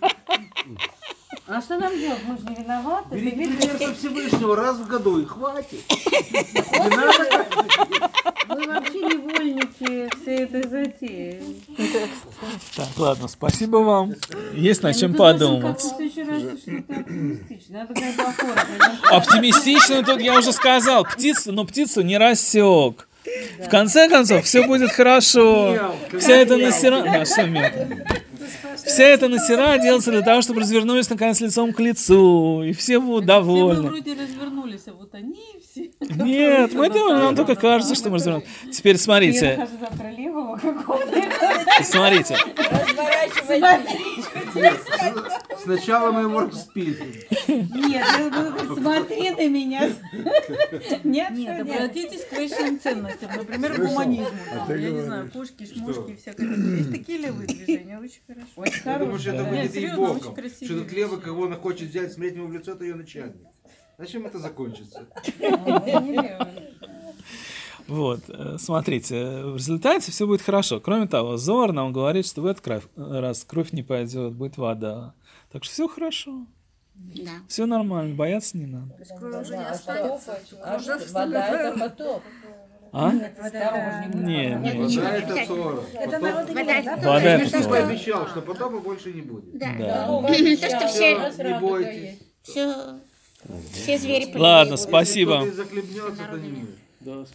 А что нам делать? Мы же не виноваты. Бери Ты видишь, пример со Всевышнего раз в году и хватит. Не надо каждый день. мы вообще невольники всей этой затеи. Так, ладно, спасибо вам. Есть над чем Ну, ты подумать. в следующий раз что-то оптимистичное. Надо говорить оформить. Оптимистично тут я уже сказал. Но птицу не рассек. В конце концов, все будет хорошо. Вся эта Насира... Да, что мелко? вся эта насера делается для того, чтобы развернулись наконец лицом к лицу, и все будут Все мы довольны. вроде развернулись, а вот они все... Нет, мы думаем, нам только кажется, что мы развернулись. Теперь Я смотрите, нахожу завтра левого какого-то. смотрите. Сначала мы его распилим. Нет, я говорю, смотри на меня. Нет, Нет, обратитесь к высшим ценностям, например, к гуманизму. Там, я не знаю, пушки, шмушки и всякое такое. Есть такие левые движения, очень хорошо. очень Я думаю, что это хорошо. будет и серьезно, боком. очень красивые Что этот вещи. левый, кого она хочет взять, смотреть ему в лицо, это ее начальник. Зачем это закончится? Вот, смотрите, в результате все будет хорошо. Кроме того, Зор нам говорит, что в этот раз кровь не пойдет, будет вода. Так что все хорошо, Да. все нормально, бояться не надо. Кровь уже не останется. Вода это потоп. А? Не, Вода это Тора. Вода это Христос Тора. пообещал, что потопа больше не будет. Да. Да. То, что Не бойтесь. все звери Ладно, полюбили. спасибо. Кто захлебнется, то не мы. Да,